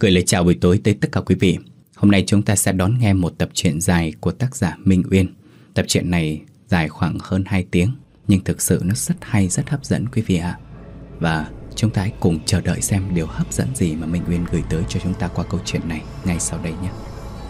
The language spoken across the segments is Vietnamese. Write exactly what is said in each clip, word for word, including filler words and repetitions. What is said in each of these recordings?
Gửi lời chào buổi tối tới tất cả quý vị. Hôm nay chúng ta sẽ đón nghe một tập truyện dài của tác giả Minh Uyên. Tập truyện này dài khoảng hơn hai tiếng, nhưng thực sự nó rất hay, rất hấp dẫn quý vị ạ. Và chúng ta hãy cùng chờ đợi xem điều hấp dẫn gì mà Minh Uyên gửi tới cho chúng ta qua câu chuyện này ngay sau đây nhé.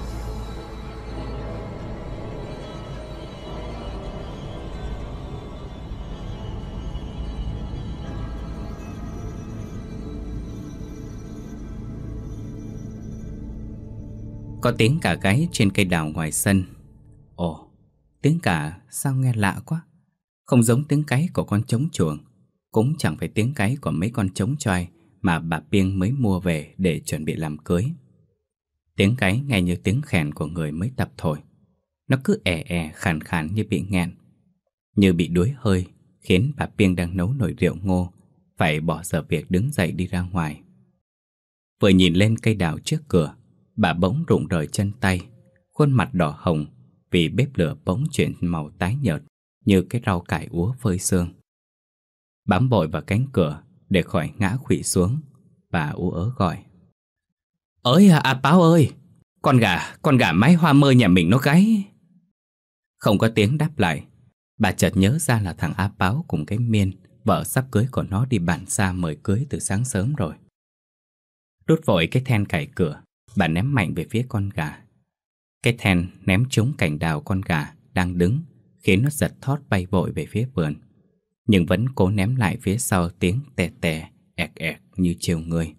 Có tiếng cà gáy trên cây đào ngoài sân. Ồ, tiếng cà sao nghe lạ quá. Không giống tiếng gáy của con trống chuồng, cũng chẳng phải tiếng gáy của mấy con trống choai mà bà Piêng mới mua về để chuẩn bị làm cưới. Tiếng gáy nghe như tiếng khèn của người mới tập thổi. Nó cứ è è khàn khàn như bị nghẹn, như bị đuối hơi, khiến bà Piêng đang nấu nồi rượu ngô phải bỏ giờ việc đứng dậy đi ra ngoài. Vừa nhìn lên cây đào trước cửa, bà bỗng rụng rời chân tay, khuôn mặt đỏ hồng vì bếp lửa bỗng chuyển màu tái nhợt như cái rau cải úa phơi sương. Bám bội vào cánh cửa để khỏi ngã khuỵu xuống, bà ú ớ gọi: "Ơi à, à Báo ơi, con gà, con gà mái hoa mơ nhà mình nó gáy." Không có tiếng đáp lại. Bà chợt nhớ ra là thằng A Báo cùng cái Miên, vợ sắp cưới của nó, đi bản xa mời cưới từ sáng sớm rồi. Rút vội cái then cài cửa, bà ném mạnh về phía con gà. Cái then ném trúng cành đào con gà đang đứng, khiến nó giật thót bay vội về phía vườn, nhưng vẫn cố ném lại phía sau tiếng tè tè, ẹc ẹc như trêu người.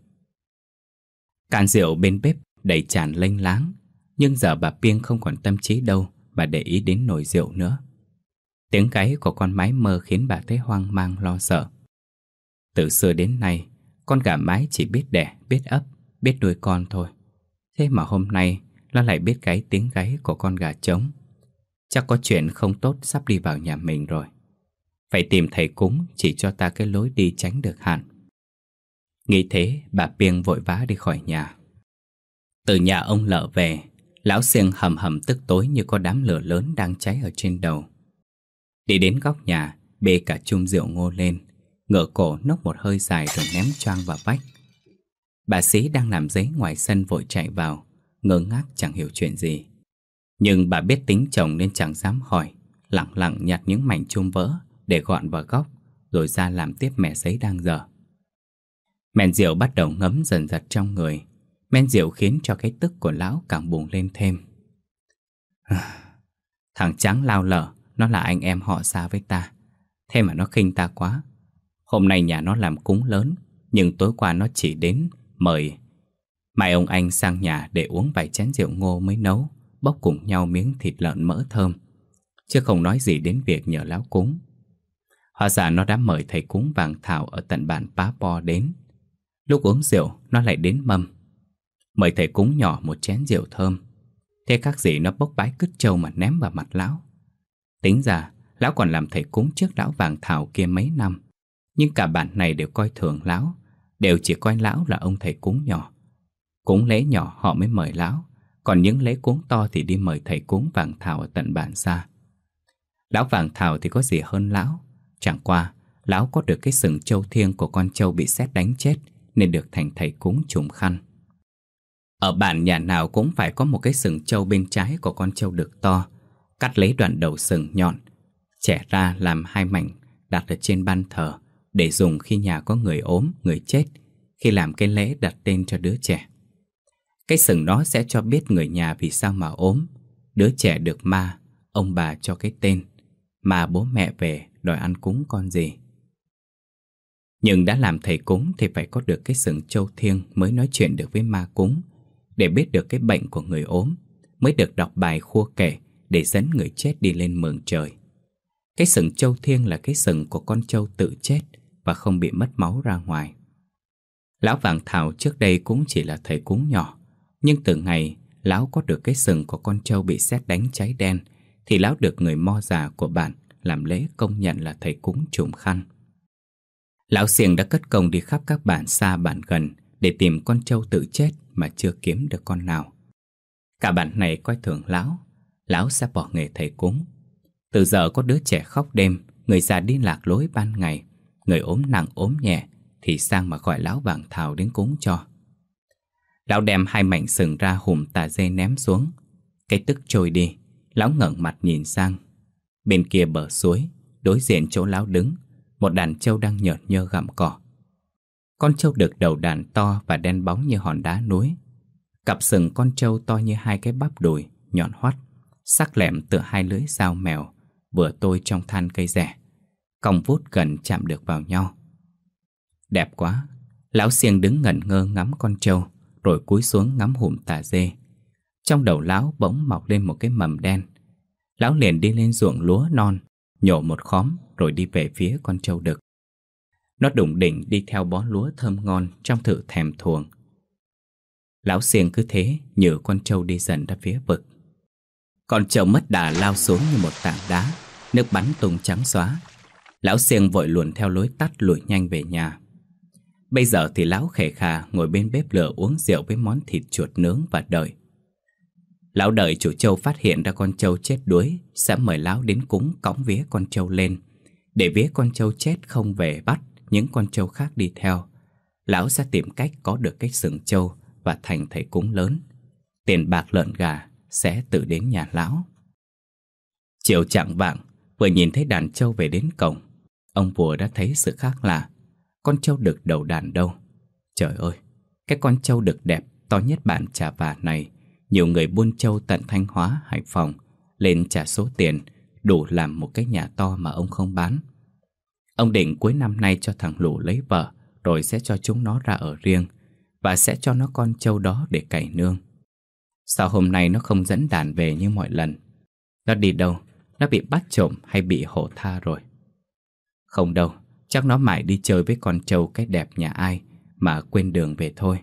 Can rượu bên bếp đầy tràn lênh láng, nhưng giờ bà Piêng không còn tâm trí đâu bà để ý đến nồi rượu nữa. Tiếng gáy của con mái mơ khiến bà thấy hoang mang lo sợ. Từ xưa đến nay, con gà mái chỉ biết đẻ, biết ấp, biết nuôi con thôi. Thế mà hôm nay nó lại biết gáy tiếng gáy của con gà trống. Chắc có chuyện không tốt sắp đi vào nhà mình rồi. Phải tìm thầy cúng chỉ cho ta cái lối đi tránh được hạn. Nghĩ thế, bà Piêng vội vã đi khỏi nhà. Từ nhà ông Lợ về, lão Siêng hầm hầm tức tối như có đám lửa lớn đang cháy ở trên đầu. Đi đến góc nhà, bê cả chum rượu ngô lên, ngửa cổ nốc một hơi dài rồi ném choang vào vách. Bà Sĩ đang làm giấy ngoài sân vội chạy vào, ngơ ngác chẳng hiểu chuyện gì. Nhưng bà biết tính chồng nên chẳng dám hỏi, lặng lặng nhặt những mảnh chum vỡ để gọn vào góc, rồi ra làm tiếp mẻ giấy đang dở. Men rượu bắt đầu ngấm dần dật trong người. Men rượu khiến cho cái tức của lão càng bùng lên thêm. Thằng Trắng Lao Lở, nó là anh em họ xa với ta, thế mà nó khinh ta quá. Hôm nay nhà nó làm cúng lớn, nhưng tối qua nó chỉ đến mời mai ông anh sang nhà để uống vài chén rượu ngô mới nấu, bốc cùng nhau miếng thịt lợn mỡ thơm, chứ không nói gì đến việc nhờ lão cúng. Hóa ra nó đã mời thầy cúng Vàng Thảo ở tận bản Pá Po đến. Lúc uống rượu nó lại đến mâm, mời thầy cúng nhỏ một chén rượu thơm. Thế khác gì nó bốc bái cứt trâu mà ném vào mặt lão. Tính ra lão còn làm thầy cúng trước lão Vàng Thảo kia mấy năm, nhưng cả bản này đều coi thường lão, đều chỉ coi lão là ông thầy cúng nhỏ. Cúng lễ nhỏ họ mới mời lão, còn những lễ cúng to thì đi mời thầy cúng Vàng Thảo ở tận bản xa. Lão Vàng Thảo thì có gì hơn lão, chẳng qua lão có được cái sừng trâu thiêng của con trâu bị sét đánh chết nên được thành thầy cúng trùm khăn. Ở bản nhà nào cũng phải có một cái sừng trâu bên trái của con trâu được to, cắt lấy đoạn đầu sừng nhọn, chẻ ra làm hai mảnh đặt ở trên ban thờ để dùng khi nhà có người ốm, người chết, khi làm cái lễ đặt tên cho đứa trẻ. Cái sừng đó sẽ cho biết người nhà vì sao mà ốm. Đứa trẻ được ma, ông bà cho cái tên, mà bố mẹ về đòi ăn cúng con gì. Nhưng đã làm thầy cúng thì phải có được cái sừng trâu thiêng mới nói chuyện được với ma cúng, để biết được cái bệnh của người ốm, mới được đọc bài khua kể để dẫn người chết đi lên mường trời. Cái sừng trâu thiêng là cái sừng của con trâu tự chết và không bị mất máu ra ngoài. Lão Vàng Thảo trước đây cũng chỉ là thầy cúng nhỏ, nhưng từ ngày lão có được cái sừng của con trâu bị sét đánh cháy đen thì lão được người mo già của bản làm lễ công nhận là thầy cúng trùm khăn. Lão Siêng đã cất công đi khắp các bản xa bản gần để tìm con trâu tự chết mà chưa kiếm được con nào. Cả bản này coi thường lão, lão sẽ bỏ nghề thầy cúng. Từ giờ có đứa trẻ khóc đêm, người già đi lạc lối ban ngày, người ốm nặng ốm nhẹ thì sang mà gọi lão Vàng Thảo đến cúng cho. Lão đem hai mảnh sừng ra hùm tà dê ném xuống. Cái tức trôi đi. Lão ngẩng mặt nhìn sang. Bên kia bờ suối, đối diện chỗ lão đứng, một đàn trâu đang nhởn nhơ gặm cỏ. Con trâu đực đầu đàn to và đen bóng như hòn đá núi. Cặp sừng con trâu to như hai cái bắp đùi, nhọn hoắt, sắc lẹm tựa hai lưỡi dao mèo vừa tôi trong than cây rẻ, cong vút gần chạm được vào nhau. Đẹp quá. Lão Xiêng đứng ngẩn ngơ ngắm con trâu, rồi cúi xuống ngắm hùm tà dê. Trong đầu lão bỗng mọc lên một cái mầm đen. Lão liền đi lên ruộng lúa non, nhổ một khóm rồi đi về phía con trâu đực. Nó đủng đỉnh đi theo bó lúa thơm ngon trong thử thèm thuồng. Lão Xiêng cứ thế nhử con trâu đi dần ra phía vực. Con trâu mất đà lao xuống như một tảng đá, nước bắn tung trắng xóa. Lão Xiêng vội luồn theo lối tắt lùi nhanh về nhà. Bây giờ thì lão khề khà ngồi bên bếp lửa uống rượu với món thịt chuột nướng và đợi. Lão đợi chủ trâu phát hiện ra con trâu chết đuối sẽ mời lão đến cúng cõng vía con trâu lên. Để vía con trâu chết không về bắt những con trâu khác đi theo, lão sẽ tìm cách có được cái sừng trâu và thành thầy cúng lớn. Tiền bạc lợn gà sẽ tự đến nhà lão. Chiều chạng vạng, vừa nhìn thấy đàn trâu về đến cổng, ông vua đã thấy sự khác lạ. Con trâu đực đầu đàn đâu? Trời ơi, cái con trâu đực đẹp to nhất bản Trà Và này, nhiều người buôn trâu tận Thanh Hóa, Hải Phòng lên trả số tiền đủ làm một cái nhà to mà ông không bán. Ông định cuối năm nay cho thằng Lũ lấy vợ, rồi sẽ cho chúng nó ra ở riêng, và sẽ cho nó con trâu đó để cày nương. Sao hôm nay nó không dẫn đàn về như mọi lần? Nó đi đâu? Nó bị bắt trộm hay bị hổ tha rồi? Không đâu, chắc nó mải đi chơi với con trâu cái đẹp nhà ai mà quên đường về thôi.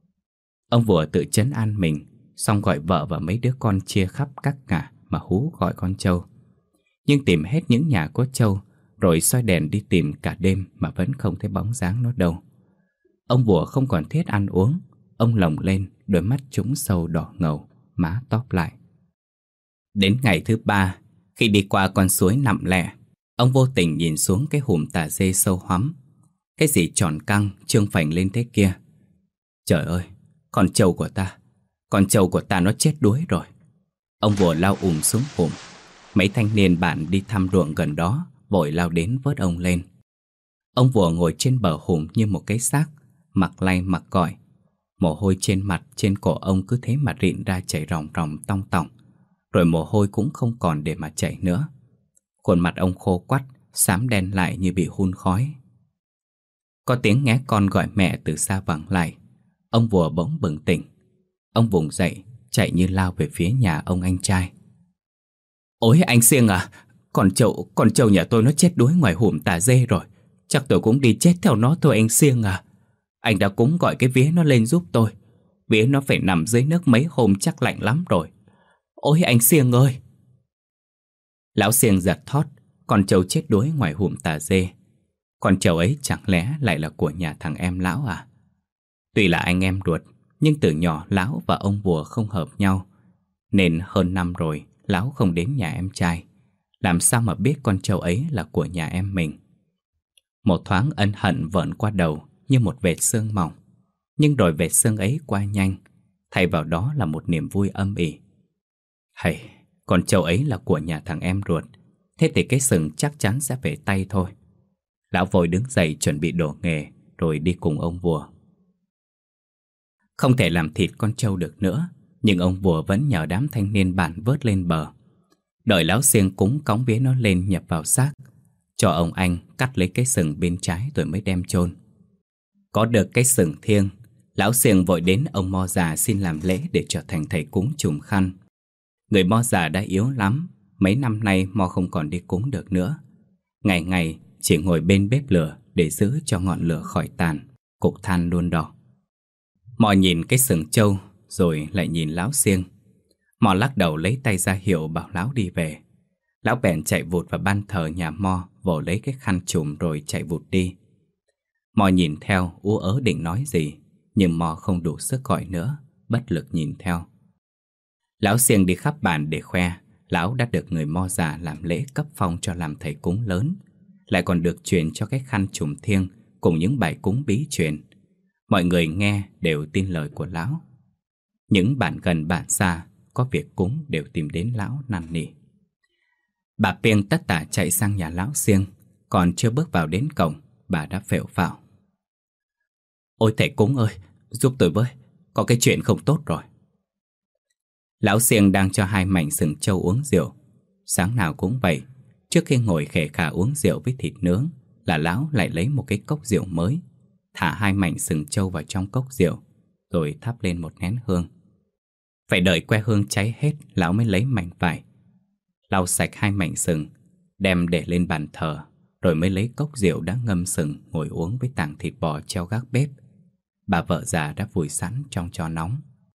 Ông vua tự trấn an mình, xong gọi vợ và mấy đứa con chia khắp các ngả mà hú gọi con trâu. Nhưng tìm hết những nhà có trâu, rồi soi đèn đi tìm cả đêm mà vẫn không thấy bóng dáng nó đâu. Ông vua không còn thiết ăn uống. Ông lồng lên, đôi mắt trũng sâu đỏ ngầu, má tóp lại. Đến ngày thứ ba, khi đi qua con suối nằm lẹ, ông vô tình nhìn xuống cái hùm tà dê sâu hoắm. Cái gì tròn căng, trương phành lên thế kia. Trời ơi, con trâu của ta, con trâu của ta nó chết đuối rồi. Ông vua lao ùm xuống hùm. Mấy thanh niên bạn đi thăm ruộng gần đó vội lao đến vớt ông lên. Ông vua ngồi trên bờ hùm như một cái xác, mặc lay mặc gọi. Mồ hôi trên mặt, trên cổ ông cứ thế mà rịn ra chảy ròng ròng tong tỏng. Rồi mồ hôi cũng không còn để mà chảy nữa. Khuôn mặt ông khô quắt, xám đen lại như bị hun khói. Có tiếng nghé con gọi mẹ từ xa vẳng lại. Ông vua bỗng bừng tỉnh. Ông vùng dậy, chạy như lao về phía nhà ông anh trai. Ôi anh Xiêng à, con trâu, con trâu nhà tôi nó chết đuối ngoài hùm tà dê rồi. Chắc tôi cũng đi chết theo nó thôi anh Xiêng à. Anh đã cúng gọi cái vía nó lên giúp tôi. Vía nó phải nằm dưới nước mấy hôm chắc lạnh lắm rồi. Ôi anh Xiêng ơi. Lão Xiêng giật thót. Con trâu chết đuối ngoài hùm tà dê. Con trâu ấy chẳng lẽ lại là của nhà thằng em lão à? Tuy là anh em ruột, nhưng từ nhỏ lão và ông vua không hợp nhau, nên hơn năm rồi lão không đến nhà em trai. Làm sao mà biết con trâu ấy là của nhà em mình? Một thoáng ân hận vợn qua đầu như một vệt sương mỏng. Nhưng rồi vệt sương ấy qua nhanh, thay vào đó là một niềm vui âm ỉ. Hay, con trâu ấy là của nhà thằng em ruột, thế thì cái sừng chắc chắn sẽ về tay thôi. Lão vội đứng dậy chuẩn bị đổ nghề, rồi đi cùng ông vua. Không thể làm thịt con trâu được nữa, nhưng ông vua vẫn nhờ đám thanh niên bản vớt lên bờ. Đợi lão Xiêng cúng cõng vía nó lên nhập vào xác, cho ông anh cắt lấy cái sừng bên trái rồi mới đem chôn. Có được cái sừng thiêng, lão Xiêng vội đến ông Mo già xin làm lễ để trở thành thầy cúng trùm khăn. Người Mo già đã yếu lắm, mấy năm nay Mo không còn đi cúng được nữa. Ngày ngày chỉ ngồi bên bếp lửa để giữ cho ngọn lửa khỏi tàn, cục than luôn đỏ. Mo nhìn cái sừng trâu rồi lại nhìn lão Xiêng. Mo lắc đầu lấy tay ra hiệu bảo lão đi về. Lão bèn chạy vụt vào ban thờ nhà Mo, vồ lấy cái khăn trùm rồi chạy vụt đi. Mo nhìn theo, ú ớ định nói gì, nhưng Mo không đủ sức gọi nữa, bất lực nhìn theo. Lão Xiêng đi khắp bản để khoe lão đã được người Mo già làm lễ cấp phong cho làm thầy cúng lớn, lại còn được truyền cho cái khăn trùm thiêng cùng những bài cúng bí truyền. Mọi người nghe đều tin lời của lão. Những bạn gần bạn xa có việc cúng đều tìm đến lão năn nỉ. Bà Piêng tất tả chạy sang nhà lão Siêng. Còn chưa bước vào đến cổng, bà đã phễu phạo: Ôi thầy cúng ơi, giúp tôi với, có cái chuyện không tốt rồi. Lão Siêng đang cho hai mảnh sừng trâu uống rượu. Sáng nào cũng vậy, trước khi ngồi khề khà uống rượu với thịt nướng là lão lại lấy một cái cốc rượu mới, thả hai mảnh sừng trâu vào trong cốc rượu, rồi thắp lên một nén hương. Phải đợi que hương cháy hết, lão mới lấy mảnh vải lau sạch hai mảnh sừng, đem để lên bàn thờ, rồi mới lấy cốc rượu đã ngâm sừng ngồi uống với tảng thịt bò treo gác bếp. Bà vợ già đã vùi sẵn trong tro nóng.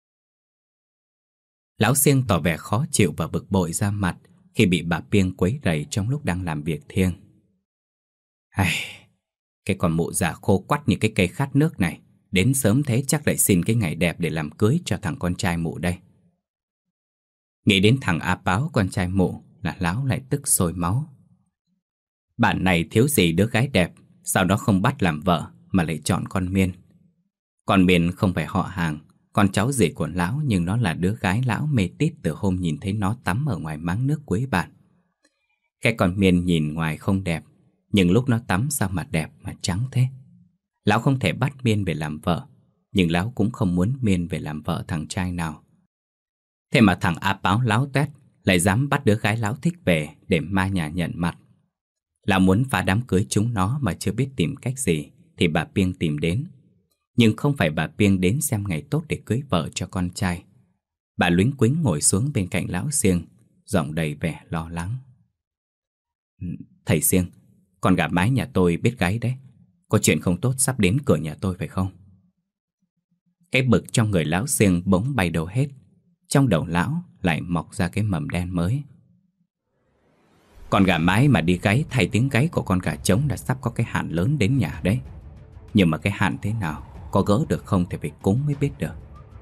Lão Siêng tỏ vẻ khó chịu và bực bội ra mặt khi bị bà Piêng quấy rầy trong lúc đang làm việc thiêng. Ai, cái con mụ già khô quắt như cái cây khát nước này, đến sớm thế chắc lại xin cái ngày đẹp để làm cưới cho thằng con trai mụ đây. Nghĩ đến thằng A Páo con trai mụ là lão lại tức sôi máu. Bạn này thiếu gì đứa gái đẹp, sao đó không bắt làm vợ mà lại chọn con Miên. Con Miên không phải họ hàng, con cháu rể của lão, nhưng nó là đứa gái lão mê tít từ hôm nhìn thấy nó tắm ở ngoài máng nước cuối bản. Cái con Miên nhìn ngoài không đẹp, nhưng lúc nó tắm sao mà đẹp mà trắng thế. Lão không thể bắt Miên về làm vợ, nhưng lão cũng không muốn Miên về làm vợ thằng trai nào. Thế mà thằng A Páo láo tuét lại dám bắt đứa gái lão thích về để ma nhà nhận mặt. Lão muốn phá đám cưới chúng nó mà chưa biết tìm cách gì thì bà Piêng tìm đến. Nhưng không phải bà Piêng đến xem ngày tốt để cưới vợ cho con trai. Bà lúnh quính ngồi xuống bên cạnh lão Siêng, giọng đầy vẻ lo lắng. Thầy Siêng, con gà mái nhà tôi biết gáy đấy. Có chuyện không tốt sắp đến cửa nhà tôi phải không? Cái bực trong người lão Siêng bỗng bay đầu hết. Trong đầu lão lại mọc ra cái mầm đen mới. Con gà mái mà đi gáy thay tiếng gáy của con gà trống là sắp có cái hạn lớn đến nhà đấy. Nhưng mà cái hạn thế nào, có gỡ được không thì phải cúng mới biết được.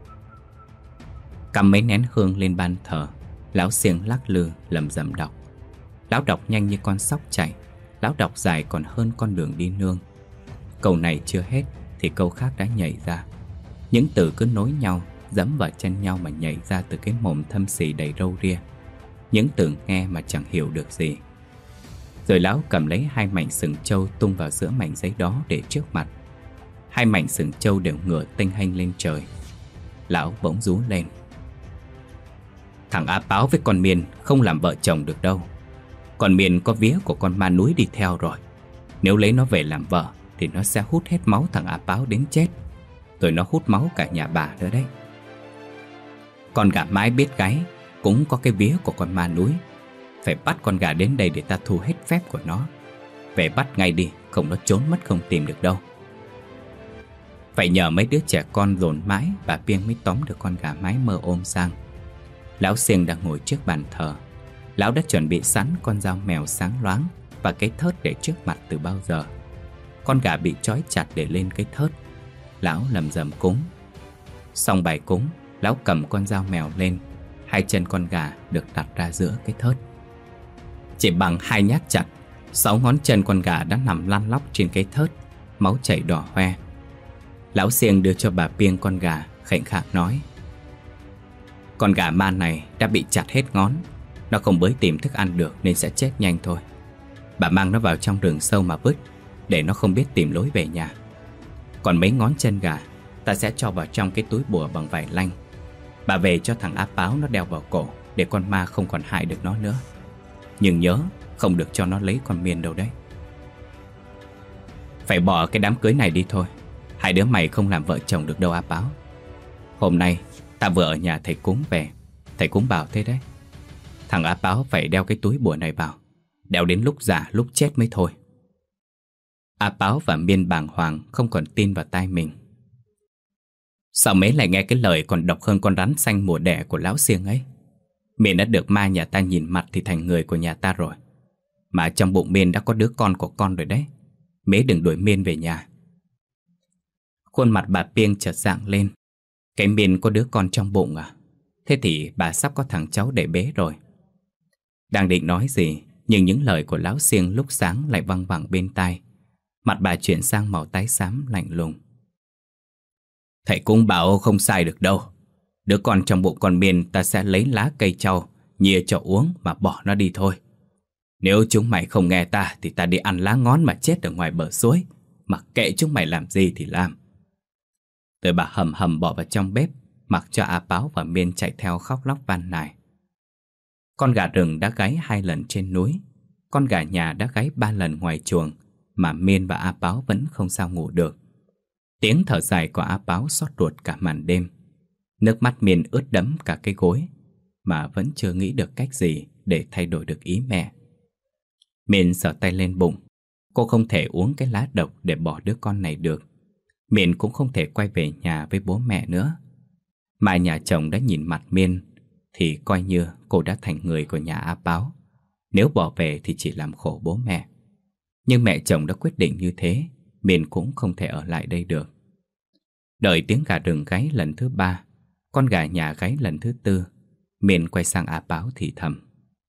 Cầm mấy nén hương lên ban thờ, lão Siêng lắc lư lầm rầm đọc. Lão đọc nhanh như con sóc chạy, lão đọc dài còn hơn con đường đi nương. Câu này chưa hết thì câu khác đã nhảy ra. Những từ cứ nối nhau, dẫm vào chân nhau mà nhảy ra từ cái mồm thâm xì đầy râu ria. Những từ nghe mà chẳng hiểu được gì. Rồi lão cầm lấy hai mảnh sừng trâu tung vào giữa mảnh giấy đó để trước mặt. Hai mảnh sừng trâu đều ngửa tênh hênh lên trời. Lão bỗng rú lên. Thằng A Páo với con Miên không làm vợ chồng được đâu. Con Miên có vía của con ma núi đi theo rồi. Nếu lấy nó về làm vợ thì nó sẽ hút hết máu thằng A Páo đến chết. Rồi nó hút máu cả nhà bà nữa đấy. Con gà mái biết gáy cũng có cái vía của con ma núi. Phải bắt con gà đến đây để ta thu hết phép của nó. Về bắt ngay đi, không nó trốn mất không tìm được đâu. Phải nhờ mấy đứa trẻ con dồn mãi, bà Piêng mới tóm được con gà mái mơ ôm sang. Lão Siêng đang ngồi trước bàn thờ. Lão đã chuẩn bị sẵn con dao mèo sáng loáng và cái thớt để trước mặt từ bao giờ. Con gà bị trói chặt để lên cái thớt. Lão lầm rầm cúng. Xong bài cúng, lão cầm con dao mèo lên. Hai chân con gà được đặt ra giữa cái thớt. Chỉ bằng hai nhát chặt, sáu ngón chân con gà đã nằm lăn lóc trên cái thớt, máu chảy đỏ hoe. Lão Siêng đưa cho bà Piêng con gà, khệnh khạng nói: Con gà ma này đã bị chặt hết ngón. Nó không bới tìm thức ăn được nên sẽ chết nhanh thôi. Bà mang nó vào trong rừng sâu mà vứt, để nó không biết tìm lối về nhà. Còn mấy ngón chân gà ta sẽ cho vào trong cái túi bùa bằng vải lanh. Bà về cho thằng A Páo nó đeo vào cổ, để con ma không còn hại được nó nữa. Nhưng nhớ không được cho nó lấy con Miên đâu đấy. Phải bỏ cái đám cưới này đi thôi. Hai đứa mày không làm vợ chồng được đâu A Páo. Hôm nay ta vừa ở nhà thầy cúng về. Thầy cúng bảo thế đấy. Thằng A Páo phải đeo cái túi bùa này vào, đeo đến lúc già lúc chết mới thôi. A Páo và Miên bàng hoàng không còn tin vào tai mình. Sao mấy lại nghe cái lời còn độc hơn con rắn xanh mùa đẻ của lão Siêng ấy. Miên đã được ma nhà ta nhìn mặt thì thành người của nhà ta rồi. Mà trong bụng Miên đã có đứa con của con rồi đấy. Mế đừng đuổi Miên về nhà. Khuôn mặt bà Piêng chợt rạng lên. Cái Miên có đứa con trong bụng à? Thế thì bà sắp có thằng cháu để bế rồi. Đang định nói gì, nhưng những lời của lão Siêng lúc sáng lại văng vẳng bên tai. Mặt bà chuyển sang màu tái xám lạnh lùng. Thầy cũng bảo không sai được đâu. Đứa con trong bụng con Miên ta sẽ lấy lá cây trầu nhia cho uống mà bỏ nó đi thôi. Nếu chúng mày không nghe ta thì ta đi ăn lá ngón mà chết ở ngoài bờ suối. Mặc kệ chúng mày làm gì thì làm. Rồi bà hầm hầm bỏ vào trong bếp, mặc cho A Páo và Miên chạy theo khóc lóc van nài. Con gà rừng đã gáy hai lần trên núi, con gà nhà đã gáy ba lần ngoài chuồng, mà Miên và A Páo vẫn không sao ngủ được. Tiếng thở dài của A Páo xót ruột cả màn đêm. Nước mắt Miên ướt đẫm cả cái gối, mà vẫn chưa nghĩ được cách gì để thay đổi được ý mẹ. Miên sờ tay lên bụng. Cô không thể uống cái lá độc để bỏ đứa con này được. Miên cũng không thể quay về nhà với bố mẹ nữa. Mà nhà chồng đã nhìn mặt Miên thì coi như cô đã thành người của nhà A Páo. Nếu bỏ về thì chỉ làm khổ bố mẹ. Nhưng mẹ chồng đã quyết định như thế, Miên cũng không thể ở lại đây được. Đợi tiếng gà rừng gáy lần thứ ba, con gà nhà gáy lần thứ tư, Miên quay sang A Páo thì thầm: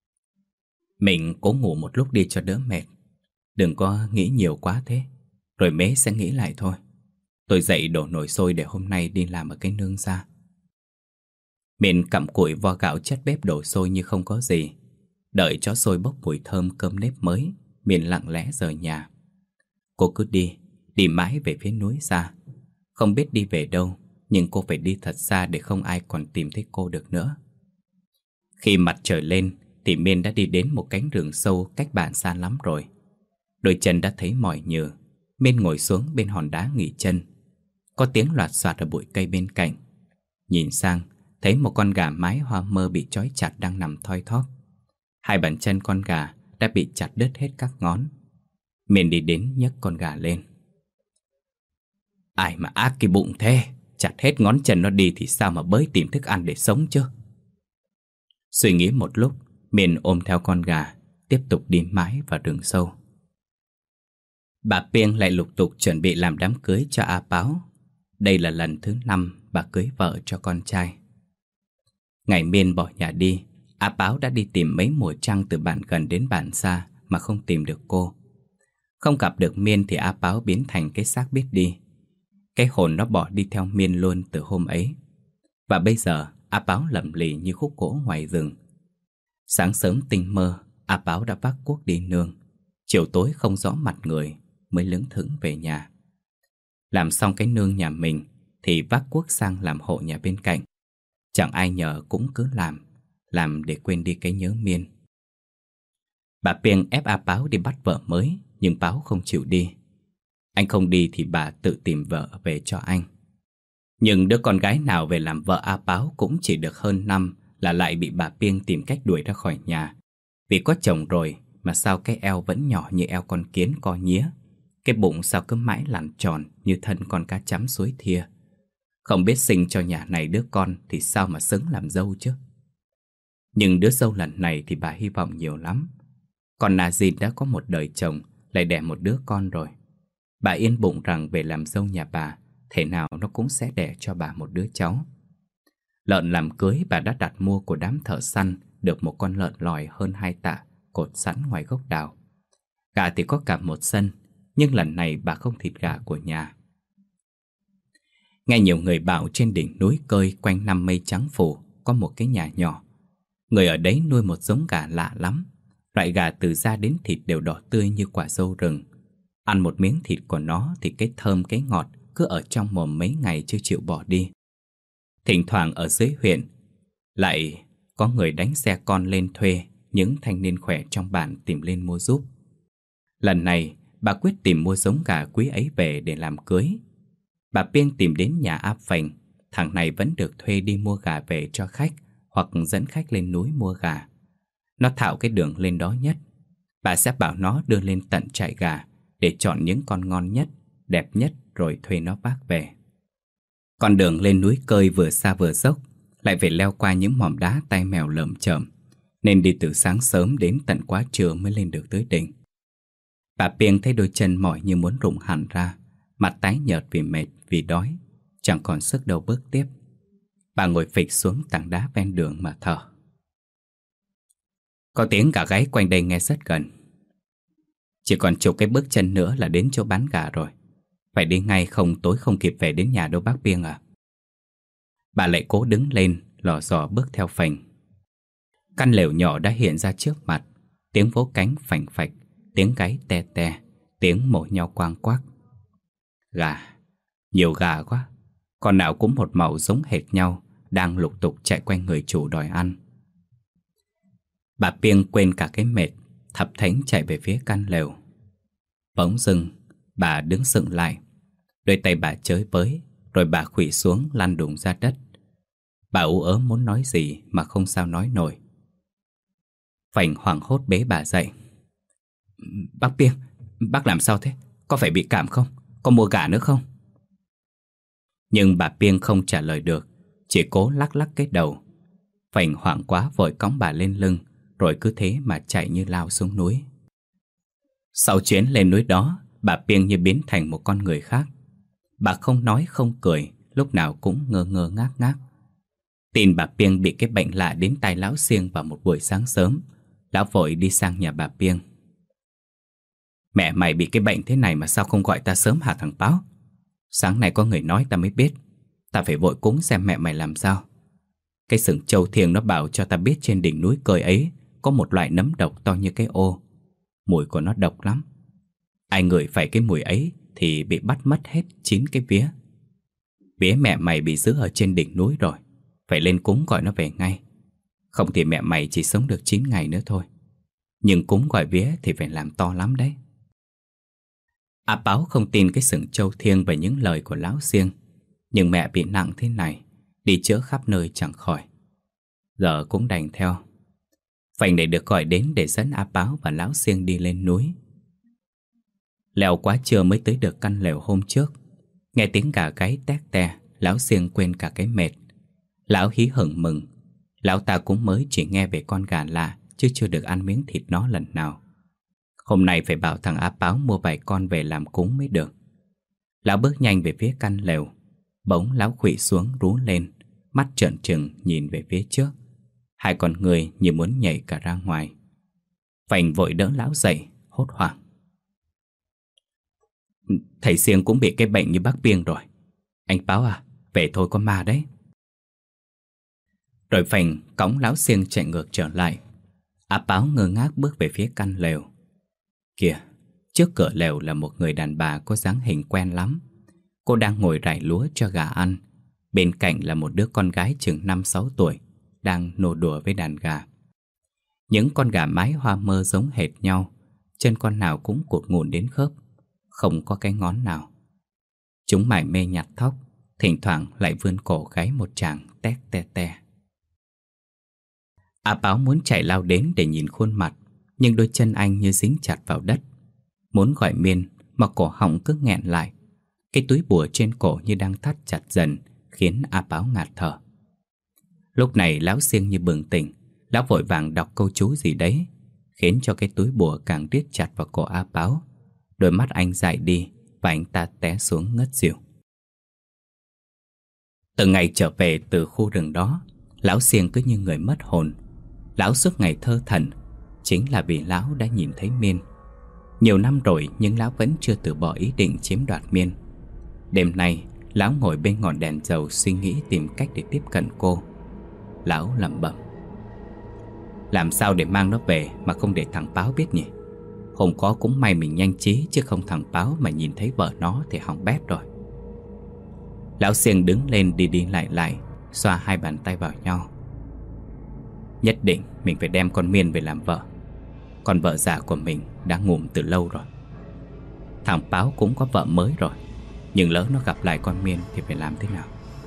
Mình cố ngủ một lúc đi cho đỡ mệt. Đừng có nghĩ nhiều quá thế, rồi mế sẽ nghĩ lại thôi. Tôi dậy đổ nồi sôi để hôm nay đi làm ở cái nương ra. Miên cặm cụi vo gạo chất bếp đổ sôi như không có gì. Đợi cho sôi bốc mùi thơm cơm nếp mới, Miên lặng lẽ rời nhà. Cô cứ đi, đi mãi về phía núi xa. Không biết đi về đâu, nhưng cô phải đi thật xa để không ai còn tìm thấy cô được nữa. Khi mặt trời lên thì Miên đã đi đến một cánh rừng sâu cách bản xa lắm rồi. Đôi chân đã thấy mỏi nhừ, Miên ngồi xuống bên hòn đá nghỉ chân. Có tiếng loạt soạt ở bụi cây bên cạnh. Nhìn sang, thấy một con gà mái hoa mơ bị trói chặt đang nằm thoi thóp. Hai bàn chân con gà đã bị chặt đứt hết các ngón. Miên đi đến nhấc con gà lên. Ai mà ác cái bụng thế, chặt hết ngón chân nó đi thì sao mà bới tìm thức ăn để sống chứ. Suy nghĩ một lúc, Miên ôm theo con gà, tiếp tục đi mãi vào rừng sâu. Bà Piêng lại lục tục chuẩn bị làm đám cưới cho A Páo. Đây là lần thứ năm bà cưới vợ cho con trai. Ngày Miên bỏ nhà đi, A Páo đã đi tìm mấy mùa trăng từ bản gần đến bản xa mà không tìm được cô. Không gặp được Miên thì A Páo biến thành cái xác biết đi. Cái hồn nó bỏ đi theo Miên luôn từ hôm ấy. Và bây giờ A Páo lầm lì như khúc gỗ ngoài rừng. Sáng sớm tinh mơ, A Páo đã vác cuốc đi nương. Chiều tối không rõ mặt người mới lững thững về nhà. Làm xong cái nương nhà mình thì vác cuốc sang làm hộ nhà bên cạnh. Chẳng ai nhờ cũng cứ làm, làm để quên đi cái nhớ Miên. Bà Piêng ép A Páo đi bắt vợ mới, nhưng Páo không chịu đi. Anh không đi thì bà tự tìm vợ về cho anh. Nhưng đứa con gái nào về làm vợ A Páo cũng chỉ được hơn năm là lại bị bà Piêng tìm cách đuổi ra khỏi nhà. Vì có chồng rồi mà sao cái eo vẫn nhỏ như eo con kiến co nhía, cái bụng sao cứ mãi lằn tròn như thân con cá chấm suối thia. Không biết sinh cho nhà này đứa con thì sao mà xứng làm dâu chứ. Nhưng đứa dâu lần này thì bà hy vọng nhiều lắm. Còn Nazin đã có một đời chồng, lại đẻ một đứa con rồi. Bà yên bụng rằng về làm dâu nhà bà, thể nào nó cũng sẽ đẻ cho bà một đứa cháu. Lợn làm cưới bà đã đặt mua của đám thợ săn được một con lợn lòi hơn hai tạ, cột sẵn ngoài gốc đào. Gà thì có cả một sân, nhưng lần này bà không thịt gà của nhà. Nghe nhiều người bảo trên đỉnh núi Cơi quanh năm mây trắng phủ có một cái nhà nhỏ. Người ở đấy nuôi một giống gà lạ lắm. Loại gà từ da đến thịt đều đỏ tươi như quả dâu rừng. Ăn một miếng thịt của nó thì cái thơm cái ngọt cứ ở trong mồm mấy ngày chưa chịu bỏ đi. Thỉnh thoảng ở dưới huyện lại có người đánh xe con lên thuê những thanh niên khỏe trong bản tìm lên mua giúp. Lần này bà quyết tìm mua giống gà quý ấy về để làm cưới. Bà Piêng tìm đến nhà A Phành. Thằng này vẫn được thuê đi mua gà về cho khách, hoặc dẫn khách lên núi mua gà. Nó thạo cái đường lên đó nhất. Bà sẽ bảo nó đưa lên tận trại gà để chọn những con ngon nhất, đẹp nhất rồi thuê nó vác về. Con đường lên núi Cơi vừa xa vừa dốc, lại phải leo qua những mỏm đá tai mèo lởm chởm, nên đi từ sáng sớm đến tận quá trưa mới lên được tới đỉnh. Bà Piêng thấy đôi chân mỏi như muốn rụng hẳn ra, mặt tái nhợt vì mệt, vì đói, chẳng còn sức đâu bước tiếp. Bà ngồi phịch xuống tảng đá ven đường mà thở. Có tiếng gà gáy quanh đây nghe rất gần. Chỉ còn chục cái bước chân nữa là đến chỗ bán gà rồi. Phải đi ngay không tối không kịp về đến nhà đâu bác Piêng à. Bà lại cố đứng lên, lò dò bước theo phành. Căn lều nhỏ đã hiện ra trước mặt. Tiếng vỗ cánh phành phạch, tiếng gáy te te, tiếng mổ nhau quang quác. Gà, nhiều gà quá. Con nào cũng một màu giống hệt nhau, đang lục tục chạy quanh người chủ đòi ăn. Bà Piêng quên cả cái mệt, thập thánh chạy về phía căn lều. Bỗng dưng, bà đứng sững lại. Đôi tay bà chới với, rồi bà khuỵu xuống lăn đùng ra đất. Bà ú ớ muốn nói gì mà không sao nói nổi. Phành hoảng hốt bế bà dậy. Bác Piêng, bác làm sao thế? Có phải bị cảm không? Có mua gà nữa không? Nhưng bà Piêng không trả lời được, chỉ cố lắc lắc cái đầu. Phành hoảng quá vội cõng bà lên lưng, rồi cứ thế mà chạy như lao xuống núi. Sau chuyến lên núi đó, bà Piêng như biến thành một con người khác. Bà không nói không cười, lúc nào cũng ngơ ngơ ngác ngác. Tin bà Piêng bị cái bệnh lạ đến tai lão Siêng vào một buổi sáng sớm. Lão vội đi sang nhà bà Piêng. Mẹ mày bị cái bệnh thế này mà sao không gọi ta sớm hả thằng Báo? Sáng nay có người nói ta mới biết. Ta phải vội cúng xem mẹ mày làm sao. Cái sừng trâu thiêng nó bảo cho ta biết trên đỉnh núi Cơi ấy có một loại nấm độc to như cái ô. Mùi của nó độc lắm. Ai ngửi phải cái mùi ấy thì bị bắt mất hết chín cái vía. Vía mẹ mày bị giữ ở trên đỉnh núi rồi, phải lên cúng gọi nó về ngay. Không thì mẹ mày chỉ sống được chín ngày nữa thôi. Nhưng cúng gọi vía thì phải làm to lắm đấy. A Báo không tin cái sừng trâu thiêng về những lời của lão Siêng. Nhưng mẹ bị nặng thế này, đi chữa khắp nơi chẳng khỏi. Giờ cũng đành theo. Phành để được gọi đến để dẫn A Báo và lão Siêng đi lên núi. Leo quá trưa mới tới được căn lều hôm trước. Nghe tiếng gà gáy tét te, lão Siêng quên cả cái mệt. Lão hí hửng mừng. Lão ta cũng mới chỉ nghe về con gà lạ, chứ chưa được ăn miếng thịt nó lần nào. Hôm nay phải bảo thằng A Báo mua vài con về làm cúng mới được. Lão bước nhanh về phía căn lều. Bỗng lão khuỵu xuống rú lên, mắt trợn trừng nhìn về phía trước. Hai con người như muốn nhảy cả ra ngoài. Phành vội đỡ lão dậy, hốt hoảng. Thầy Siêng cũng bị cái bệnh như bác Piêng rồi. Anh Báo à, về thôi có ma đấy. Rồi Phành cõng lão Siêng chạy ngược trở lại. A Báo ngơ ngác bước về phía căn lều. Kìa, trước cửa lều là một người đàn bà có dáng hình quen lắm. Cô đang ngồi rải lúa cho gà ăn. Bên cạnh là một đứa con gái chừng năm sáu tuổi, đang nô đùa với đàn gà. Những con gà mái hoa mơ giống hệt nhau, chân con nào cũng cụt ngủn đến khớp, không có cái ngón nào. Chúng mải mê nhặt thóc, thỉnh thoảng lại vươn cổ gáy một tràng tét te te. A Báo muốn chạy lao đến để nhìn khuôn mặt, nhưng đôi chân anh như dính chặt vào đất. Muốn gọi miên mà cổ họng cứ nghẹn lại. Cái túi bùa trên cổ như đang thắt chặt dần, khiến A Báo ngạt thở. Lúc này lão Siêng như bừng tỉnh. Lão vội vàng đọc câu chú gì đấy, khiến cho cái túi bùa càng riết chặt vào cổ A Báo. Đôi mắt anh dại đi và anh ta té xuống ngất xỉu. Từ ngày trở về từ khu rừng đó, lão Siêng cứ như người mất hồn. Lão suốt ngày thơ thẩn, chính là vì lão đã nhìn thấy Miên. Nhiều năm rồi nhưng lão vẫn chưa từ bỏ ý định chiếm đoạt Miên. Đêm nay, lão ngồi bên ngọn đèn dầu suy nghĩ tìm cách để tiếp cận cô. Lão lẩm bẩm: làm sao để mang nó về mà không để thằng Báo biết nhỉ? Hôm có cũng may mình nhanh trí, chứ không thằng Báo mà nhìn thấy vợ nó thì hỏng bét rồi. Lão Siêng đứng lên đi đi lại lại, xoa hai bàn tay vào nhau. Nhất định mình phải đem con Miên về làm vợ. Con vợ già của mình đã ngủm từ lâu rồi. Thằng Báo cũng có vợ mới rồi, nhưng lỡ nó gặp lại con Miên thì phải làm thế nào?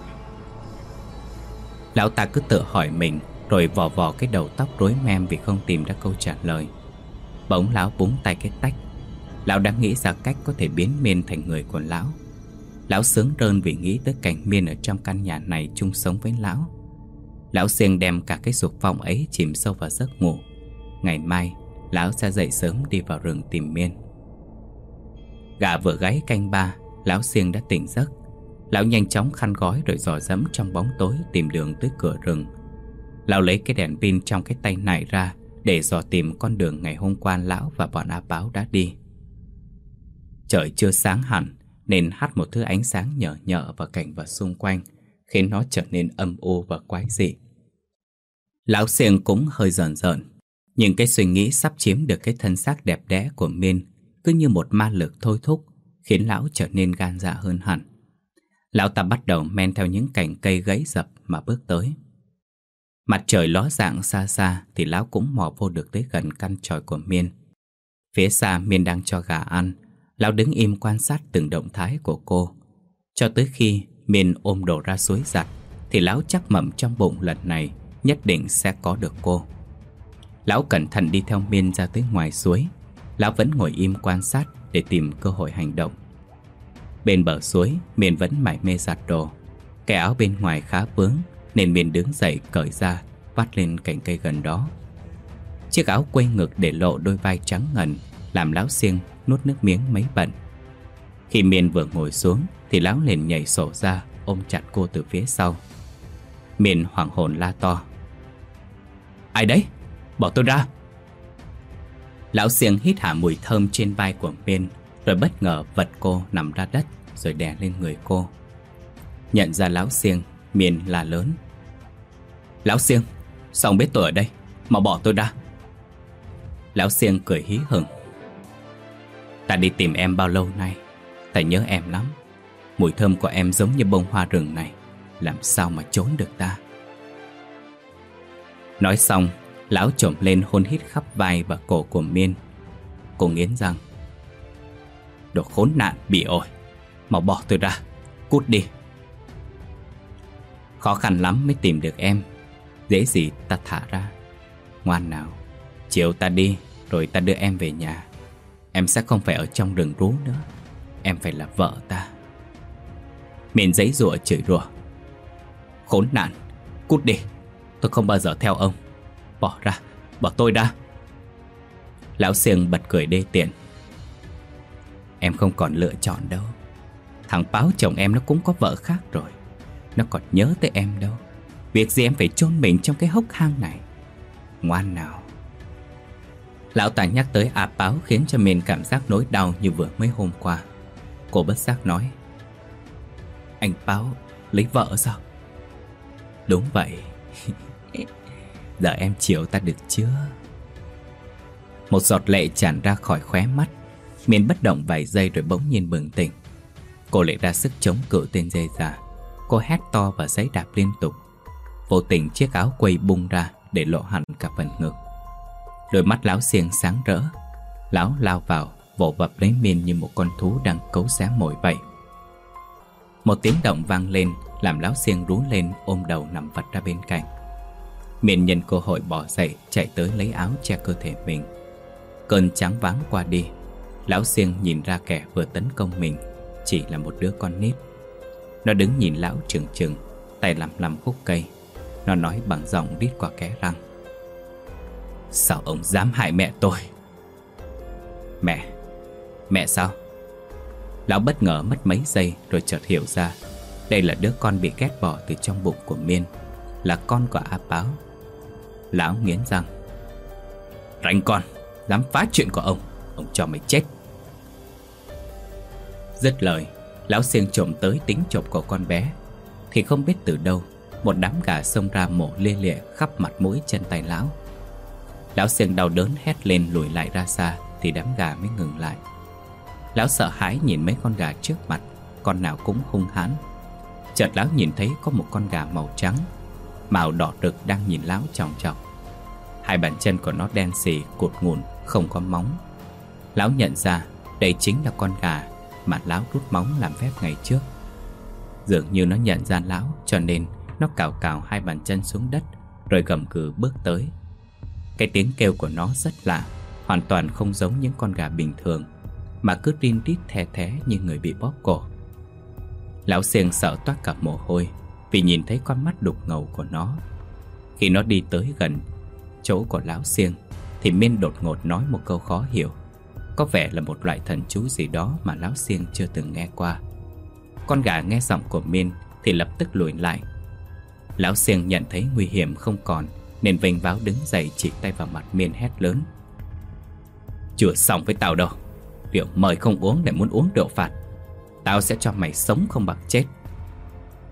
Lão ta cứ tự hỏi mình, rồi vò vò cái đầu tóc rối mem vì không tìm ra câu trả lời. Bỗng lão búng tay cái tách. Lão đã nghĩ ra cách có thể biến Miên thành người của lão. Lão sướng rơn vì nghĩ tới cảnh Miên ở trong căn nhà này chung sống với lão. Lão Siêng đem cả cái dục vọng ấy chìm sâu vào giấc ngủ. Ngày mai lão sẽ dậy sớm đi vào rừng tìm Miên. Gà vừa gáy canh ba, lão Siêng đã tỉnh giấc. Lão nhanh chóng khăn gói rồi dò dẫm trong bóng tối tìm đường tới cửa rừng. Lão lấy cái đèn pin trong cái tay nải ra để dò tìm con đường ngày hôm qua lão và bọn A Báo đã đi. Trời chưa sáng hẳn nên hắt một thứ ánh sáng nhờ nhợ vào cảnh vật xung quanh, khiến nó trở nên âm u và quái dị. Lão Xiềng cũng hơi rờn rợn, nhưng cái suy nghĩ sắp chiếm được cái thân xác đẹp đẽ của Miên cứ như một ma lực thôi thúc, khiến lão trở nên gan dạ hơn hẳn. Lão ta bắt đầu men theo những cành cây gãy dập mà bước tới. Mặt trời ló dạng xa xa thì lão cũng mò vô được tới gần căn chòi của Miên. Phía xa Miên đang cho gà ăn. Lão đứng im quan sát từng động thái của cô, cho tới khi Miên ôm đồ ra suối giặt thì lão chắc mẩm trong bụng lần này nhất định sẽ có được cô. Lão cẩn thận đi theo Miên ra tới ngoài suối. Lão vẫn ngồi im quan sát để tìm cơ hội hành động. Bên bờ suối, Miên vẫn mải mê giặt đồ. Cái áo bên ngoài khá vướng nên Miên đứng dậy cởi ra, vắt lên cành cây gần đó. Chiếc áo quây ngực để lộ đôi vai trắng ngần làm lão Xiêng nuốt nước miếng mấy bận. Khi Miên vừa ngồi xuống thì lão liền nhảy sổ ra, ôm chặt cô từ phía sau. Miên hoảng hồn la to: "Ai đấy? Bỏ tôi ra!" Lão Xiêng hít hà mùi thơm trên vai của Miên, rồi bất ngờ vật cô nằm ra đất rồi đè lên người cô. Nhận ra lão Xiêng, Miên la lớn: "Lão Xiêng, sao ông biết tôi ở đây? Mau bỏ tôi ra!" Lão Xiêng cười hí hửng: "Ta đi tìm em bao lâu nay, ta nhớ em lắm. Mùi thơm của em giống như bông hoa rừng này, làm sao mà trốn được ta?" Nói xong, lão chồm lên hôn hít khắp vai và cổ của Miên. Cô nghiến răng: "Đồ khốn nạn bị ổi, mau bỏ tôi ra, cút đi." "Khó khăn lắm mới tìm được em, dễ gì ta thả ra. Ngoan nào, chiều ta đi rồi ta đưa em về nhà. Em sẽ không phải ở trong rừng rú nữa, em phải là vợ ta." Miên giãy giụa chửi rủa: "Khốn nạn, cút đi, tôi không bao giờ theo ông. Bỏ ra, bỏ tôi ra." Lão Xiêng bật cười đê tiện: "Em không còn lựa chọn đâu. Thằng báo chồng em nó cũng có vợ khác rồi. Nó còn nhớ tới em đâu. Việc gì em phải chôn mình trong cái hốc hang này. Ngoan nào." Lão ta nhắc tới A Báo khiến cho Miên cảm giác nỗi đau như vừa mới hôm qua. Cô bất giác nói: "Anh Báo lấy vợ sao?" "Đúng vậy." "Giờ em chiều ta được chưa?" Một giọt lệ tràn ra khỏi khóe mắt. Miên bất động vài giây rồi bỗng nhiên bừng tỉnh. Cô lại ra sức chống cự tên dê già. Cô hét to và giãy đạp liên tục. Vô tình chiếc áo quây bung ra để lộ hẳn cả phần ngực. Đôi mắt lão Xiêng sáng rỡ. Lão lao vào vồ vập lấy Miên như một con thú đang cấu xé mồi vậy. Một tiếng động vang lên làm lão Xiêng rú lên, ôm đầu nằm vật ra bên cạnh. Miên nhân cơ hội bỏ dậy, chạy tới lấy áo che cơ thể mình. Cơn choáng váng qua đi, lão Xiêng nhìn ra kẻ vừa tấn công mình chỉ là một đứa con nít. Nó đứng nhìn lão trừng trừng, tay lằm lằm khúc cây. Nó nói bằng giọng rít qua kẽ răng: "Sao ông dám hại mẹ tôi?" "Mẹ? Mẹ sao?" Lão bất ngờ mất mấy giây rồi chợt hiểu ra đây là đứa con bị ghét bỏ từ trong bụng của Miên, là con của A Báo. Lão nghiến răng: "Rảnh con, dám phá chuyện của ông, ông cho mày chết." Dứt lời, lão Xiêng trộm tới tính chộp cổ con bé thì không biết từ đâu một đám gà xông ra mổ lia lịa khắp mặt mũi chân tay lão. Lão Xiêng đau đớn hét lên lùi lại ra xa thì đám gà mới ngừng lại. Lão sợ hãi nhìn mấy con gà trước mặt, con nào cũng hung hãn. Chợt lão nhìn thấy có một con gà màu trắng, màu đỏ rực đang nhìn lão chòng chọc. Hai bàn chân của nó đen xì, cụt ngủn, không có móng. Lão nhận ra đây chính là con gà mà lão rút móng làm phép ngày trước. Dường như nó nhận ra lão, cho nên nó cào cào hai bàn chân xuống đất rồi gầm gừ bước tới. Cái tiếng kêu của nó rất lạ, hoàn toàn không giống những con gà bình thường, mà cứ rin rít the thé như người bị bóp cổ. Lão Xiêng sợ toát cả mồ hôi vì nhìn thấy con mắt đục ngầu của nó. Khi nó đi tới gần chỗ của lão Xiêng thì Miên đột ngột nói một câu khó hiểu, có vẻ là một loại thần chú gì đó mà lão Xiêng chưa từng nghe qua. Con gà nghe giọng của Miên thì lập tức lùi lại. Lão Xiêng nhận thấy nguy hiểm không còn nên vênh váo đứng dậy, chỉ tay vào mặt Miên hét lớn: "Chưa xong với tao đâu. Rượu mời không uống để muốn uống rượu phạt. Tao sẽ cho mày sống không bằng chết."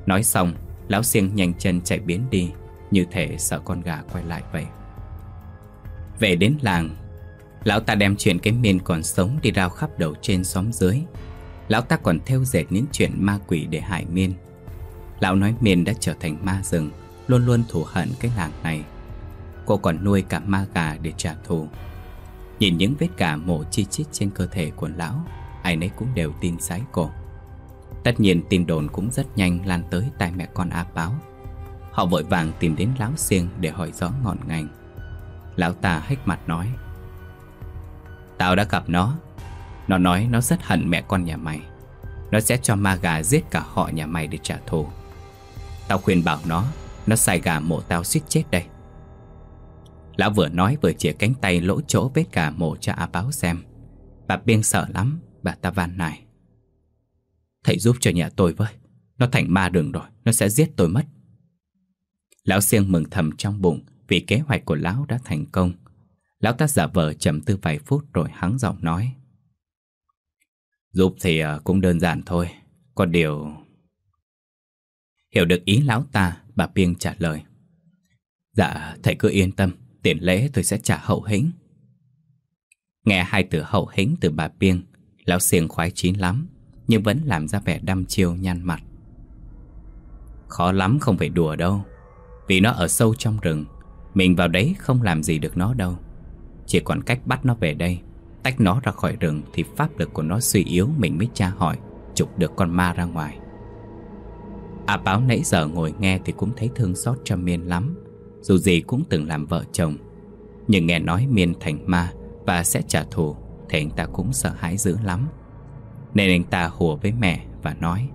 Nói xong, lão Xiêng nhanh chân chạy biến đi, như thể sợ con gà quay lại vậy. Về đến làng, lão ta đem chuyện cái Miên còn sống đi rao khắp đầu trên xóm dưới. Lão ta còn thêu dệt những chuyện ma quỷ để hại Miên. Lão nói Miên đã trở thành ma rừng, luôn luôn thù hận cái làng này. Cô còn nuôi cả ma gà để trả thù. Nhìn những vết gà mổ chi chít trên cơ thể của lão, ai nấy cũng đều tin sái cô. Tất nhiên tin đồn cũng rất nhanh lan tới tai mẹ con A Páo. Họ vội vàng tìm đến lão Xiêng để hỏi rõ ngọn ngành. Lão ta hếch mặt nói: Tao đã gặp nó. Nó nói nó rất hận mẹ con nhà mày. Nó sẽ cho ma gà giết cả họ nhà mày để trả thù. Tao khuyên bảo nó, nó sai gà mổ tao suýt chết đây. Lão vừa nói vừa chĩa cánh tay lỗ chỗ vết gà mổ cho A Páo xem. Bà Biên sợ lắm, bà ta van nài: Thầy giúp cho nhà tôi với. Nó thành ma rừng rồi, nó sẽ giết tôi mất. Lão Xiêng mừng thầm trong bụng vì kế hoạch của lão đã thành công. Lão ta giả vờ trầm tư vài phút rồi hắng giọng nói: Giúp thì cũng đơn giản thôi. Có điều... Hiểu được ý lão ta, bà Biên trả lời: Dạ, thầy cứ yên tâm, tiền lễ tôi sẽ trả hậu hĩnh. Nghe hai từ hậu hĩnh từ bà Biên, lão Xiêng khoái chí lắm, nhưng vẫn làm ra vẻ đăm chiêu nhăn mặt. Khó lắm không phải đùa đâu. Vì nó ở sâu trong rừng, mình vào đấy không làm gì được nó đâu. Chỉ còn cách bắt nó về đây, tách nó ra khỏi rừng thì pháp lực của nó suy yếu, mình mới tra hỏi, trục được con ma ra ngoài. A Páo nãy giờ ngồi nghe thì cũng thấy thương xót cho Miên lắm. Dù gì cũng từng làm vợ chồng. Nhưng nghe nói Miên thành ma và sẽ trả thù thì anh ta cũng sợ hãi dữ lắm. Nên anh ta hùa với mẹ và nói: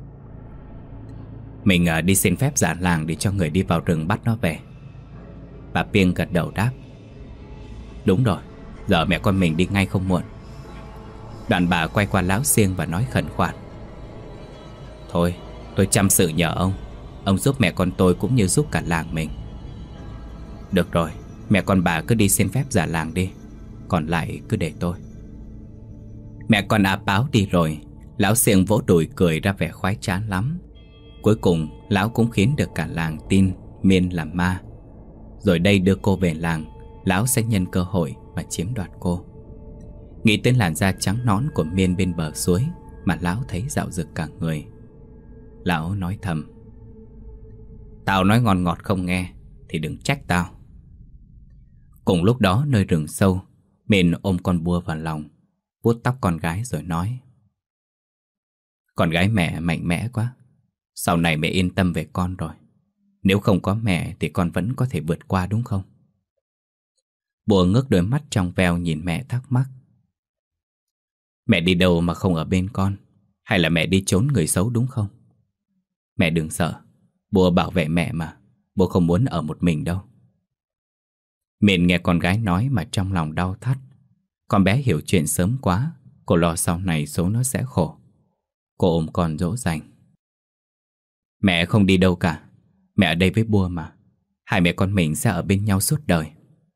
Mình đi xin phép già làng để cho người đi vào rừng bắt nó về. Bà Biên gật đầu đáp: Đúng rồi, giờ mẹ con mình đi ngay không muộn. Đoạn bà quay qua lão Xiêng và nói khẩn khoản: Thôi, tôi chăm sự nhờ ông. Ông giúp mẹ con tôi cũng như giúp cả làng mình. Được rồi, mẹ con bà cứ đi xin phép già làng đi, còn lại cứ để tôi. Mẹ con A Páo đi rồi, lão Xiêng vỗ đùi cười ra vẻ khoái trá lắm. Cuối cùng lão cũng khiến được cả làng tin Miên là ma. Rồi đây đưa cô về làng, lão sẽ nhân cơ hội mà chiếm đoạt cô. Nghĩ đến làn da trắng nõn của Miên bên bờ suối mà lão thấy dạo dực cả người. Lão nói thầm: Tao nói ngon ngọt không nghe thì đừng trách tao. Cùng lúc đó nơi rừng sâu, Miên ôm con Bua vào lòng, vuốt tóc con gái rồi nói: Con gái mẹ mạnh mẽ quá. Sau này mẹ yên tâm về con rồi. Nếu không có mẹ thì con vẫn có thể vượt qua đúng không? Bùa ngước đôi mắt trong veo nhìn mẹ thắc mắc: Mẹ đi đâu mà không ở bên con? Hay là mẹ đi trốn người xấu đúng không? Mẹ đừng sợ, Bùa bảo vệ mẹ mà. Bùa không muốn ở một mình đâu. Miên nghe con gái nói mà trong lòng đau thắt. Con bé hiểu chuyện sớm quá. Cô lo sau này số nó sẽ khổ. Cô ôm con dỗ dành: Mẹ không đi đâu cả. Mẹ ở đây với Bùa mà. Hai mẹ con mình sẽ ở bên nhau suốt đời.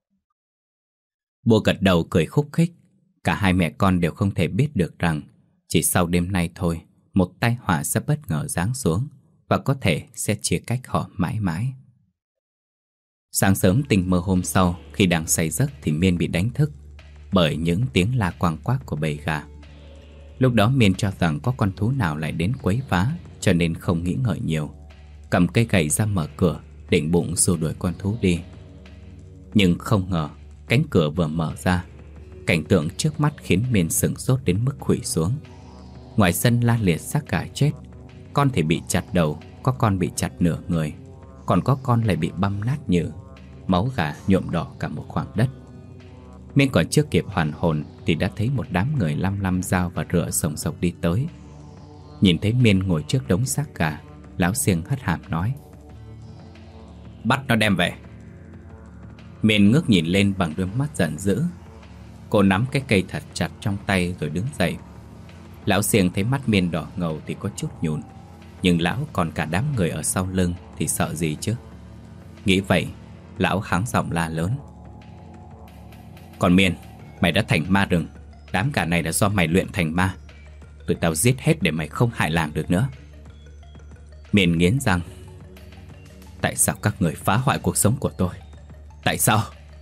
Bùa gật đầu cười khúc khích. Cả hai mẹ con đều không thể biết được rằng chỉ sau đêm nay thôi, một tai họa sẽ bất ngờ giáng xuống và có thể sẽ chia cách họ mãi mãi. Sáng sớm tình mơ hôm sau, khi đang say giấc thì Miên bị đánh thức bởi những tiếng la quang quác của bầy gà. Lúc đó Miên cho rằng có con thú nào lại đến quấy phá, cho nên không nghĩ ngợi nhiều, cầm cây gậy ra mở cửa, định bụng xua đuổi con thú đi. Nhưng không ngờ cánh cửa vừa mở ra, cảnh tượng trước mắt khiến Miên sửng sốt đến mức khuỵu xuống. Ngoài sân la liệt xác gà chết. Con thì bị chặt đầu, có con bị chặt nửa người, còn có con lại bị băm nát nhừ. Máu gà nhuộm đỏ cả một khoảng đất. Miên còn chưa kịp hoàn hồn thì đã thấy một đám người lăm lăm dao và rựa sồng sộc đi tới. Nhìn thấy Miên ngồi trước đống xác gà, lão Xiêng hất hàm nói: Bắt nó đem về. Miên ngước nhìn lên bằng đôi mắt giận dữ. Cô nắm cái cây thật chặt trong tay rồi đứng dậy. Lão Xiêng thấy mắt Miên đỏ ngầu thì có chút nhùn, nhưng lão còn cả đám người ở sau lưng thì sợ gì chứ. Nghĩ vậy, lão hắng giọng la lớn: Còn Miên, mày đã thành ma rừng. Đám gà này là do mày luyện thành ma. Tụi tao giết hết để mày không hại làng được nữa. Miền nghiến răng. Tại sao các người phá hoại cuộc sống của tôi? Tại sao?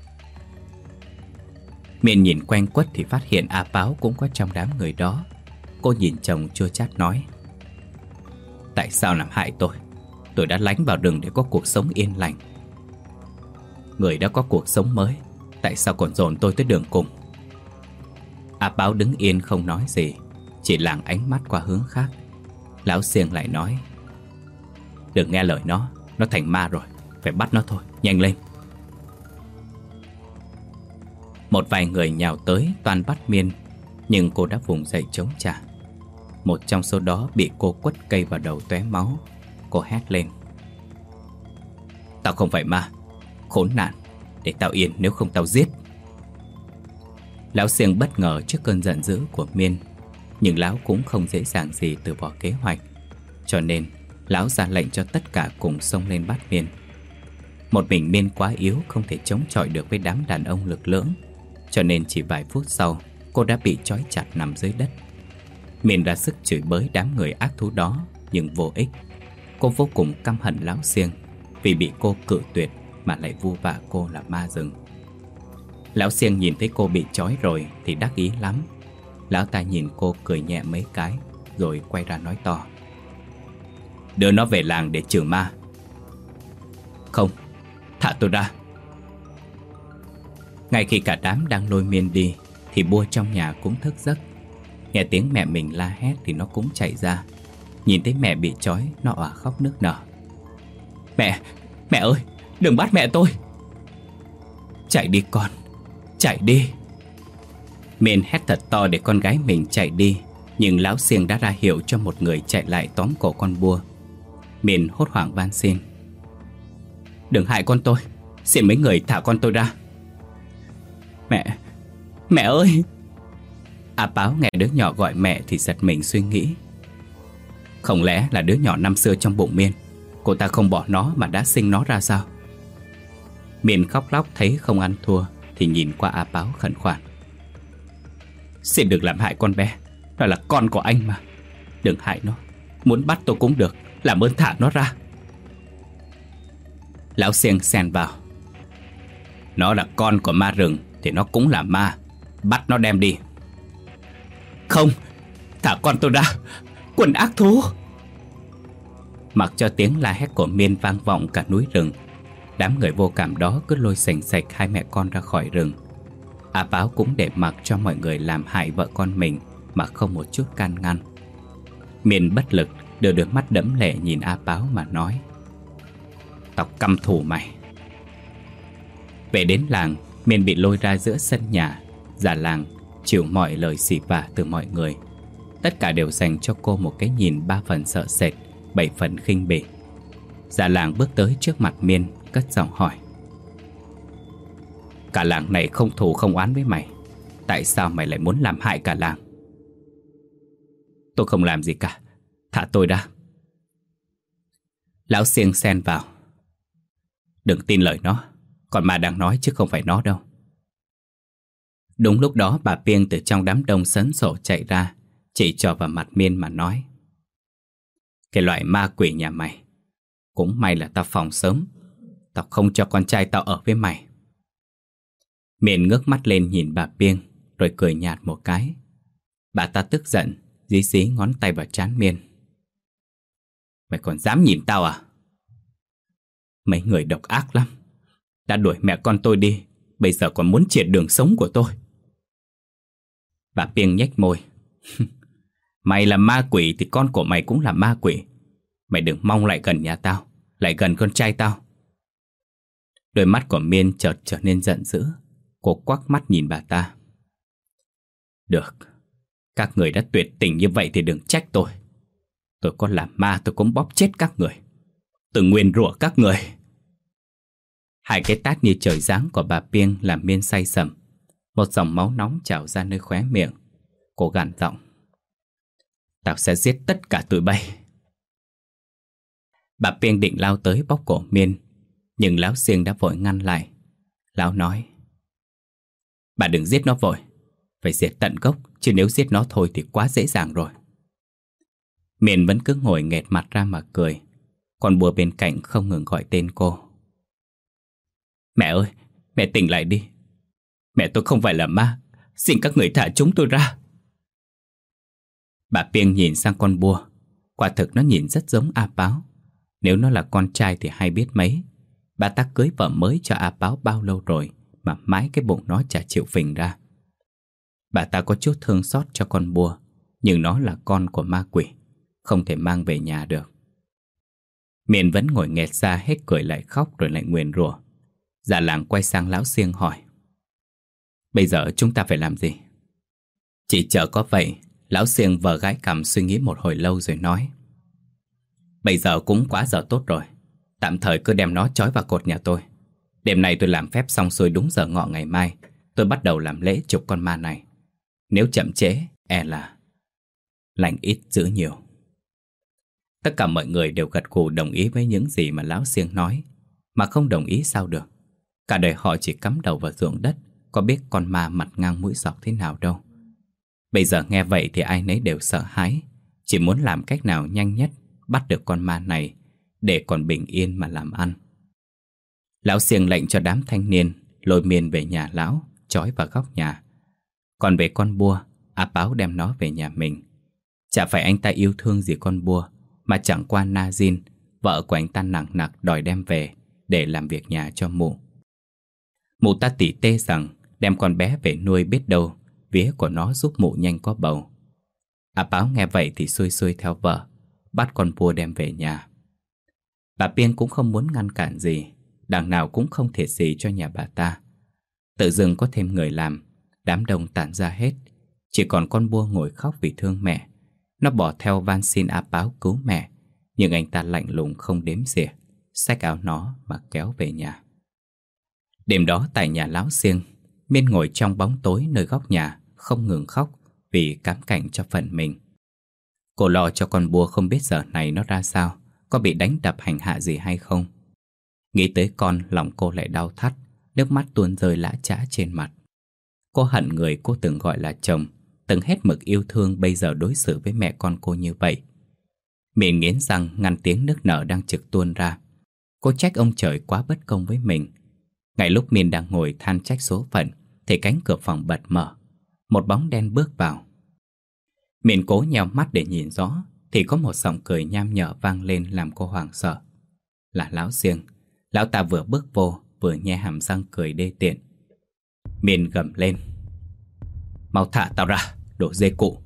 Miền nhìn quanh quất thì phát hiện A Báo cũng có trong đám người đó. Cô nhìn chồng chua chát nói. Tại sao làm hại tôi? Tôi đã lánh vào rừng để có cuộc sống yên lành. Người đã có cuộc sống mới, tại sao còn dồn tôi tới đường cùng? A Báo đứng yên không nói gì, chỉ lảng ánh mắt qua hướng khác. Lão Xiềng lại nói. Đừng nghe lời nó, nó thành ma rồi, phải bắt nó thôi, nhanh lên. Một vài người nhào tới toan bắt Miên, nhưng cô đã vùng dậy chống trả. Một trong số đó bị cô quất cây vào đầu tóe máu. Cô hét lên. Tao không phải ma, khốn nạn, để tao yên, nếu không tao giết. Lão Xiềng bất ngờ trước cơn giận dữ của Miên, nhưng lão cũng không dễ dàng gì từ bỏ kế hoạch. Cho nên lão ra lệnh cho tất cả cùng xông lên bắt Miên. Một mình Miên quá yếu, không thể chống chọi được với đám đàn ông lực lưỡng, cho nên chỉ vài phút sau cô đã bị trói chặt nằm dưới đất. Miên ra sức chửi bới đám người ác thú đó, nhưng vô ích. Cô vô cùng căm hận lão Xiềng vì bị cô cự tuyệt mà lại vu vạ cô là ma rừng. Lão Xiềng nhìn thấy cô bị trói rồi thì đắc ý lắm. Lão ta nhìn cô cười nhẹ mấy cái, rồi quay ra nói to. Đưa nó về làng để trừ ma. Không, thả tôi ra. Ngay khi cả đám đang lôi Miên đi thì Bua trong nhà cũng thức giấc. Nghe tiếng mẹ mình la hét thì nó cũng chạy ra. Nhìn thấy mẹ bị trói, nó òa khóc nức nở. Mẹ, mẹ ơi, đừng bắt mẹ tôi. Chạy đi con, chạy đi. Miên hét thật to để con gái mình chạy đi, nhưng lão Xiềng đã ra hiệu cho một người chạy lại tóm cổ con Bua. Miên hốt hoảng van xin. Đừng hại con tôi, xin mấy người thả con tôi ra. Mẹ, mẹ ơi. A Báo nghe đứa nhỏ gọi mẹ thì giật mình suy nghĩ. Không lẽ là đứa nhỏ năm xưa trong bụng Miên, cô ta không bỏ nó mà đã sinh nó ra sao? Miên khóc lóc thấy không ăn thua thì nhìn qua A Báo khẩn khoản. Xin đừng làm hại con bé, nó là con của anh mà. Đừng hại nó, muốn bắt tôi cũng được, làm ơn thả nó ra. Lão Xiềng xen vào. Nó là con của ma rừng thì nó cũng là ma, bắt nó đem đi. Không, thả con tôi ra, quần ác thú. Mặc cho tiếng la hét của Miên vang vọng cả núi rừng, đám người vô cảm đó cứ lôi sành sạch hai mẹ con ra khỏi rừng. A Báo cũng để mặc cho mọi người làm hại vợ con mình mà không một chút can ngăn. Miên bất lực đưa đôi mắt đẫm lệ nhìn A Báo mà nói. Tao căm thù mày. Về đến làng, Miên bị lôi ra giữa sân nhà. Già làng chịu mọi lời xỉ vả từ mọi người. Tất cả đều dành cho cô một cái nhìn ba phần sợ sệt, bảy phần khinh bỉ. Già làng bước tới trước mặt Miên, cất giọng hỏi. Cả làng này không thù không oán với mày, tại sao mày lại muốn làm hại cả làng? Tôi không làm gì cả, thả tôi ra. Lão Xiềng xen vào. Đừng tin lời nó, còn ma đang nói chứ không phải nó đâu. Đúng lúc đó bà Piêng từ trong đám đông sấn sổ chạy ra, chỉ trỏ vào mặt Miên mà nói. Cái loại ma quỷ nhà mày, cũng may là tao phòng sớm, tao không cho con trai tao ở với mày. Miên ngước mắt lên nhìn bà Piêng, rồi cười nhạt một cái. Bà ta tức giận, dí dí ngón tay vào trán Miên. Mày còn dám nhìn tao à? Mấy người độc ác lắm, đã đuổi mẹ con tôi đi, bây giờ còn muốn triệt đường sống của tôi. Bà Piêng nhếch môi. Mày là ma quỷ thì con của mày cũng là ma quỷ. Mày đừng mong lại gần nhà tao, lại gần con trai tao. Đôi mắt của Miên chợt trở nên giận dữ. Cô quắc mắt nhìn bà ta. Được, các người đã tuyệt tình như vậy thì đừng trách tôi. Tôi có làm ma tôi cũng bóp chết các người. Tôi nguyền rủa các người. Hai cái tát như trời giáng của bà Piêng làm Miên say sẩm. Một dòng máu nóng trào ra nơi khóe miệng. Cô gằn giọng. Tao sẽ giết tất cả tụi bay. Bà Piêng định lao tới bóp cổ Miên, nhưng lão Xiêng đã vội ngăn lại. Lão nói. Bà đừng giết nó vội, phải diệt tận gốc, chứ nếu giết nó thôi thì quá dễ dàng rồi. Miên vẫn cứ ngồi nghệt mặt ra mà cười, Con bùa bên cạnh không ngừng gọi tên cô. Mẹ ơi, mẹ tỉnh lại đi. Mẹ tôi không phải là ma. Xin các người thả chúng tôi ra. Bà Piêng nhìn sang con bùa. Quả thực nó nhìn rất giống A Páo. Nếu nó là con trai thì hay biết mấy. Bà ta cưới vợ mới cho A Páo bao lâu rồi mà mãi cái bụng nó chả chịu phình ra. Bà ta có chút thương xót cho con bùa, nhưng nó là con của ma quỷ, không thể mang về nhà được. Miền vẫn ngồi nghẹt ra, hết cười lại khóc rồi lại nguyền rủa. Già làng quay sang lão Siêng hỏi: Bây giờ chúng ta phải làm gì? Chỉ chờ có vậy. Lão Siêng vờ gãi cằm suy nghĩ một hồi lâu rồi nói: Bây giờ cũng quá giờ tốt rồi. Tạm thời cứ đem nó trói vào cột nhà tôi. Đêm nay tôi làm phép xong xuôi đúng giờ ngọ ngày mai, tôi bắt đầu làm lễ trục con ma này. Nếu chậm trễ, e là lành ít dữ nhiều. Tất cả mọi người đều gật gù đồng ý với những gì mà lão Siêng nói. Mà không đồng ý sao được. Cả đời họ chỉ cắm đầu vào ruộng đất, có biết con ma mặt ngang mũi dọc thế nào đâu. Bây giờ nghe vậy thì ai nấy đều sợ hãi, chỉ muốn làm cách nào nhanh nhất bắt được con ma này để còn bình yên mà làm ăn. Lão Siêng lệnh cho đám thanh niên lôi Miên về nhà lão, trói vào góc nhà. Còn về con bua, A Páo đem nó về nhà mình. Chả phải anh ta yêu thương gì con bua, mà chẳng qua Nazin, vợ của anh ta nặng nặc đòi đem về để làm việc nhà cho mụ. Mụ ta tỉ tê rằng đem con bé về nuôi biết đâu vía của nó giúp mụ nhanh có bầu. A Páo nghe vậy thì xuôi xuôi theo vợ, bắt con bua đem về nhà. Bà Piêng cũng không muốn ngăn cản gì, đằng nào cũng không thiệt gì cho nhà bà ta. Tự dưng có thêm người làm, đám đông tản ra hết. Chỉ còn con bua ngồi khóc vì thương mẹ. Nó bỏ theo van xin A Páo cứu mẹ, nhưng anh ta lạnh lùng không đếm xỉa, xách áo nó mà kéo về nhà. Đêm đó tại nhà lão Siêng, Miên ngồi trong bóng tối nơi góc nhà, không ngừng khóc vì cám cảnh cho phận mình. Cô lo cho con bua không biết giờ này nó ra sao, có bị đánh đập hành hạ gì hay không. Nghĩ tới con, lòng cô lại đau thắt, nước mắt tuôn rơi lã chã trên mặt. Cô hận người cô từng gọi là chồng, từng hết mực yêu thương, bây giờ đối xử với mẹ con cô như vậy. Miệng nghiến răng ngăn tiếng nước nở đang trực tuôn ra. Cô trách ông trời quá bất công với mình. Ngay lúc Miên đang ngồi than trách số phận thì cánh cửa phòng bật mở, một bóng đen bước vào. Miên cố nheo mắt để nhìn rõ thì có một giọng cười nham nhở vang lên làm cô hoảng sợ. Là lão Siêng. Lão ta vừa bước vô vừa nhe hàm răng cười đê tiện. Miên gầm lên: Mau thả tao ra, đồ dê cụ.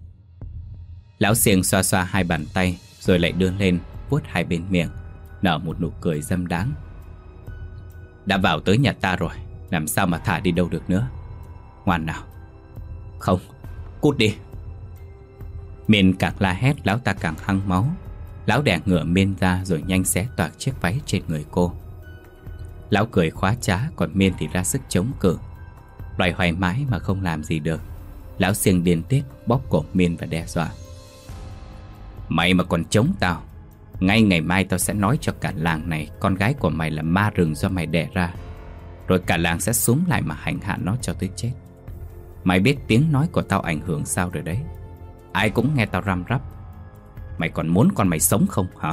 Lão Siêng xoa xoa hai bàn tay rồi lại đưa lên vuốt hai bên miệng, nở một nụ cười dâm đáng. Đã vào tới nhà ta rồi, làm sao mà thả đi đâu được nữa. Ngoan nào. Không, cút đi. Miên càng la hét, lão ta càng hăng máu. Lão đè ngựa Miên ra rồi nhanh xé toạc chiếc váy trên người cô. Lão cười khóa trá, còn Miên thì ra sức chống cự. Loay hoay mãi mà không làm gì được. Lão Siêng điên tiết bóp cổ Miên và đe dọa: Mày mà còn chống tao, ngay ngày mai tao sẽ nói cho cả làng này con gái của mày là ma rừng do mày đẻ ra. Rồi cả làng sẽ xúm lại mà hành hạ nó cho tới chết. Mày biết tiếng nói của tao ảnh hưởng sao rồi đấy. Ai cũng nghe tao răm rắp. Mày còn muốn con mày sống không hả?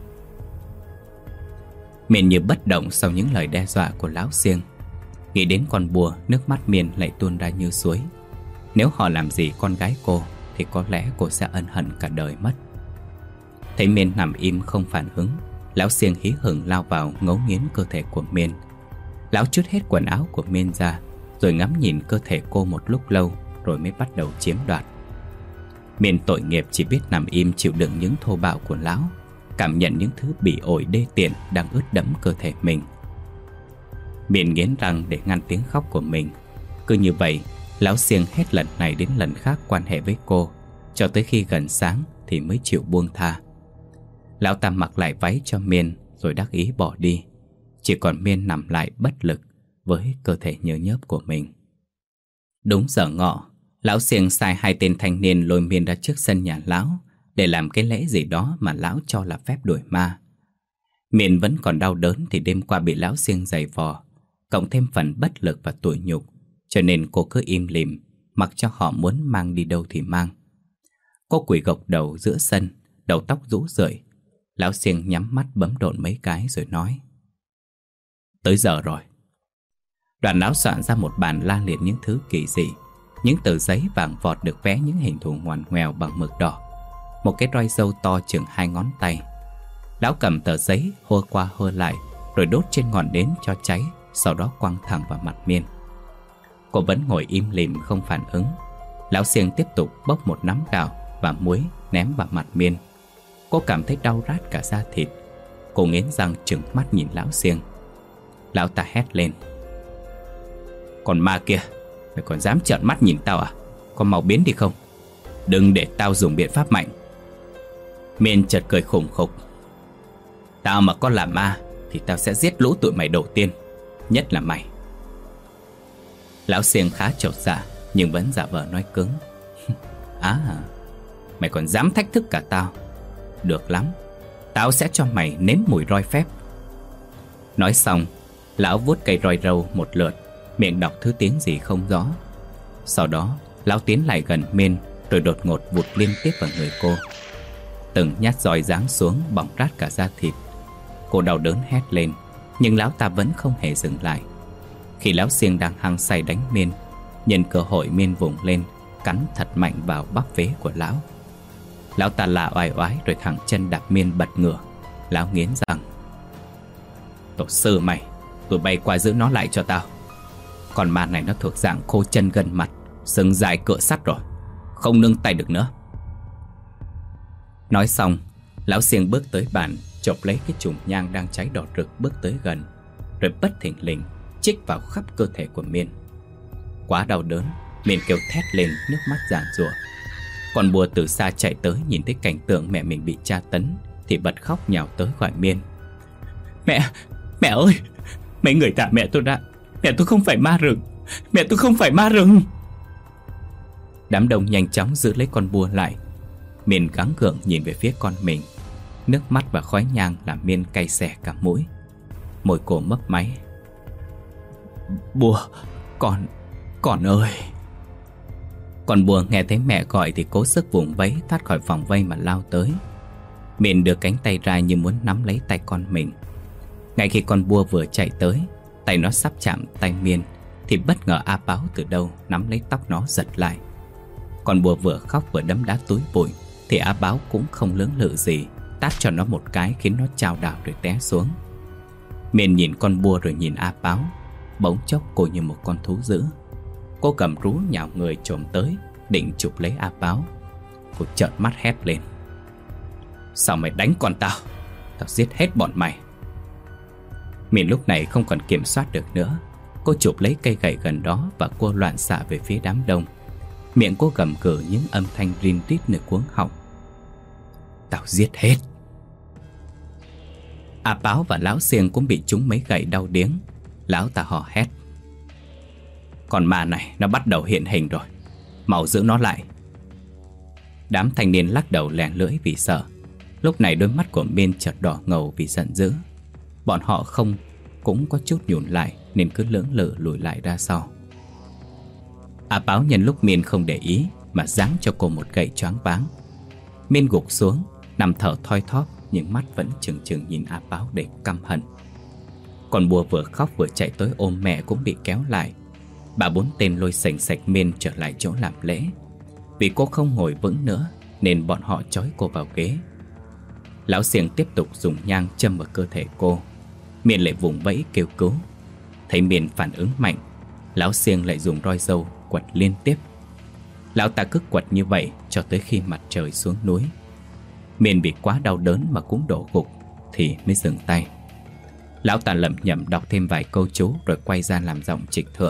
Miên như bất động sau những lời đe dọa của lão Siêng. Nghĩ đến con bùa, nước mắt Miên lại tuôn ra như suối. Nếu họ làm gì con gái cô thì có lẽ cô sẽ ân hận cả đời mất. Thấy Miên nằm im không phản ứng, lão Siêng hí hửng lao vào ngấu nghiến cơ thể của Miên. Lão trút hết quần áo của Miên ra, rồi ngắm nhìn cơ thể cô một lúc lâu, rồi mới bắt đầu chiếm đoạt. Miên tội nghiệp chỉ biết nằm im chịu đựng những thô bạo của lão, cảm nhận những thứ bỉ ổi đê tiện đang ướt đẫm cơ thể mình. Miên nghiến răng để ngăn tiếng khóc của mình. Cứ như vậy, lão Siêng hết lần này đến lần khác quan hệ với cô, cho tới khi gần sáng thì mới chịu buông tha. Lão ta mặc lại váy cho Miên rồi đắc ý bỏ đi. Chỉ còn Miên nằm lại bất lực với cơ thể nhớ nhớp của mình. Đúng giờ ngọ, lão Siêng sai hai tên thanh niên lôi Miên ra trước sân nhà lão để làm cái lễ gì đó mà lão cho là phép đuổi ma. Miên vẫn còn đau đớn thì đêm qua bị lão Siêng giày vò, cộng thêm phần bất lực và tủi nhục, cho nên cô cứ im lìm, mặc cho họ muốn mang đi đâu thì mang. Cô quỳ gục đầu giữa sân, đầu tóc rũ rượi. Lão Xiên nhắm mắt bấm độn mấy cái rồi nói: Tới giờ rồi. Đoàn lão soạn ra một bàn la liệt những thứ kỳ dị. Những tờ giấy vàng vọt được vẽ những hình thù ngoằn ngoèo bằng mực đỏ. Một cái roi râu to chừng hai ngón tay. Lão cầm tờ giấy hô qua hô lại, rồi đốt trên ngọn nến cho cháy, sau đó quăng thẳng vào mặt Miên. Cô vẫn ngồi im lìm không phản ứng. Lão Xiên tiếp tục bốc một nắm gạo và muối ném vào mặt Miên. Cô cảm thấy đau rát cả da thịt. Cô nghiến răng trừng mắt nhìn lão Xiên. Lão ta hét lên: Còn ma kia, mày còn dám trợn mắt nhìn tao à? Con mau biến đi không? Đừng để tao dùng biện pháp mạnh. Miên chợt cười khủng khục: Tao mà có làm ma thì tao sẽ giết lũ tụi mày đầu tiên, nhất là mày. Lão Xiên khá chột dạ nhưng vẫn giả vờ nói cứng: À, mày còn dám thách thức cả tao? Được lắm, tao sẽ cho mày nếm mùi roi phép. Nói xong, lão vuốt cây roi râu một lượt, miệng đọc thứ tiếng gì không rõ. Sau đó, lão tiến lại gần Miên, rồi đột ngột vụt liên tiếp vào người cô. Từng nhát roi giáng xuống bỏng rát cả da thịt. Cô đau đớn hét lên, nhưng lão ta vẫn không hề dừng lại. Khi lão Xiên đang hăng say đánh Miên, nhân cơ hội Miên vùng lên, cắn thật mạnh vào bắp vế của lão. Lão ta la oai oái rồi thẳng chân đạp Miên bật ngửa. Lão nghiến răng: Tổ sư mày, tụi bay qua giữ nó lại cho tao. Con ma này nó thuộc dạng khô chân gân mặt, sừng dài cựa sắt rồi, không nương tay được nữa. Nói xong, lão Xiên bước tới bàn, chộp lấy cái chùm nhang đang cháy đỏ rực bước tới gần, rồi bất thình lình chích vào khắp cơ thể của Miên. Quá đau đớn, Miên kêu thét lên, nước mắt giàn giụa. Con bùa từ xa chạy tới nhìn thấy cảnh tượng mẹ mình bị tra tấn thì bật khóc nhào tới gọi Miên: Mẹ, mẹ ơi, mấy người tạ mẹ tôi đã. Mẹ tôi không phải ma rừng, mẹ tôi không phải ma rừng. Đám đông nhanh chóng giữ lấy con bùa lại. Miên gắng gượng nhìn về phía con mình. Nước mắt và khói nhang làm Miên cay xè cả mũi. Môi cô mấp máy: Bùa, con, con ơi. Con bùa nghe thấy mẹ gọi thì cố sức vùng vẫy thoát khỏi vòng vây mà lao tới. Miên đưa cánh tay ra như muốn nắm lấy tay con mình. Ngay khi con bùa vừa chạy tới, tay nó sắp chạm tay Miên thì bất ngờ A Báo từ đâu nắm lấy tóc nó giật lại. Con bùa vừa khóc vừa đấm đá túi bụi thì A Báo cũng không lưỡng lự gì, tát cho nó một cái khiến nó chao đảo rồi té xuống. Miên nhìn con bùa rồi nhìn A Báo. Bỗng chốc cô như một con thú dữ. Cô cầm rú nhào người chồm tới, định chụp lấy A Báo. Cô trợn mắt hét lên: Sao mày đánh con tao? Tao giết hết bọn mày. Miên lúc này không còn kiểm soát được nữa. Cô chụp lấy cây gậy gần đó và cô loạn xạ về phía đám đông. Miệng cô gầm gừ những âm thanh rin rít nơi cuống họng: Tao giết hết. A Báo và lão Xiên cũng bị trúng mấy gậy đau điếng. Lão ta hò hét: Con ma này nó bắt đầu hiện hình rồi, mau giữ nó lại. Đám thanh niên lắc đầu lèn lưỡi vì sợ. Lúc này đôi mắt của Miên chợt đỏ ngầu vì giận dữ. Bọn họ không cũng có chút nhùn lại nên cứ lưỡng lự lùi lại ra sau. A Báo nhân lúc Miên không để ý mà giáng cho cô một gậy choáng váng. Miên gục xuống, nằm thở thoi thóp, nhưng mắt vẫn trừng trừng nhìn A Báo để căm hận. Con bùa vừa khóc vừa chạy tới ôm mẹ cũng bị kéo lại. Bà bốn tên lôi sành sạch Miên trở lại chỗ làm lễ. Vì cô không ngồi vững nữa nên bọn họ trói cô vào ghế. Lão Xiên tiếp tục dùng nhang châm vào cơ thể cô. Miên lại vùng vẫy kêu cứu. Thấy Miên phản ứng mạnh, lão Xiên lại dùng roi râu quật liên tiếp. Lão ta cứ quật như vậy cho tới khi mặt trời xuống núi. Miên bị quá đau đớn mà cũng đổ gục thì mới dừng tay. Lão ta lẩm nhẩm đọc thêm vài câu chú rồi quay ra làm giọng trịch thượng: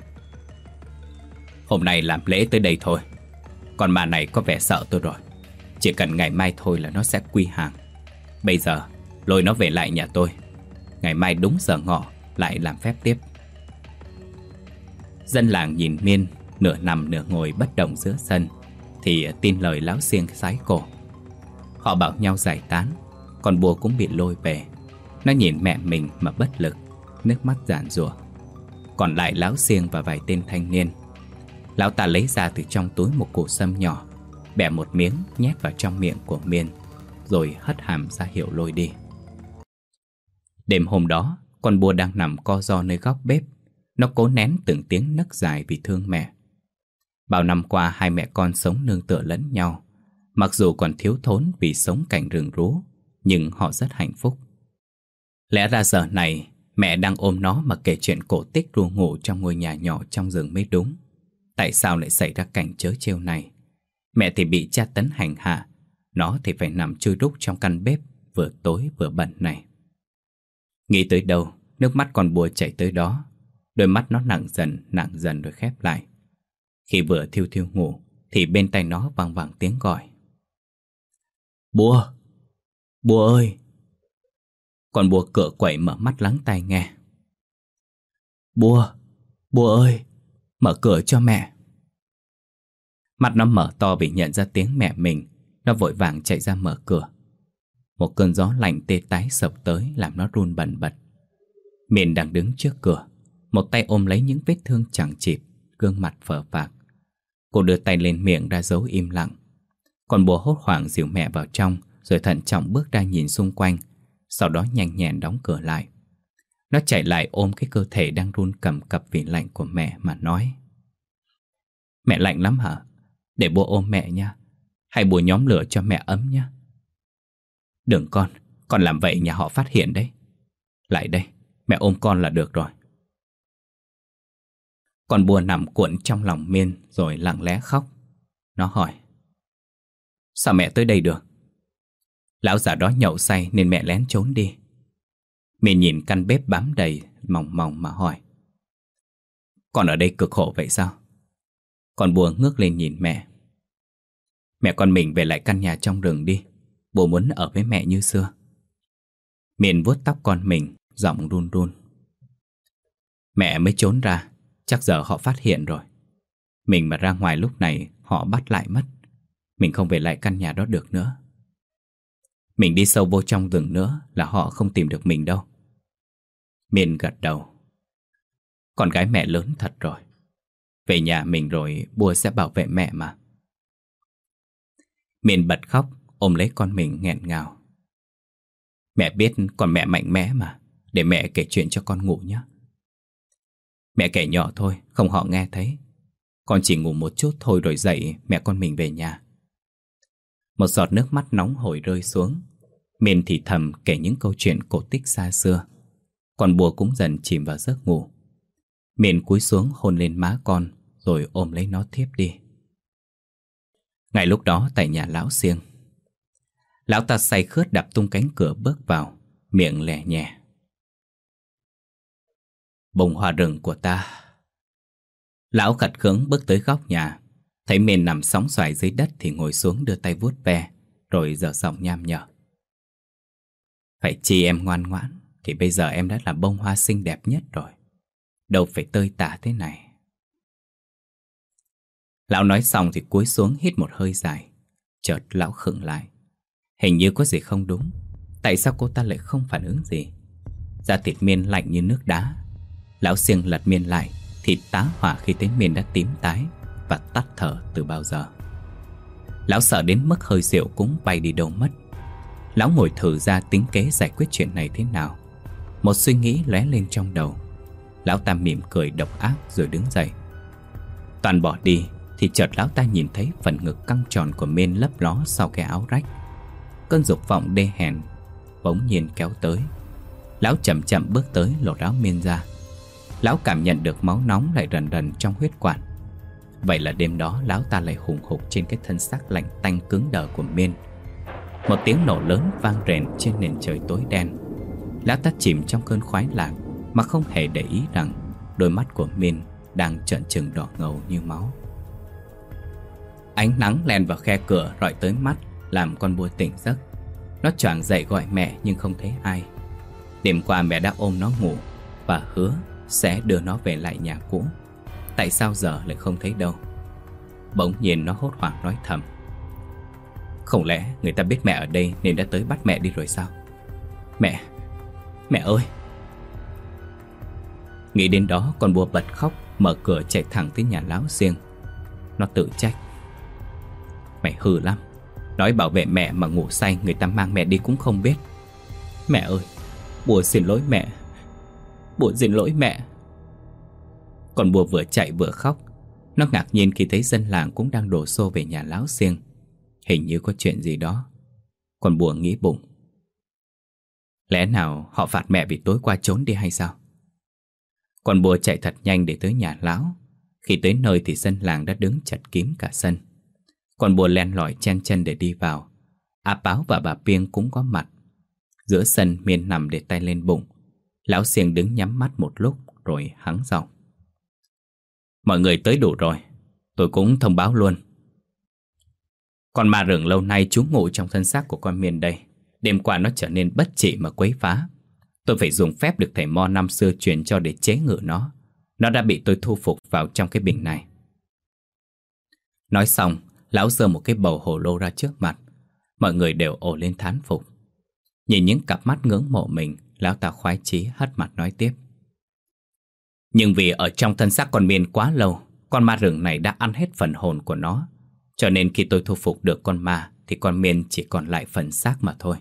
Hôm nay làm lễ tới đây thôi. Con ma này có vẻ sợ tôi rồi. Chỉ cần ngày mai thôi là nó sẽ quy hàng. Bây giờ lôi nó về lại nhà tôi. Ngày mai đúng giờ ngọ lại làm phép tiếp. Dân làng nhìn Miên nửa nằm nửa ngồi bất động giữa sân thì tin lời lão Xiên sái cổ. Họ bảo nhau giải tán. Con bùa cũng bị lôi về. Nó nhìn mẹ mình mà bất lực, nước mắt giàn giụa. Còn lại lão Xiên và vài tên thanh niên. Lão ta lấy ra từ trong túi một củ sâm nhỏ, bẻ một miếng nhét vào trong miệng của Miên. rồi hất hàm ra hiệu lôi đi. Đêm hôm đó, con Bua đang nằm co ro nơi góc bếp. Nó cố nén từng tiếng nấc dài vì thương mẹ. Bao năm qua hai mẹ con sống nương tựa lẫn nhau. Mặc dù còn thiếu thốn vì sống cạnh rừng rú, nhưng họ rất hạnh phúc. Lẽ ra giờ này mẹ đang ôm nó mà kể chuyện cổ tích ru ngủ trong ngôi nhà nhỏ trong rừng mới đúng. Tại sao lại xảy ra cảnh trớ trêu này? Mẹ thì bị tra tấn hành hạ, nó thì phải nằm chui rúc trong căn bếp vừa tối vừa bẩn này. Nghĩ tới đâu, nước mắt con Bua chảy tới đó. Đôi mắt nó nặng dần, nặng dần rồi khép lại. Khi vừa thiêu thiêu ngủ thì bên tai nó vang vang tiếng gọi. Bua! Bua ơi! Con Bua cựa quậy mở mắt lắng tai nghe. Bua! Bua ơi! Mở cửa cho mẹ! Mắt nó mở to vì nhận ra tiếng mẹ mình. Nó vội vàng chạy ra mở cửa. Một cơn gió lạnh tê tái sộc tới làm nó run bần bật. Miền đang đứng trước cửa, một tay ôm lấy những vết thương chẳng chịt, gương mặt phờ phạc. Cô đưa tay lên miệng ra dấu im lặng. Còn Bua hốt hoảng dìu mẹ vào trong, rồi thận trọng bước ra nhìn xung quanh, sau đó nhanh nhẹn đóng cửa lại. Nó chạy lại ôm cái cơ thể đang run cầm cập vì lạnh của mẹ mà nói. Mẹ lạnh lắm hả? Để Bua ôm mẹ nha. Hay Bua nhóm lửa cho mẹ ấm nha. Đừng con, con làm vậy nhà họ phát hiện đấy. Lại đây, mẹ ôm con là được rồi. Con Bua nằm cuộn trong lòng Miên rồi lặng lẽ khóc. Nó hỏi. Sao mẹ tới đây được? Lão già đó nhậu say nên mẹ lén trốn đi. Miên nhìn căn bếp bám đầy mỏng mỏng mà hỏi. Con ở đây cực khổ vậy sao? Con Bua ngước lên nhìn mẹ. Mẹ con mình về lại căn nhà trong rừng đi. Bố muốn ở với mẹ như xưa. Miên vuốt tóc con mình, giọng run run. Mẹ mới trốn ra, chắc giờ họ phát hiện rồi. Mình mà ra ngoài lúc này họ bắt lại mất. Mình không về lại căn nhà đó được nữa. Mình đi sâu vô trong rừng nữa là họ không tìm được mình đâu. Miên gật đầu. Con gái mẹ lớn thật rồi. Về nhà mình rồi Bua sẽ bảo vệ mẹ mà. Miên bật khóc, ôm lấy con mình nghẹn ngào. Mẹ biết con mẹ mạnh mẽ mà. Để mẹ kể chuyện cho con ngủ nhé. Mẹ kể nhỏ thôi, không họ nghe thấy. Con chỉ ngủ một chút thôi rồi dậy mẹ con mình về nhà. Một giọt nước mắt nóng hổi rơi xuống. Miên thì thầm kể những câu chuyện cổ tích xa xưa. Còn Bua cũng dần chìm vào giấc ngủ. Miên cúi xuống hôn lên má con rồi ôm lấy nó thiếp đi. Ngay lúc đó tại nhà lão Siêng, lão ta say khướt đạp tung cánh cửa bước vào, miệng lè nhè. Bông hoa rừng của ta. Lão khặt khững bước tới góc nhà, thấy Miên nằm sóng xoài dưới đất thì ngồi xuống đưa tay vuốt ve, rồi dở giọng nham nhở. Phải chi em ngoan ngoãn thì bây giờ em đã là bông hoa xinh đẹp nhất rồi. Đâu phải tơi tả thế này. Lão nói xong thì cúi xuống hít một hơi dài. Chợt lão khựng lại. Hình như có gì không đúng. Tại sao cô ta lại không phản ứng gì? Da thịt Miên lạnh như nước đá. Lão Siêng lật Miên lại thì tá hỏa khi thấy Miên đã tím tái và tắt thở từ bao giờ. Lão sợ đến mức hơi rượu cũng bay đi đâu mất. Lão ngồi thử ra tính kế giải quyết chuyện này thế nào. Một suy nghĩ lóe lên trong đầu. Lão ta mỉm cười độc ác rồi đứng dậy. Toàn bỏ đi thì chợt lão ta nhìn thấy phần ngực căng tròn của Miên lấp ló sau cái áo rách. Cơn dục vọng đê hèn bỗng nhiên kéo tới. Lão chậm chậm bước tới lột áo Miên ra. Lão cảm nhận được máu nóng lại rần rần trong huyết quản. Vậy là đêm đó lão ta lại hùng hục trên cái thân xác lạnh tanh cứng đờ của Miên. Một tiếng nổ lớn vang rền trên nền trời tối đen. Lão ta chìm trong cơn khoái lạc mà không hề để ý rằng đôi mắt của Miên đang trợn trừng đỏ ngầu như máu. Ánh nắng len vào khe cửa rọi tới mắt, làm con Bua tỉnh giấc. Nó choàng dậy gọi mẹ nhưng không thấy ai. Đêm qua mẹ đã ôm nó ngủ và hứa sẽ đưa nó về lại nhà cũ. Tại sao giờ lại không thấy đâu? Bỗng nhiên nó hốt hoảng nói thầm. Không lẽ người ta biết mẹ ở đây nên đã tới bắt mẹ đi rồi sao? Mẹ, mẹ ơi! Nghĩ đến đó con Bua bật khóc, mở cửa chạy thẳng tới nhà lão Siêng. Nó tự trách. Mày hư lắm. Nói bảo vệ mẹ mà ngủ say, người ta mang mẹ đi cũng không biết. Mẹ ơi, Bùa xin lỗi mẹ, Bùa xin lỗi mẹ. Còn Bùa vừa chạy vừa khóc. Nó ngạc nhiên khi thấy dân làng cũng đang đổ xô về nhà Láo Xiêng. Hình như có chuyện gì đó. Còn Bùa nghĩ bụng, lẽ nào họ phạt mẹ vì tối qua trốn đi hay sao? Còn Bùa chạy thật nhanh để tới nhà Lão. Khi tới nơi thì dân làng đã đứng chật kín cả sân. Còn Bùa len lỏi chen chân để đi vào. A Páo và bà Piêng cũng có mặt. Giữa sân, Miên nằm để tay lên bụng. Lão Xiêng đứng nhắm mắt một lúc rồi hắng giọng: Mọi người tới đủ rồi, tôi cũng thông báo luôn. Con ma rừng lâu nay trú ngụ trong thân xác của con Miên đây. Đêm qua nó trở nên bất trị mà quấy phá. Tôi phải dùng phép được thầy Mo năm xưa truyền cho để chế ngự nó. Nó đã bị tôi thu phục vào trong cái bình này. Nói xong, lão giơ một cái bầu hồ lô ra trước mặt. Mọi người đều ồ lên thán phục. Nhìn những cặp mắt ngưỡng mộ mình, lão ta khoái chí hất mặt nói tiếp: Nhưng vì ở trong thân xác con Miên quá lâu, con ma rừng này đã ăn hết phần hồn của nó. Cho nên khi tôi thu phục được con ma thì con Miên chỉ còn lại phần xác mà thôi.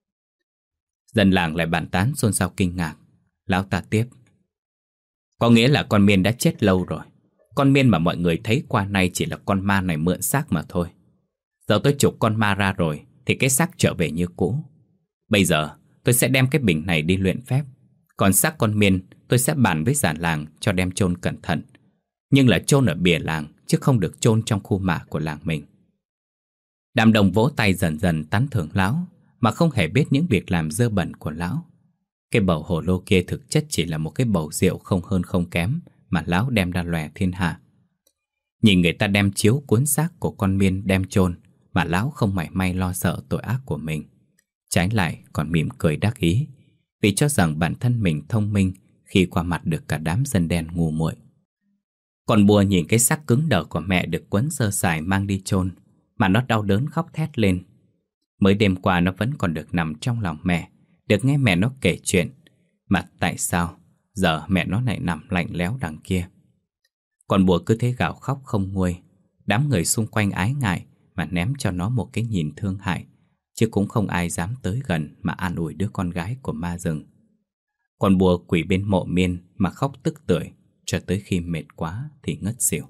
Dân làng lại bàn tán xôn xao kinh ngạc. Lão ta tiếp: Có nghĩa là con Miên đã chết lâu rồi. Con Miên mà mọi người thấy qua nay chỉ là con ma này mượn xác mà thôi. Giờ tôi trục con ma ra rồi thì cái xác trở về như cũ. Bây giờ tôi sẽ đem cái bình này đi luyện phép. Còn xác con Miên tôi sẽ bàn với già làng cho đem chôn cẩn thận. Nhưng là chôn ở bìa làng, chứ không được chôn trong khu mả của làng mình. Đám đông vỗ tay dần dần tán thưởng lão, mà không hề biết những việc làm dơ bẩn của lão. Cái bầu hồ lô kia thực chất chỉ là một cái bầu rượu không hơn không kém mà lão đem ra lòe thiên hạ. Nhìn người ta đem chiếu cuốn xác của con Miên đem chôn, mà lão không mảy may lo sợ tội ác của mình. Trái lại còn mỉm cười đắc ý, vì cho rằng bản thân mình thông minh khi qua mặt được cả đám dân đen ngu muội. Còn Bùa nhìn cái xác cứng đờ của mẹ được quấn sơ sài mang đi chôn, mà nó đau đớn khóc thét lên. Mới đêm qua nó vẫn còn được nằm trong lòng mẹ, được nghe mẹ nó kể chuyện. Mà tại sao giờ mẹ nó lại nằm lạnh lẽo đằng kia? Còn Bùa cứ thế gào khóc không nguôi. Đám người xung quanh ái ngại mà ném cho nó một cái nhìn thương hại, chứ cũng không ai dám tới gần mà an ủi đứa con gái của ma rừng. Còn Bùa quỳ bên mộ Miên mà khóc tức tưởi, cho tới khi mệt quá thì ngất xỉu.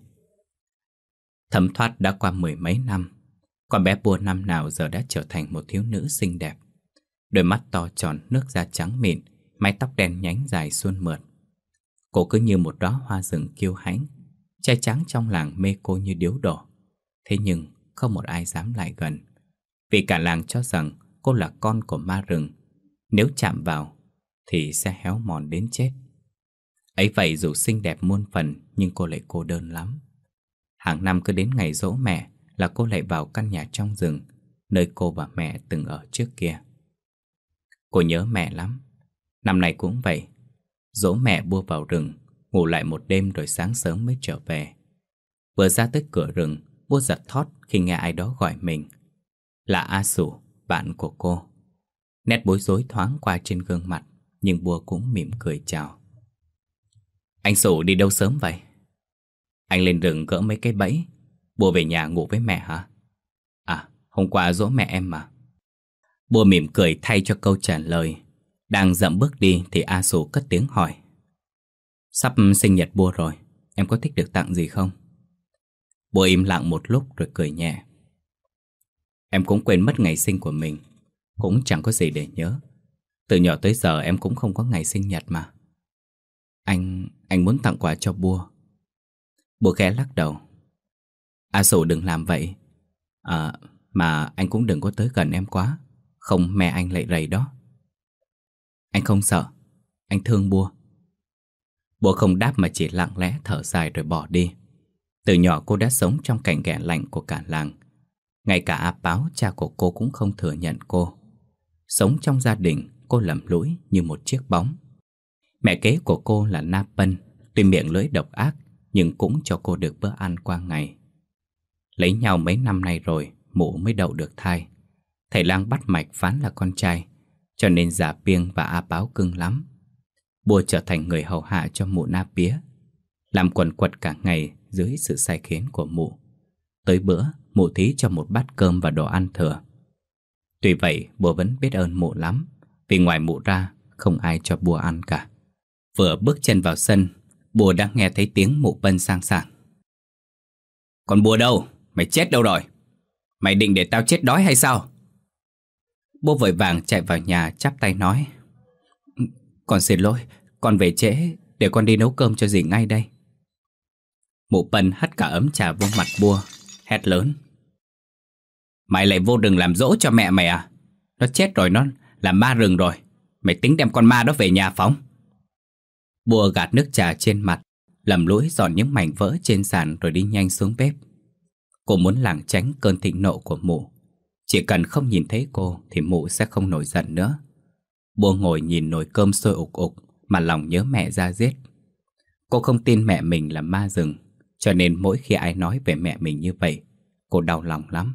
Thấm thoát đã qua mười mấy năm. Con bé Bùa năm nào giờ đã trở thành một thiếu nữ xinh đẹp. Đôi mắt to tròn, nước da trắng mịn, mái tóc đen nhánh dài suôn mượt. Cô cứ như một đóa hoa rừng kiêu hãnh. Trai trắng trong làng mê cô như điếu đổ. Thế nhưng không một ai dám lại gần, vì cả làng cho rằng cô là con của ma rừng. Nếu chạm vào thì sẽ héo mòn đến chết. Ấy vậy dù xinh đẹp muôn phần, nhưng cô lại cô đơn lắm. Hàng năm cứ đến ngày giỗ mẹ là cô lại vào căn nhà trong rừng, nơi cô và mẹ từng ở trước kia. Cô nhớ mẹ lắm. Năm nay cũng vậy. Giỗ mẹ Bùa vào rừng, ngủ lại một đêm rồi sáng sớm mới trở về. Vừa ra tới cửa rừng, Bùa giật thót khi nghe ai đó gọi mình. Là A Sủ, bạn của cô. Nét bối rối thoáng qua trên gương mặt, nhưng Bùa cũng mỉm cười chào. Anh Sủ đi đâu sớm vậy? Anh lên rừng gỡ mấy cái bẫy. Bùa về nhà ngủ với mẹ hả? À, hôm qua giỗ mẹ em mà. Bùa mỉm cười thay cho câu trả lời. Đang dậm bước đi thì A Sủ cất tiếng hỏi. Sắp sinh nhật Bùa rồi, em có thích được tặng gì không? Bùa im lặng một lúc rồi cười nhẹ. Em cũng quên mất ngày sinh của mình, cũng chẳng có gì để nhớ. Từ nhỏ tới giờ em cũng không có ngày sinh nhật mà. Anh, anh muốn tặng quà cho Bùa. Bùa khẽ lắc đầu. A Sủ đừng làm vậy. À, mà anh cũng đừng có tới gần em quá, không mẹ anh lại rầy đó. Anh không sợ, anh thương Bùa. Bùa không đáp mà chỉ lặng lẽ thở dài rồi bỏ đi. Từ nhỏ cô đã sống trong cảnh ghẻ lạnh của cả làng. Ngay cả A Páo, cha của cô cũng không thừa nhận cô. Sống trong gia đình, cô lầm lũi như một chiếc bóng. Mẹ kế của cô là Na Pân, tuy miệng lưỡi độc ác nhưng cũng cho cô được bữa ăn qua ngày. Lấy nhau mấy năm nay rồi, mụ mới đậu được thai. Thầy lang bắt mạch phán là con trai, cho nên già Piêng và A Páo cưng lắm. Bùa trở thành người hầu hạ cho mụ Na Pía, làm quần quật cả ngày dưới sự sai khiến của mụ. Tới bữa, mụ thí cho một bát cơm và đồ ăn thừa. Tuy vậy, bùa vẫn biết ơn mụ lắm, vì ngoài mụ ra, không ai cho bùa ăn cả. Vừa bước chân vào sân, bùa đã nghe thấy tiếng mụ Pân sang sảng. Còn bùa đâu? Mày chết đâu rồi? Mày định để tao chết đói hay sao? Bùa vội vàng chạy vào nhà chắp tay nói. Con xin lỗi, con về trễ, để con đi nấu cơm cho dì ngay đây. Mụ Pân hất cả ấm trà vô mặt bùa, hét lớn. Mày lại vô rừng làm dỗ cho mẹ mày à? Nó chết rồi, nó là ma rừng rồi. Mày tính đem con ma đó về nhà phóng? Bùa gạt nước trà trên mặt, lầm lũi dọn những mảnh vỡ trên sàn rồi đi nhanh xuống bếp. Cô muốn lảng tránh cơn thịnh nộ của mụ. Chỉ cần không nhìn thấy cô thì mụ sẽ không nổi giận nữa. Bùa ngồi nhìn nồi cơm sôi ục ục mà lòng nhớ mẹ ra giết. Cô không tin mẹ mình là ma rừng, cho nên mỗi khi ai nói về mẹ mình như vậy, cô đau lòng lắm.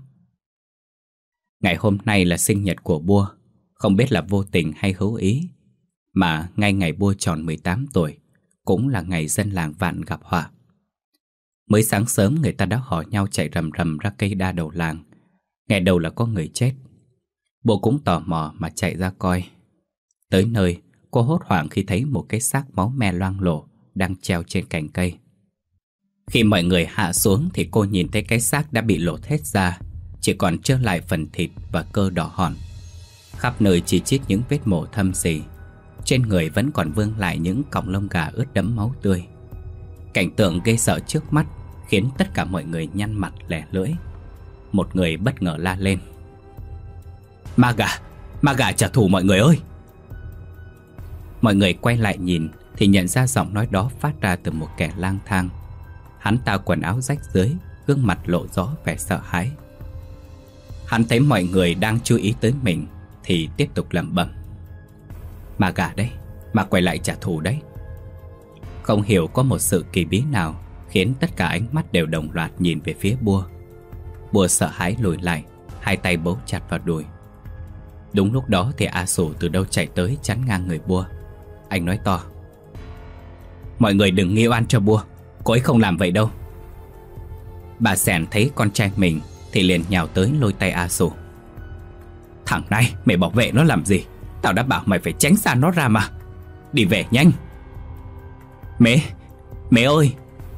Ngày hôm nay là sinh nhật của Bua, không biết là vô tình hay hữu ý, mà ngay ngày Bua tròn mười tám tuổi, cũng là ngày dân làng Vạn gặp họa. Mới sáng sớm người ta đã hò nhau chạy rầm rầm ra cây đa đầu làng, nghe đầu là có người chết. Bua cũng tò mò mà chạy ra coi. Tới nơi, cô hốt hoảng khi thấy một cái xác máu me loang lổ đang treo trên cành cây. Khi mọi người hạ xuống thì cô nhìn thấy cái xác đã bị lột hết ra, chỉ còn trơ lại phần thịt và cơ đỏ hòn. Khắp nơi chỉ chít những vết mổ thâm sỉ. Trên người vẫn còn vương lại những cọng lông gà ướt đẫm máu tươi. Cảnh tượng ghê sợ trước mắt khiến tất cả mọi người nhăn mặt lẻ lưỡi. Một người bất ngờ la lên. Ma gà! Ma gà trả thù mọi người ơi! Mọi người quay lại nhìn thì nhận ra giọng nói đó phát ra từ một kẻ lang thang. Hắn ta quần áo rách rưới, gương mặt lộ rõ vẻ sợ hãi. Hắn thấy mọi người đang chú ý tới mình thì tiếp tục lẩm bẩm. Ma gà đấy, ma quay lại trả thù đấy. Không hiểu có một sự kỳ bí nào khiến tất cả ánh mắt đều đồng loạt nhìn về phía Bua. Bua sợ hãi lùi lại, hai tay bấu chặt vào đùi. Đúng lúc đó thì A Sủ từ đâu chạy tới chắn ngang người Bua. Anh nói to. Mọi người đừng nghi oan cho Bua, cô ấy không làm vậy đâu. Bà Sẻn thấy con trai mình thì liền nhào tới lôi tay A Sủ. Thằng này, mày bảo vệ nó làm gì? Tao đã bảo mày phải tránh xa nó ra mà. Đi về nhanh. Mẹ, mẹ ơi!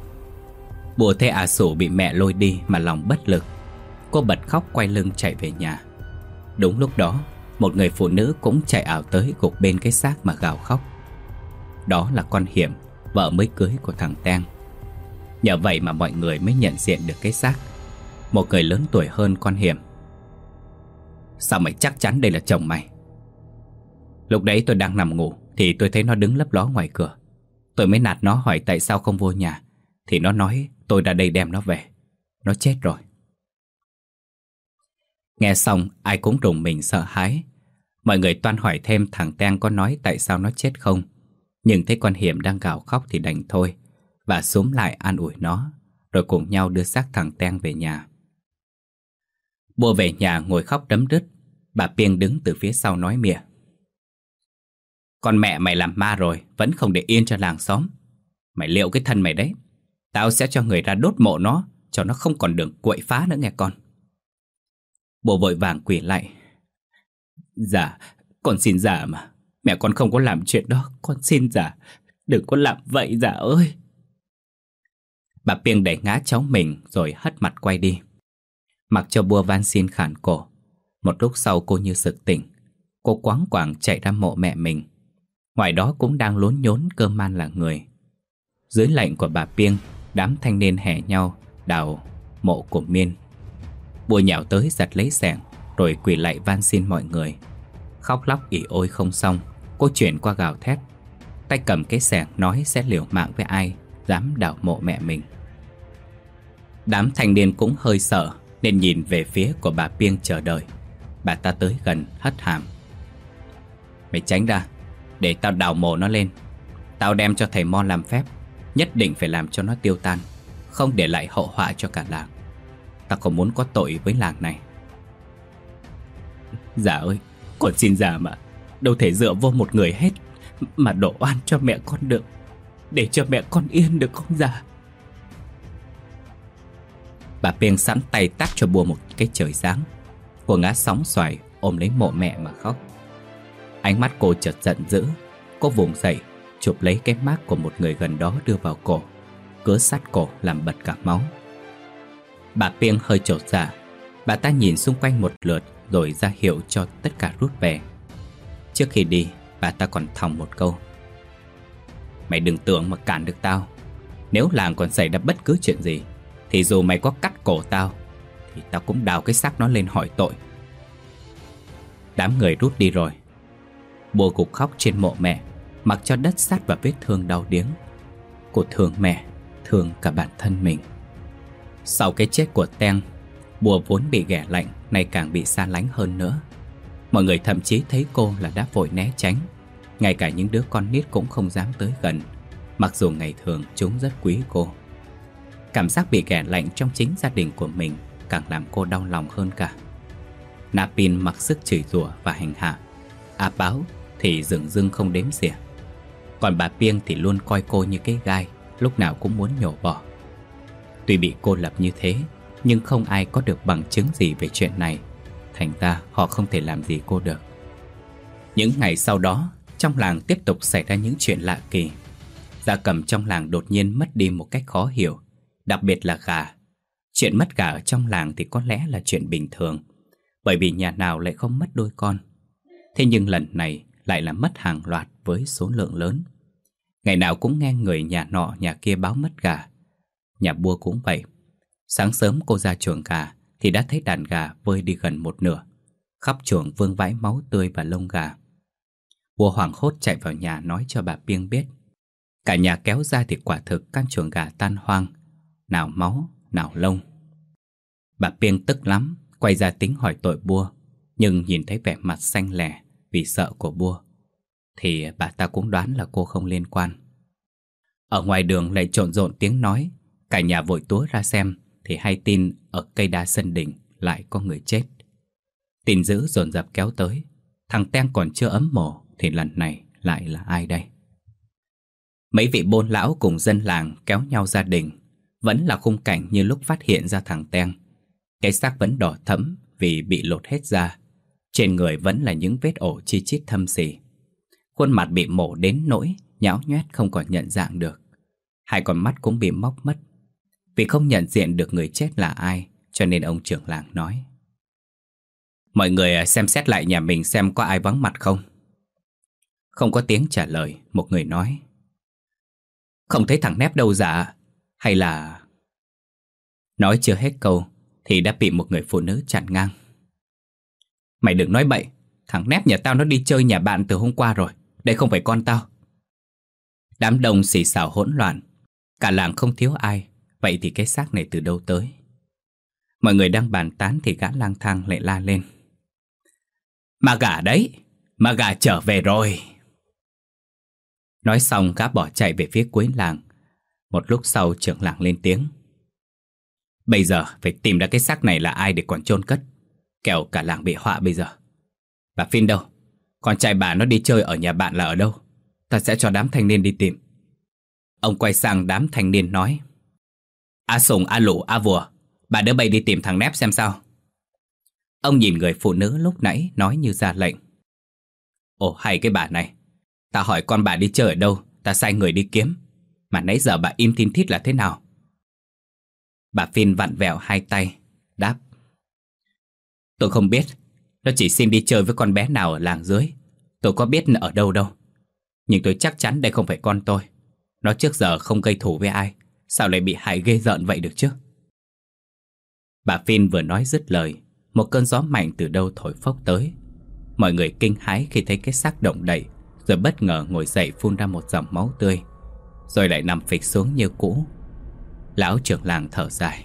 Bùa thấy A Sủ bị mẹ lôi đi mà lòng bất lực. Cô bật khóc quay lưng chạy về nhà. Đúng lúc đó, một người phụ nữ cũng chạy ảo tới gục bên cái xác mà gào khóc. Đó là con Hiểm, vợ mới cưới của thằng Teng. Nhờ vậy mà mọi người mới nhận diện được cái xác. Một người lớn tuổi hơn con Hiểm. Sao mày chắc chắn đây là chồng mày? Lúc đấy tôi đang nằm ngủ thì tôi thấy nó đứng lấp ló ngoài cửa. Tôi mới nạt nó hỏi tại sao không vô nhà, thì nó nói tôi ra đây đem nó về. Nó chết rồi. Nghe xong ai cũng rùng mình sợ hãi. Mọi người toan hỏi thêm thằng Teng có nói tại sao nó chết không, nhưng thấy con Hiểm đang gào khóc thì đành thôi, và xúm lại an ủi nó, rồi cùng nhau đưa xác thằng Teng về nhà. Bua về nhà ngồi khóc đấm đứt. Bà Piêng đứng từ phía sau nói mỉa. Con mẹ mày làm ma rồi vẫn không để yên cho làng xóm. Mày liệu cái thân mày đấy. Tao sẽ cho người ra đốt mộ nó, cho nó không còn đường quậy phá nữa nghe con. Bố vội vàng quỳ lại. Dạ, con xin dạ mà. Mẹ con không có làm chuyện đó, con xin dạ. Đừng có làm vậy dạ ơi. Bà Piêng đẩy ngã cháu mình rồi hất mặt quay đi. Mặc cho Bua van xin khản cổ. Một lúc sau cô như sực tỉnh. Cô quáng quàng chạy ra mộ mẹ mình. Ngoài đó cũng đang lốn nhốn cơ man là người. Dưới lệnh của bà Piêng, đám thanh niên hẻ nhau đào mộ của Miên. Bua nhào tới giật lấy xẻng rồi quỳ lạy van xin mọi người. Khóc lóc ỉ ôi không xong, cô chuyển qua gào thét. Tay cầm cái xẻng nói sẽ liều mạng với ai dám đào mộ mẹ mình. Đám thanh niên cũng hơi sợ nên nhìn về phía của bà Piêng chờ đợi. Bà ta tới gần hất hàm. Mày tránh ra, để tao đào mộ nó lên. Tao đem cho thầy Mo làm phép, nhất định phải làm cho nó tiêu tan, không để lại hậu họa cho cả làng. Tao không muốn có tội với làng này. Dạ ơi, con xin dạ mà. Đâu thể dựa vô một người hết mà đổ oan cho mẹ con được. Để cho mẹ con yên được không dạ? Bà Piêng sẵn tay tát cho bua một cái trời giáng. Cô ngã sóng xoài ôm lấy mộ mẹ mà khóc. Ánh mắt cô chợt giận dữ. Cô vùng dậy, chụp lấy cái mác của một người gần đó đưa vào cổ, cứa sát cổ làm bật cả máu. Bà Piêng hơi chột dạ. Bà ta nhìn xung quanh một lượt rồi ra hiệu cho tất cả rút về. Trước khi đi, bà ta còn thòng một câu: mày đừng tưởng mà cản được tao. Nếu làng còn xảy ra bất cứ chuyện gì thì dù mày có cắt cổ tao thì tao cũng đào cái xác nó lên hỏi tội. Đám người rút đi rồi. Bua gục khóc trên mộ mẹ, mặc cho đất sát vào vết thương đau điếng. Cô thương mẹ, thương cả bản thân mình. Sau cái chết của Teng, Bua vốn bị ghẻ lạnh nay càng bị xa lánh hơn nữa. Mọi người thậm chí thấy cô là đã vội né tránh. Ngay cả những đứa con nít cũng không dám tới gần, mặc dù ngày thường chúng rất quý cô. Cảm giác bị ghẻ lạnh trong chính gia đình của mình càng làm cô đau lòng hơn cả. Napin mặc sức chửi rủa và hành hạ. A Báo thì dửng dưng không đếm xỉa. Còn bà Piêng thì luôn coi cô như cái gai, lúc nào cũng muốn nhổ bỏ. Tuy bị cô lập như thế, nhưng không ai có được bằng chứng gì về chuyện này. Thành ra họ không thể làm gì cô được. Những ngày sau đó, trong làng tiếp tục xảy ra những chuyện lạ kỳ. Gia cầm trong làng đột nhiên mất đi một cách khó hiểu, đặc biệt là gà. Chuyện mất gà ở trong làng thì có lẽ là chuyện bình thường, bởi vì nhà nào lại không mất đôi con. Thế nhưng lần này lại là mất hàng loạt với số lượng lớn. Ngày nào cũng nghe người nhà nọ nhà kia báo mất gà. Nhà Bua cũng vậy. Sáng sớm cô ra chuồng gà thì đã thấy đàn gà vơi đi gần một nửa. Khắp chuồng vương vãi máu tươi và lông gà. Bua hoảng hốt chạy vào nhà nói cho bà Piêng biết. Cả nhà kéo ra thì quả thực căn chuồng gà tan hoang, nào máu, nào lông. Bà Piêng tức lắm, quay ra tính hỏi tội Bua, nhưng nhìn thấy vẻ mặt xanh lẻ vì sợ của Bua thì bà ta cũng đoán là cô không liên quan. Ở ngoài đường lại trộn rộn tiếng nói. Cả nhà vội túa ra xem thì hay tin ở cây đa sân đỉnh lại có người chết. Tin dữ dồn dập kéo tới. Thằng Teng còn chưa ấm mồ thì lần này lại là ai đây? Mấy vị bôn lão cùng dân làng kéo nhau ra đình. Vẫn là khung cảnh như lúc phát hiện ra thằng Teng. Cái xác vẫn đỏ thẫm vì bị lột hết da. Trên người vẫn là những vết ổ chi chít thâm sỉ. Khuôn mặt bị mổ đến nỗi nhão nhoét không còn nhận dạng được. Hai con mắt cũng bị móc mất. Vì không nhận diện được người chết là ai, cho nên ông trưởng làng nói: mọi người xem xét lại nhà mình xem có ai vắng mặt không. Không có tiếng trả lời. Một người nói: không thấy thằng Nép đâu dạ. Hay là... Nói chưa hết câu thì đã bị một người phụ nữ chặn ngang. Mày đừng nói bậy. Thằng Nép nhà tao nó đi chơi nhà bạn từ hôm qua rồi. Đây không phải con tao. Đám đông xì xào hỗn loạn. Cả làng không thiếu ai. Vậy thì cái xác này từ đâu tới? Mọi người đang bàn tán thì gã lang thang lại la lên: mà gà đấy, mà gà trở về rồi. Nói xong gã bỏ chạy về phía cuối làng. Một lúc sau trưởng làng lên tiếng: bây giờ phải tìm ra cái xác này là ai để còn chôn cất, kẻo cả làng bị họa bây giờ. Bà Phin đâu? Con trai bà nó đi chơi ở nhà bạn là ở đâu? Ta sẽ cho đám thanh niên đi tìm. Ông quay sang đám thanh niên nói: A Sùng, A Lũ, A Vùa, bà đỡ bay đi tìm thằng Nép xem sao. Ông nhìn người phụ nữ lúc nãy nói như ra lệnh. Ồ, hay cái bà này. Ta hỏi con bà đi chơi ở đâu, ta sai người đi kiếm. Mà nãy giờ bà im tin thít là thế nào? Bà Phin vặn vẹo hai tay, đáp: tôi không biết. Nó chỉ xin đi chơi với con bé nào ở làng dưới. Tôi có biết ở đâu đâu. Nhưng tôi chắc chắn đây không phải con tôi. Nó trước giờ không gây thù với ai, sao lại bị hại ghê rợn vậy được chứ? Bà Phin vừa nói dứt lời, một cơn gió mạnh từ đâu thổi phốc tới. Mọi người kinh hãi khi thấy cái xác động đậy, rồi bất ngờ ngồi dậy phun ra một dòng máu tươi, rồi lại nằm phịch xuống như cũ. Lão trưởng làng thở dài: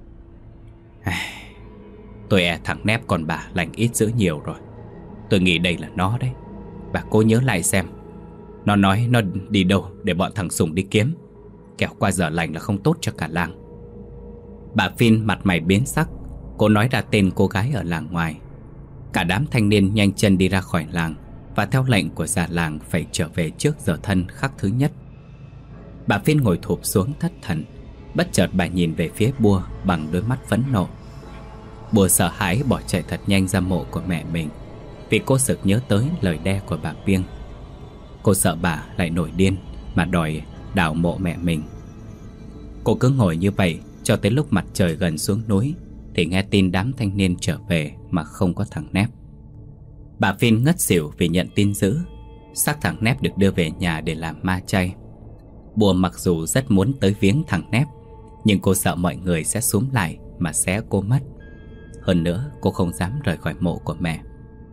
tôi e thằng Nép con bà lành ít dữ nhiều rồi. Tôi nghĩ đây là nó đấy. Bà cố nhớ lại xem. Nó nói nó đi đâu để bọn thằng Sùng đi kiếm, kẻo qua giờ lành là không tốt cho cả làng. Bà Phin mặt mày biến sắc. Cô nói ra tên cô gái ở làng ngoài. Cả đám thanh niên nhanh chân đi ra khỏi làng, và theo lệnh của già làng phải trở về trước giờ thân khắc thứ nhất. Bà Phin ngồi thụp xuống thất thần. Bất chợt bà nhìn về phía Bua bằng đôi mắt phẫn nộ. Bua sợ hãi bỏ chạy thật nhanh ra mộ của mẹ mình, vì cô sực nhớ tới lời đe của bà Piêng. Cô sợ bà lại nổi điên mà đòi đào mộ mẹ mình. Cô cứ ngồi như vậy cho tới lúc mặt trời gần xuống núi thì nghe tin đám thanh niên trở về mà không có thằng Nép. Bà Phiên ngất xỉu vì nhận tin dữ. Xác thằng Nép được đưa về nhà để làm ma chay. Bùa mặc dù rất muốn tới viếng thằng Nép, nhưng cô sợ mọi người sẽ xúm lại mà xé cô mất. Hơn nữa cô không dám rời khỏi mộ của mẹ.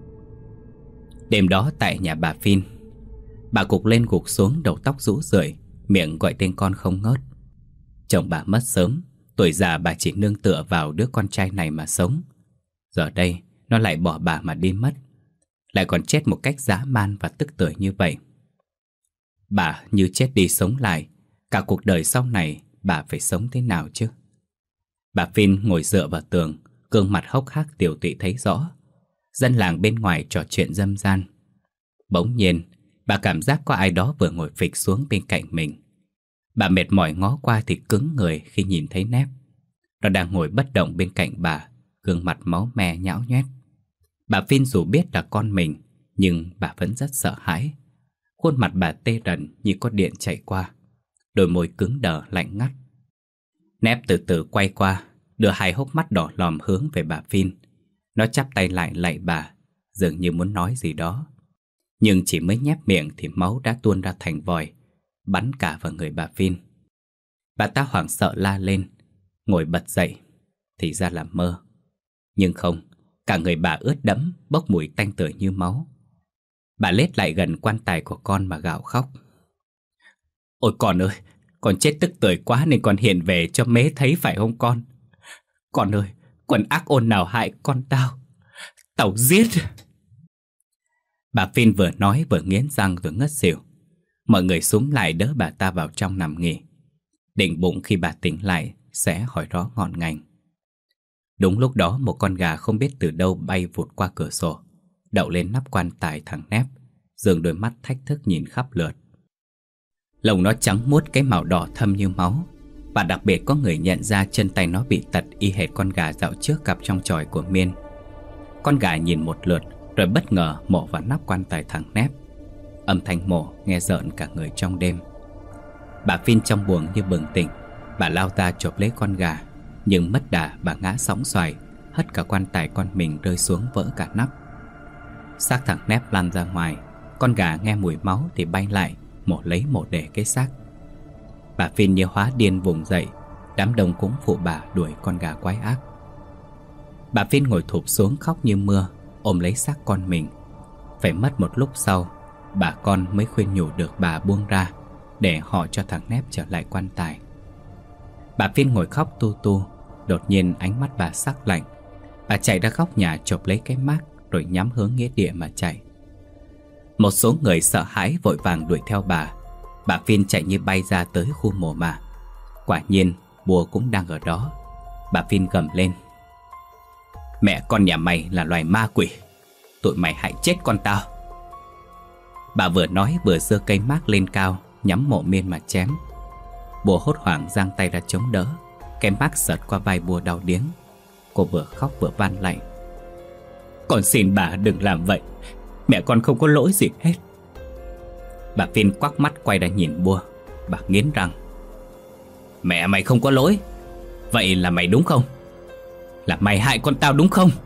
Đêm đó tại nhà bà Phiên, bà gục lên gục xuống, đầu tóc rũ rượi, miệng gọi tên con không ngớt. Chồng bà mất sớm, tuổi già bà chỉ nương tựa vào đứa con trai này mà sống. Giờ đây nó lại bỏ bà mà đi mất, lại còn chết một cách dã man và tức tưởi như vậy. Bà như chết đi sống lại. Cả cuộc đời sau này bà phải sống thế nào chứ? Bà Phiên ngồi dựa vào tường, gương mặt hốc hác tiều tụy thấy rõ. Dân làng bên ngoài trò chuyện râm ran. Bỗng nhiên bà cảm giác có ai đó vừa ngồi phịch xuống bên cạnh mình. Bà mệt mỏi ngó qua thì cứng người khi nhìn thấy Nép. Nó đang ngồi bất động bên cạnh bà, gương mặt máu me nhão nhoét. Bà Phiên dù biết là con mình, nhưng bà vẫn rất sợ hãi. Khuôn mặt bà tê rần như có điện chạy qua, đôi môi cứng đờ lạnh ngắt. Nép từ từ quay qua, đưa hai hốc mắt đỏ lòm hướng về bà Phiên. Nó chắp tay lại lạy bà, dường như muốn nói gì đó. Nhưng chỉ mới nhép miệng thì máu đã tuôn ra thành vòi, bắn cả vào người bà Phiên. Bà ta hoảng sợ la lên, ngồi bật dậy, thì ra là mơ. Nhưng không, cả người bà ướt đẫm, bốc mùi tanh tưởi như máu. Bà lết lại gần quan tài của con mà gào khóc. Ôi con ơi, con chết tức tưởi quá nên con hiện về cho mế thấy phải không con? Con ơi, quần ác ôn nào hại con tao? Tao giết! Bà Phiên vừa nói vừa nghiến răng vừa ngất xỉu. Mọi người xúm lại đỡ bà ta vào trong nằm nghỉ, định bụng khi bà tỉnh lại sẽ hỏi rõ ngọn ngành. Đúng lúc đó một con gà không biết từ đâu bay vụt qua cửa sổ, đậu lên nắp quan tài thằng Nép, giương đôi mắt thách thức nhìn khắp lượt. Lông nó trắng muốt, cái màu đỏ thâm như máu. Và đặc biệt có người nhận ra chân tay nó bị tật y hệt con gà dạo trước gặp trong chòi của Miên. Con gà nhìn một lượt rồi bất ngờ mổ vào nắp quan tài thằng Nép. Âm thanh mổ nghe rợn cả người trong đêm. Bà Phiên trong buồng như bừng tỉnh. Bà lao ra chộp lấy con gà, nhưng mất đà bà ngã sóng xoài, hất cả quan tài con mình rơi xuống vỡ cả nắp. Xác thằng Nép lăn ra ngoài. Con gà nghe mùi máu thì bay lại, mổ lấy mổ để cái xác. Bà Phiên như hóa điên vùng dậy. Đám đông cũng phụ bà đuổi con gà quái ác. Bà Phiên ngồi thụp xuống khóc như mưa, ôm lấy xác con mình. Phải mất một lúc sau, bà con mới khuyên nhủ được bà buông ra, để họ cho thằng Nép trở lại quan tài. Bà Phiên ngồi khóc tu tu. Đột nhiên ánh mắt bà sắc lạnh. Bà chạy ra góc nhà chộp lấy cái mác, rồi nhắm hướng nghĩa địa mà chạy. Một số người sợ hãi vội vàng đuổi theo bà. Bà Phiên chạy như bay ra tới khu mồ mả. Quả nhiên Bùa cũng đang ở đó. Bà Phiên gầm lên. Mẹ con nhà mày là loài ma quỷ, tụi mày hại chết con tao. Bà vừa nói vừa giơ cây mác lên cao, nhắm mộ Miên mà chém. Bùa hốt hoảng giang tay ra chống đỡ. Cái mác sượt qua vai Bùa đau điếng. Cô vừa khóc vừa van lạy. Con xin bà đừng làm vậy, mẹ con không có lỗi gì hết. Bà Phiên quắc mắt quay ra nhìn Bùa. Bà nghiến răng. Mẹ mày không có lỗi, vậy là mày đúng không? Là mày hại con tao đúng không?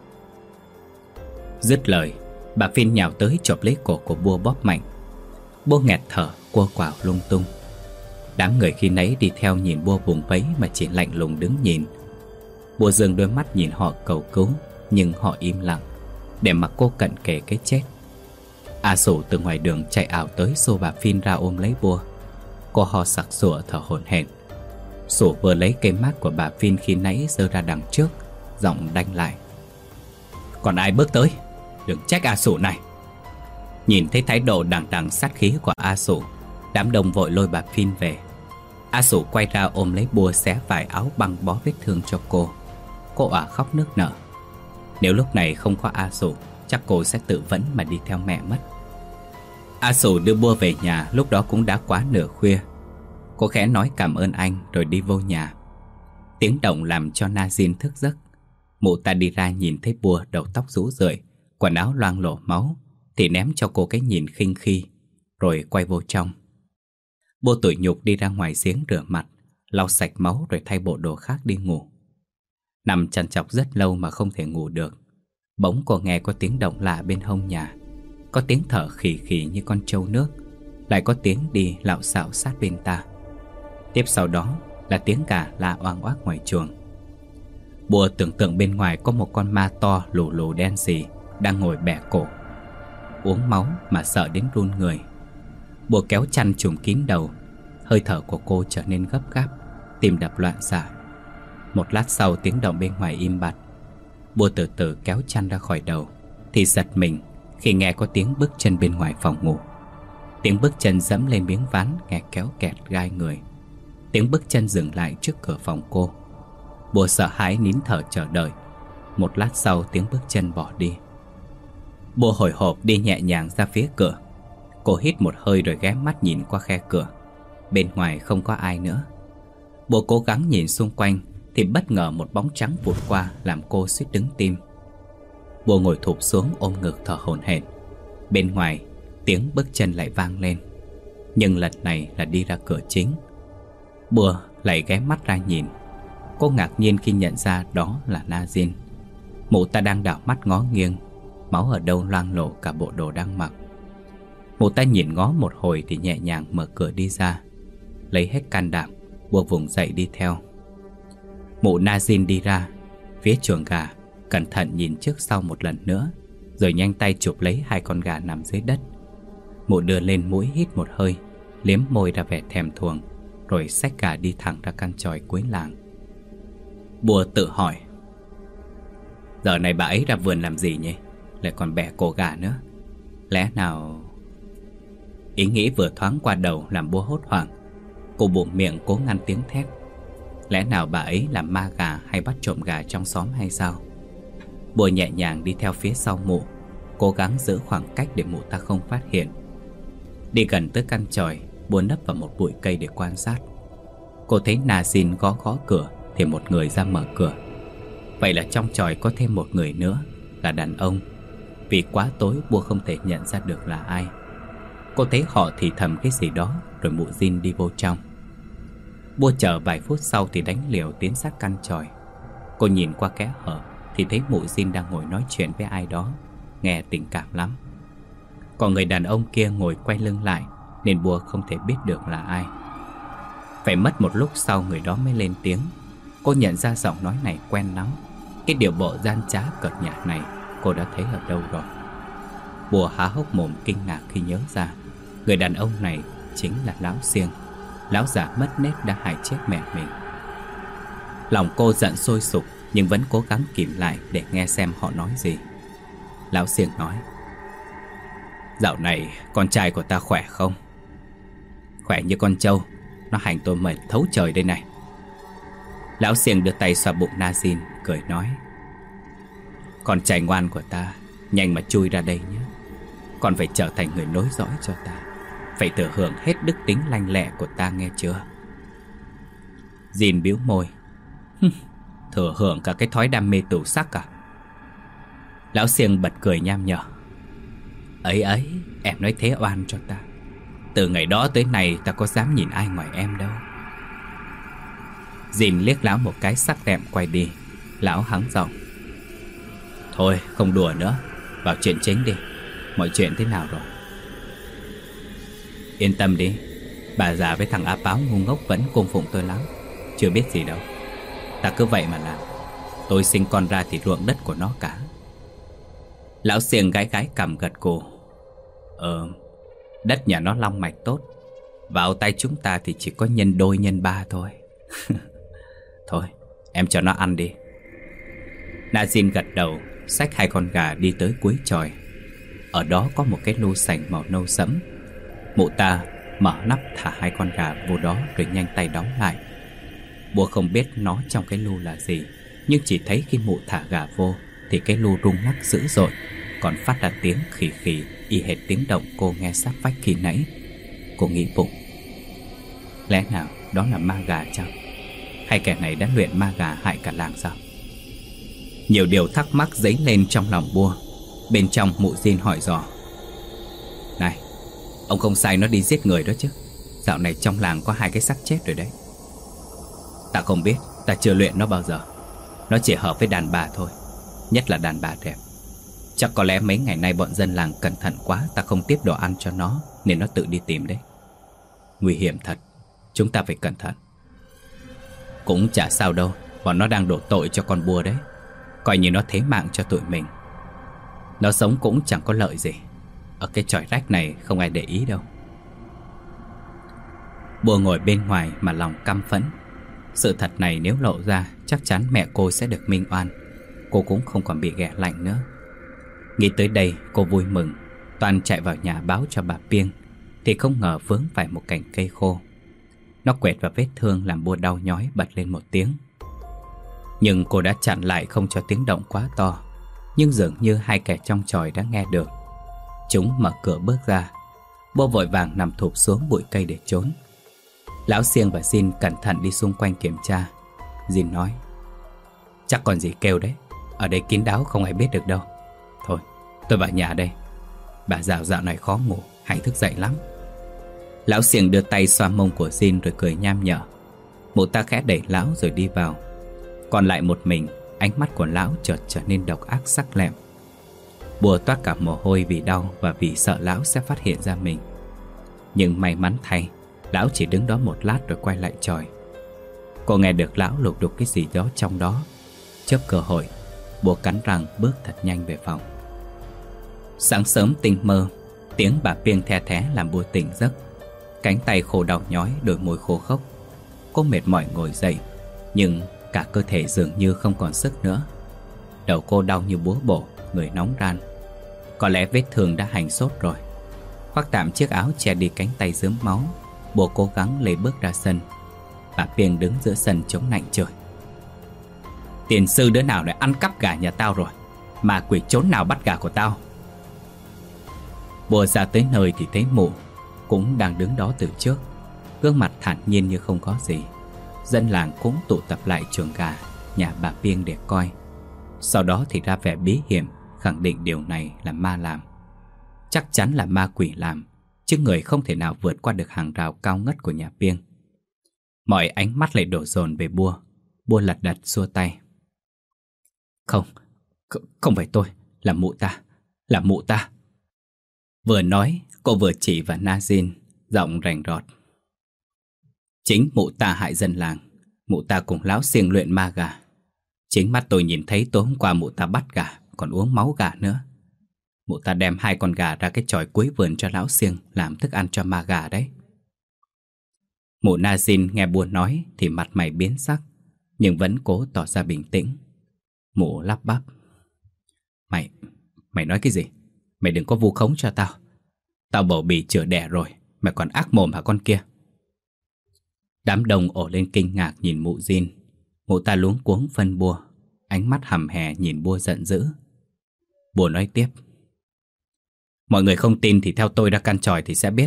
Dứt lời, bà Phiên nhào tới chộp lấy cổ của Bùa bóp mạnh. Bùa nghẹt thở, cua quảo lung tung. Đám người khi nãy đi theo nhìn Bùa vùng vẫy mà chỉ lạnh lùng đứng nhìn. Bùa dường đôi mắt nhìn họ cầu cứu, nhưng họ im lặng, để mặc cô cận kề cái chết. A Sủ từ ngoài đường chạy ảo tới xô bà Phiên ra ôm lấy Bùa. Cô ho sặc sụa thở hổn hển. Sủ vừa lấy cây mác của bà Phiên khi nãy giơ ra đằng trước, giọng đanh lại. Còn ai bước tới, đừng trách A Sủ này. Nhìn thấy thái độ đằng đằng sát khí của A Sủ, đám đông vội lôi bà Phiên về. A Sủ quay ra ôm lấy Bùa, xé vải áo băng bó vết thương cho cô. Cô òa khóc nức nở. Nếu lúc này không có A Sủ, chắc cô sẽ tự vẫn mà đi theo mẹ mất. A Sủ đưa Bùa về nhà lúc đó cũng đã quá nửa khuya. Cô Cô khẽ nói cảm ơn anh rồi đi vô nhà. Tiếng động làm cho Nazin thức giấc. Mụ ta đi ra nhìn thấy Bua đầu tóc rũ rượi, quần áo loang lổ máu, thì ném cho cô cái nhìn khinh khi, rồi quay vô trong. Bua tủi nhục đi ra ngoài giếng rửa mặt, lau sạch máu rồi thay bộ đồ khác đi ngủ. Nằm trằn trọc rất lâu mà không thể ngủ được. Bỗng cô nghe có tiếng động lạ bên hông nhà. Có tiếng thở khì khì như con trâu nước, lại có tiếng đi lạo xạo sát bên ta. Tiếp sau đó là tiếng gà la oang oác ngoài chuồng. Bùa tưởng tượng bên ngoài có một con ma to lù lù đen sì đang ngồi bẻ cổ, uống máu mà sợ đến run người. Bùa kéo chăn trùm kín đầu. Hơi thở của cô trở nên gấp gáp, tim đập loạn xạ. Một lát sau tiếng động bên ngoài im bặt. Bùa từ từ kéo chăn ra khỏi đầu, thì giật mình khi nghe có tiếng bước chân bên ngoài phòng ngủ. Tiếng bước chân dẫm lên miếng ván nghe kéo kẹt gai người. Tiếng bước chân dừng lại trước cửa phòng cô. Bùa sợ hãi nín thở chờ đợi. Một lát sau tiếng bước chân bỏ đi. Bùa hồi hộp đi nhẹ nhàng ra phía cửa. Cô hít một hơi rồi ghé mắt nhìn qua khe cửa. Bên ngoài không có ai nữa. Bùa cố gắng nhìn xung quanh thì bất ngờ một bóng trắng vụt qua làm cô suýt đứng tim. Bùa ngồi thụp xuống ôm ngực thở hổn hển. Bên ngoài tiếng bước chân lại vang lên, nhưng lần này là đi ra cửa chính. Bùa lại ghé mắt ra nhìn. Cô ngạc nhiên khi nhận ra đó là Nazin. Mụ ta đang đảo mắt ngó nghiêng, máu ở đâu loang lổ cả bộ đồ đang mặc. Mụ ta nhìn ngó một hồi thì nhẹ nhàng mở cửa đi ra. Lấy hết can đảm, Bùa vùng dậy đi theo. Mụ Nazin đi ra phía chuồng gà, cẩn thận nhìn trước sau một lần nữa, rồi nhanh tay chụp lấy hai con gà nằm dưới đất. Mụ đưa lên mũi hít một hơi, liếm môi ra vẻ thèm thuồng, rồi xách gà đi thẳng ra căn chòi cuối làng. Bùa tự hỏi, giờ này bà ấy ra vườn làm gì nhỉ? Lại còn bẻ cổ gà nữa. Lẽ nào... Ý nghĩ vừa thoáng qua đầu làm Bùa hốt hoảng. Cô bụm miệng cố ngăn tiếng thét. Lẽ nào bà ấy là ma gà hay bắt trộm gà trong xóm hay sao? Bùa nhẹ nhàng đi theo phía sau mụ, cố gắng giữ khoảng cách để mụ ta không phát hiện. Đi gần tới căn chòi, Bùa nấp vào một bụi cây để quan sát. Cô thấy Nazin gõ gõ cửa thì một người ra mở cửa. Vậy là trong chòi có thêm một người nữa, là đàn ông. Vì quá tối Bùa không thể nhận ra được là ai. Cô thấy họ thì thầm cái gì đó, rồi mụ Jin đi vô trong. Bùa chờ vài phút sau thì đánh liều tiến sát căn chòi. Cô nhìn qua kẽ hở thì thấy mụ Jin đang ngồi nói chuyện với ai đó, nghe tình cảm lắm. Còn người đàn ông kia ngồi quay lưng lại, nên Bùa không thể biết được là ai. Phải mất một lúc sau người đó mới lên tiếng. Cô nhận ra giọng nói này quen lắm. Cái điệu bộ gian trá cợt nhạt này cô đã thấy ở đâu rồi. Bùa há hốc mồm kinh ngạc khi nhớ ra người đàn ông này chính là Lão Xiêng, lão già mất nết đã hại chết mẹ mình. Lòng cô giận sôi sục, nhưng vẫn cố gắng kìm lại để nghe xem họ nói gì. Lão Xiêng nói, dạo này con trai của ta khỏe không? Khỏe như con trâu, nó hành tôi mệt thấu trời đây này. Lão Xiêng đưa tay xoa bụng Nazin, cười nói, con trai ngoan của ta, nhanh mà chui ra đây nhé. Con phải trở thành người nối dõi cho ta, phải thừa hưởng hết đức tính lanh lẹ của ta, nghe chưa? Jin bĩu môi, thừa hưởng cả cái thói đam mê tửu sắc à? Lão Xiêng bật cười nham nhở, ấy ấy, em nói thế oan cho ta. Từ ngày đó tới nay ta có dám nhìn ai ngoài em đâu. Jin liếc lão một cái sắc lẹm quay đi. Lão hắng giọng, thôi không đùa nữa, vào chuyện chính đi. Mọi chuyện thế nào rồi? Yên tâm đi, bà già với thằng A Báo ngu ngốc vẫn cung phụng tôi lắm. Chưa biết gì đâu. Ta cứ vậy mà làm. Tôi sinh con ra thì ruộng đất của nó cả. Lão Xiêng gái gái cằm gật gù. Ờ, đất nhà nó long mạch tốt. Vào tay chúng ta thì chỉ có nhân đôi nhân ba thôi. Thôi, em cho nó ăn đi. Nazin gật đầu, xách hai con gà đi tới cuối chòi. Ở đó có một cái lu sành màu nâu sẫm. Mụ ta mở nắp thả hai con gà vô đó rồi nhanh tay đóng lại. Bùa không biết nó trong cái lu là gì, nhưng chỉ thấy khi mụ thả gà vô thì cái lu rung lắc dữ dội, còn phát ra tiếng khì khì y hệt tiếng động cô nghe sát vách khi nãy. Cô nghĩ bụng, Lẽ nào đó là ma gà chăng? Hay kẻ này đã luyện ma gà hại cả làng sao? Nhiều điều thắc mắc dấy lên trong lòng Bua. Bên trong mụ Jin hỏi dò: Này, ông không sai nó đi giết người đó chứ? Dạo này trong làng có hai cái xác chết rồi đấy. Ta không biết, ta chưa luyện nó bao giờ. Nó chỉ hợp với đàn bà thôi, nhất là đàn bà đẹp. Chắc có lẽ mấy ngày nay bọn dân làng cẩn thận quá, ta không tiếp đồ ăn cho nó, nên nó tự đi tìm đấy. Nguy hiểm thật, chúng ta phải cẩn thận. Cũng chả sao đâu, bọn nó đang đổ tội cho con Bua đấy. Coi như nó thế mạng cho tụi mình. Nó sống cũng chẳng có lợi gì. Ở cái chòi rách này không ai để ý đâu. Bua ngồi bên ngoài mà lòng căm phẫn. Sự thật này nếu lộ ra, chắc chắn mẹ cô sẽ được minh oan. Cô cũng không còn bị ghẻ lạnh nữa. Nghĩ tới đây cô vui mừng, toàn chạy vào nhà báo cho bà Piêng. Thì không ngờ vướng phải một cành cây khô. Nó quẹt vào vết thương làm Bua đau nhói bật lên một tiếng. Nhưng cô đã chặn lại không cho tiếng động quá to. Nhưng dường như hai kẻ trong chòi đã nghe được. Chúng mở cửa bước ra. Bua vội vàng nằm thụp xuống bụi cây để trốn. Lão Siêng và Jin cẩn thận đi xung quanh kiểm tra. Jin nói: Chắc còn gì kêu đấy, ở đây kín đáo không ai biết được đâu. Thôi tôi vào nhà đây. Bà dạo dạo này khó ngủ, hay thức dậy lắm. Lão Siêng đưa tay xoa mông của Jin rồi cười nham nhở. Mụ ta khẽ đẩy lão rồi đi vào. Còn lại một mình, ánh mắt của lão chợt trở nên độc ác sắc lẹm. Bùa toát cả mồ hôi vì đau và vì sợ lão sẽ phát hiện ra mình. Nhưng may mắn thay, lão chỉ đứng đó một lát rồi quay lại chòi. Cô nghe được lão lục đục cái gì đó trong đó. Chớp cơ hội, Bùa cắn răng bước thật nhanh về phòng. Sáng sớm tinh mơ, tiếng bà Piêng the thé làm Bùa tỉnh giấc. Cánh tay khô đau nhói, đôi môi khô khốc. Cô mệt mỏi ngồi dậy, nhưng cả cơ thể dường như không còn sức nữa. Đầu cô đau như búa bổ, người nóng ran. Có lẽ vết thương đã hành sốt rồi. Khoác tạm chiếc áo che đi cánh tay rớm máu, Bùa cố gắng lấy bước ra sân. Bà Piêng đứng giữa sân chống nạnh trời: Tiền sư đứa nào lại ăn cắp gà nhà tao rồi? Mà quỷ trốn nào bắt gà của tao? Bùa ra tới nơi thì thấy mụ cũng đang đứng đó từ trước, gương mặt thản nhiên như không có gì. Dân làng cũng tụ tập lại chuồng gà nhà bà Piêng để coi. Sau đó thì ra vẻ bí hiểm, khẳng định điều này là ma làm. Chắc chắn là ma quỷ làm, chứ người không thể nào vượt qua được hàng rào cao ngất của nhà Piêng. Mọi ánh mắt lại đổ dồn về Bua. Bua lật đật xua tay: Không, không phải tôi, là mụ ta, là mụ ta. Vừa nói, cô vừa chỉ vào Na Jin, giọng rành rọt: Chính mụ ta hại dân làng. Mụ ta cùng lão Siêng luyện ma gà. Chính mắt tôi nhìn thấy tối hôm qua mụ ta bắt gà, còn uống máu gà nữa. Mụ ta đem hai con gà ra cái chòi cuối vườn cho lão Siêng làm thức ăn cho ma gà đấy. Mụ Na Jin nghe Bua nói thì mặt mày biến sắc, nhưng vẫn cố tỏ ra bình tĩnh. Mụ lắp bắp: Mày, mày nói cái gì? Mày đừng có vu khống cho tao. Tao bầu bì chữa đẻ rồi, mày còn ác mồm hả con kia? Đám đông ồ lên kinh ngạc nhìn mụ Jin. Mụ ta luống cuống phân Bua, ánh mắt hầm hè nhìn Bua giận dữ. Bua nói tiếp: Mọi người không tin thì theo tôi ra căn chòi thì sẽ biết.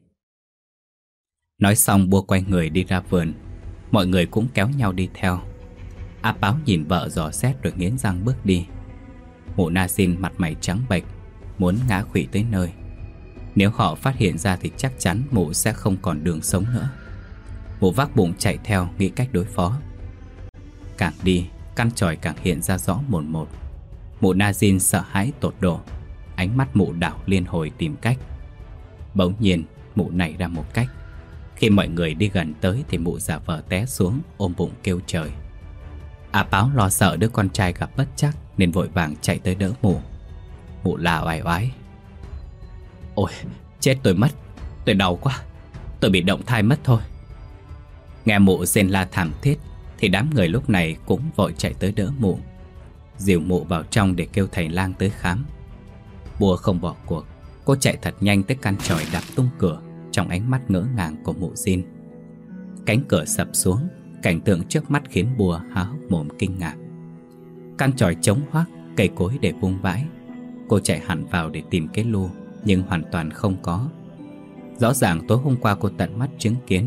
Nói xong Bua quay người đi ra vườn. Mọi người cũng kéo nhau đi theo. A Páo nhìn vợ dò xét rồi nghiến răng bước đi. Mụ Na Jin mặt mày trắng bệch, muốn ngã khuỵu tới nơi. Nếu họ phát hiện ra thì chắc chắn mụ sẽ không còn đường sống nữa. Mụ vác bụng chạy theo, nghĩ cách đối phó. Càng đi, căn chòi càng hiện ra rõ mồn một. Mụ Na Jin sợ hãi tột độ, ánh mắt mụ đảo liên hồi tìm cách. Bỗng nhiên mụ nảy ra một cách. Khi mọi người đi gần tới thì mụ giả vờ té xuống, ôm bụng kêu trời. A Páo lo sợ đứa con trai gặp bất trắc nên vội vàng chạy tới đỡ mụ. Mụ la oai oái: Ôi, chết tôi mất, tôi đau quá, tôi bị động thai mất thôi. Nghe mụ rên la thảm thiết thì đám người lúc này cũng vội chạy tới đỡ mụ, dìu mụ vào trong để kêu thầy lang tới khám. Bua không bỏ cuộc, cô chạy thật nhanh tới căn chòi đạp tung cửa trong ánh mắt ngỡ ngàng của mụ Jin. Cánh cửa sập xuống, cảnh tượng trước mắt khiến Bua há hốc mồm kinh ngạc. Căn chòi trống hoác, cây cối để vung vãi. Cô chạy hẳn vào để tìm cái lu, nhưng hoàn toàn không có. Rõ ràng tối hôm qua cô tận mắt chứng kiến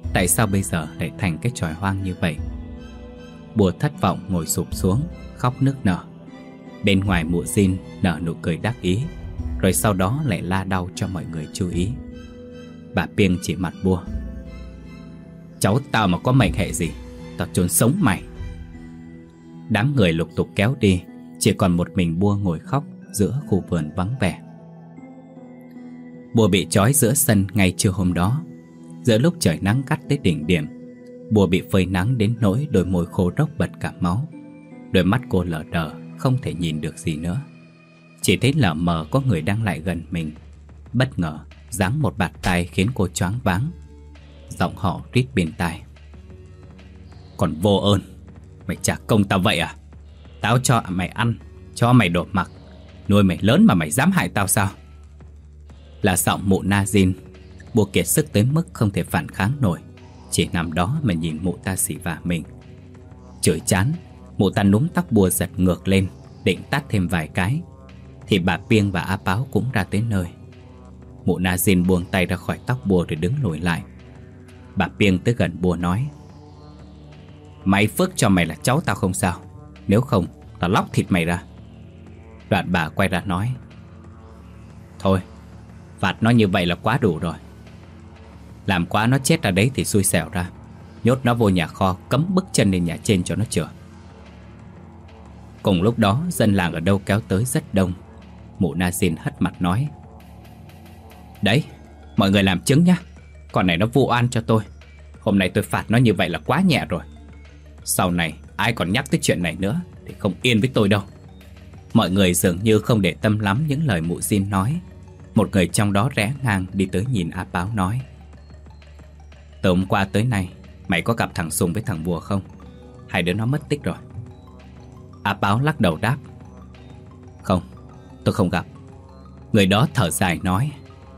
Tại sao bây giờ lại thành cái tròi hoang như vậy? Bùa thất vọng ngồi sụp xuống, khóc nức nở. Bên ngoài mụ Jin nở nụ cười đắc ý, rồi sau đó lại la đau cho mọi người chú ý. Bà Piêng chỉ mặt Bùa: cháu tao mà có mệnh hệ gì, tao chôn sống mày. Đám người lục tục kéo đi, chỉ còn một mình Bùa ngồi khóc giữa khu vườn vắng vẻ. Bùa bị trói giữa sân ngay trưa hôm đó. Giữa lúc trời nắng gắt tới đỉnh điểm, Bùa bị phơi nắng đến nỗi đôi môi khô rốc bật cả máu. Đôi mắt cô lờ đờ, không thể nhìn được gì nữa. Chỉ thấy lờ mờ có người đang lại gần mình. Bất ngờ giáng một bạt tai khiến cô choáng váng. Giọng họ rít bên tai: còn vô ơn, mày trả công tao vậy à? Tao cho mày ăn, cho mày đồ mặc, nuôi mày lớn mà mày dám hại tao sao? Là giọng mụ Na Jin. Bùa kiệt sức tới mức không thể phản kháng nổi, chỉ nằm đó mà nhìn mụ ta xỉ vả mình. Chửi chán, mụ ta núm tóc Bùa giật ngược lên, định tát thêm vài cái, thì bà Piêng và A Páo cũng ra tới nơi. Mụ Na Jin buông tay ra khỏi tóc Bùa rồi đứng lùi lại. Bà Piêng tới gần Bùa nói: mày phước cho mày là cháu tao không sao, nếu không tao lóc thịt mày ra. Đoạn bà quay ra nói: thôi, phạt nó như vậy là quá đủ rồi. Làm quá nó chết ra đấy thì xui xẻo ra, nhốt nó vô nhà kho, cấm bước chân lên nhà trên cho nó chữa. Cùng lúc đó dân làng ở đâu kéo tới rất đông. Mụ Na Jin hất mặt nói: đấy, mọi người làm chứng nhá, con này nó vu oan cho tôi. Hôm nay tôi phạt nó như vậy là quá nhẹ rồi. Sau này ai còn nhắc tới chuyện này nữa thì không yên với tôi đâu. Mọi người dường như không để tâm lắm những lời mụ Jin nói. Một người trong đó rẽ ngang đi tới nhìn A Páo nói: từ hôm qua tới nay mày có gặp thằng Sùng với thằng Bùa không? Hai đứa nó mất tích rồi. A Páo lắc đầu đáp: không, tôi không gặp. Người đó thở dài nói: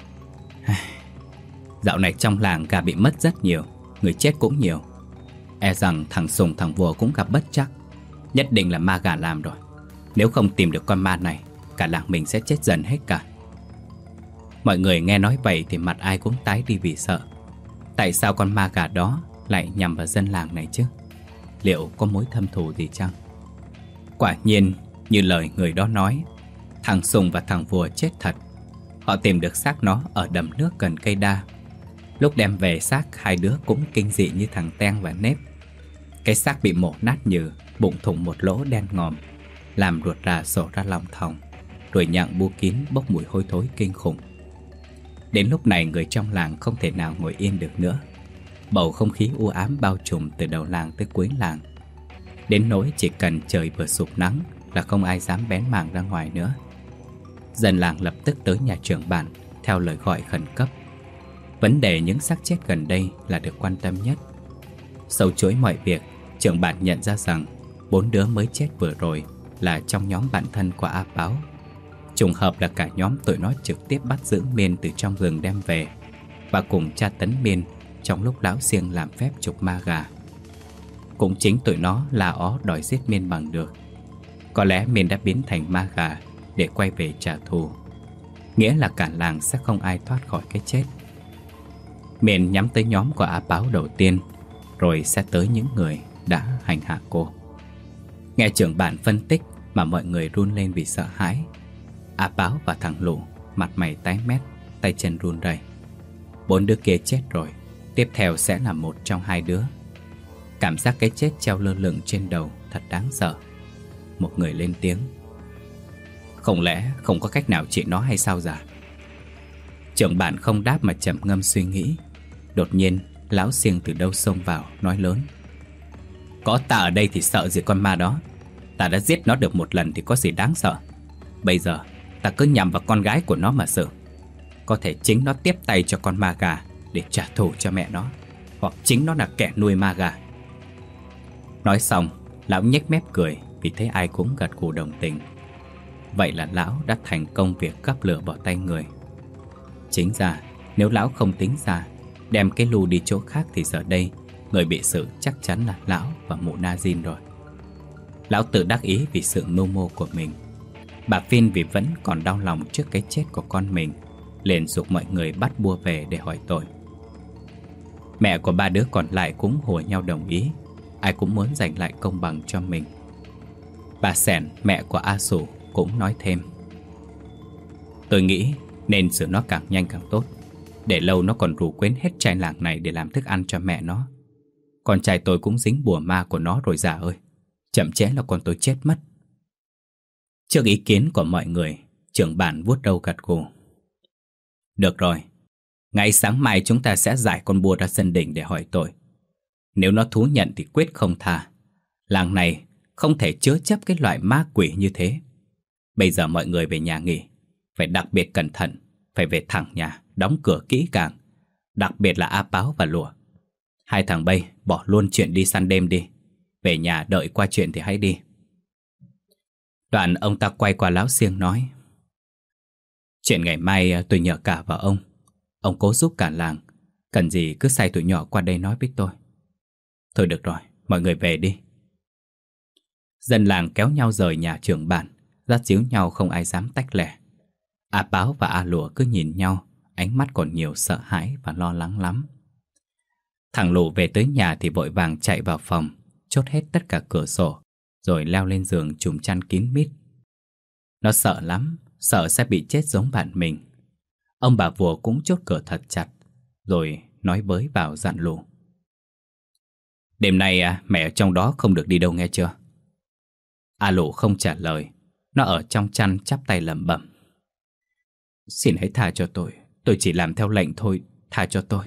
dạo này trong làng gà bị mất rất nhiều, người chết cũng nhiều. E rằng thằng Sùng thằng Bùa cũng gặp bất trắc. Nhất định là ma gà làm rồi. Nếu không tìm được con ma này, cả làng mình sẽ chết dần hết cả. Mọi người nghe nói vậy thì mặt ai cũng tái đi vì sợ. Tại sao con ma gà đó lại nhằm vào dân làng này chứ? Liệu có mối thâm thù gì chăng? Quả nhiên, như lời người đó nói, thằng Sùng và thằng Bùa chết thật. Họ tìm được xác nó ở đầm nước gần cây đa. Lúc đem về xác, hai đứa cũng kinh dị như thằng Teng và Nếp. Cái xác bị mổ nát nhừ, bụng thủng một lỗ đen ngòm, làm ruột rà sổ ra lòng thòng, rồi nhặng bu kín bốc mùi hôi thối kinh khủng. Đến lúc này người trong làng không thể nào ngồi yên được nữa. Bầu không khí u ám bao trùm từ đầu làng tới cuối làng, đến nỗi chỉ cần trời vừa sụp nắng là không ai dám bén mảng ra ngoài nữa. Dân làng lập tức tới nhà trưởng bản theo lời gọi khẩn cấp. Vấn đề những xác chết gần đây là được quan tâm nhất. Sâu chuỗi mọi việc, trưởng bản nhận ra rằng bốn đứa mới chết vừa rồi là trong nhóm bạn thân của A Páo. Trùng hợp là cả nhóm tụi nó trực tiếp bắt giữ Miên từ trong rừng đem về và cùng tra tấn Miên trong lúc lão Siêng làm phép trục ma gà. Cũng chính tụi nó la ó đòi giết Miên bằng được. Có lẽ Miên đã biến thành ma gà để quay về trả thù, nghĩa là cả làng sẽ không ai thoát khỏi cái chết. Miên nhắm tới nhóm của A Páo đầu tiên, rồi sẽ tới những người đã hành hạ cô. Nghe trưởng bản phân tích mà mọi người run lên vì sợ hãi. A Páo và thằng Lụ mặt mày tái mét, tay chân run rẩy. Bốn đứa kia chết rồi, tiếp theo sẽ là một trong hai đứa. Cảm giác cái chết treo lơ lửng trên đầu thật đáng sợ. Một người lên tiếng: không lẽ không có cách nào trị nó hay sao già? Trưởng bản không đáp mà trầm ngâm suy nghĩ. Đột nhiên lão Siêng từ đâu xông vào nói lớn: có ta ở đây thì sợ gì con ma đó. Ta đã giết nó được một lần thì có gì đáng sợ. Bây giờ ta cứ nhằm vào con gái của nó mà xử. Có thể chính nó tiếp tay cho con ma gà để trả thù cho mẹ nó, hoặc chính nó là kẻ nuôi ma gà. Nói xong, lão nhếch mép cười vì thấy ai cũng gật gù đồng tình. Vậy là lão đã thành công việc gắp lửa vào tay người. Chính ra, nếu lão không tính ra đem cái lu đi chỗ khác thì giờ đây người bị xử chắc chắn là lão và mụ Na Jin rồi. Lão tự đắc ý vì sự mưu mô của mình. Bà Phiên vì vẫn còn đau lòng trước cái chết của con mình, liền giục mọi người bắt Bua về để hỏi tội. Mẹ của ba đứa còn lại cũng hùa nhau đồng ý. Ai cũng muốn giành lại công bằng cho mình. Bà Sẻn, mẹ của A Sủ, cũng nói thêm: tôi nghĩ nên xử nó càng nhanh càng tốt. Để lâu nó còn rủ quến hết trai làng này để làm thức ăn cho mẹ nó. Con trai tôi cũng dính bùa ma của nó rồi già ơi. Chậm trễ là con tôi chết mất. Trước ý kiến của mọi người, trưởng bản vuốt râu gật gù. Được rồi, ngày sáng mai chúng ta sẽ giải con bùa ra sân đỉnh để hỏi tội. Nếu nó thú nhận thì quyết không tha. Làng này không thể chứa chấp cái loại ma quỷ như thế. Bây giờ mọi người về nhà nghỉ. Phải đặc biệt cẩn thận. Phải về thẳng nhà, đóng cửa kỹ càng. Đặc biệt là A Páo và Lùa. Hai thằng bay bỏ luôn chuyện đi săn đêm đi. Về nhà đợi qua chuyện thì hãy đi. Đoạn ông ta quay qua Lão Siêng nói: chuyện ngày mai tôi nhờ cả vào ông. Ông cố giúp cả làng. Cần gì cứ sai tụi nhỏ qua đây nói với tôi. Thôi được rồi, mọi người về đi. Dân làng kéo nhau rời nhà trưởng bản, dắt díu nhau không ai dám tách lẻ. A Páo và A Lùa cứ nhìn nhau, ánh mắt còn nhiều sợ hãi và lo lắng lắm. Thằng Lù về tới nhà thì vội vàng chạy vào phòng, chốt hết tất cả cửa sổ, rồi leo lên giường trùm chăn kín mít. Nó sợ lắm, sợ sẽ bị chết giống bạn mình. Ông bà Vùa cũng chốt cửa thật chặt, rồi nói với vào dặn Lù: đêm nay à, mẹ ở trong đó không được đi đâu nghe chưa? A Lù không trả lời. Nó ở trong chăn chắp tay lẩm bẩm: xin hãy tha cho tôi. Tôi chỉ làm theo lệnh thôi. Tha cho tôi.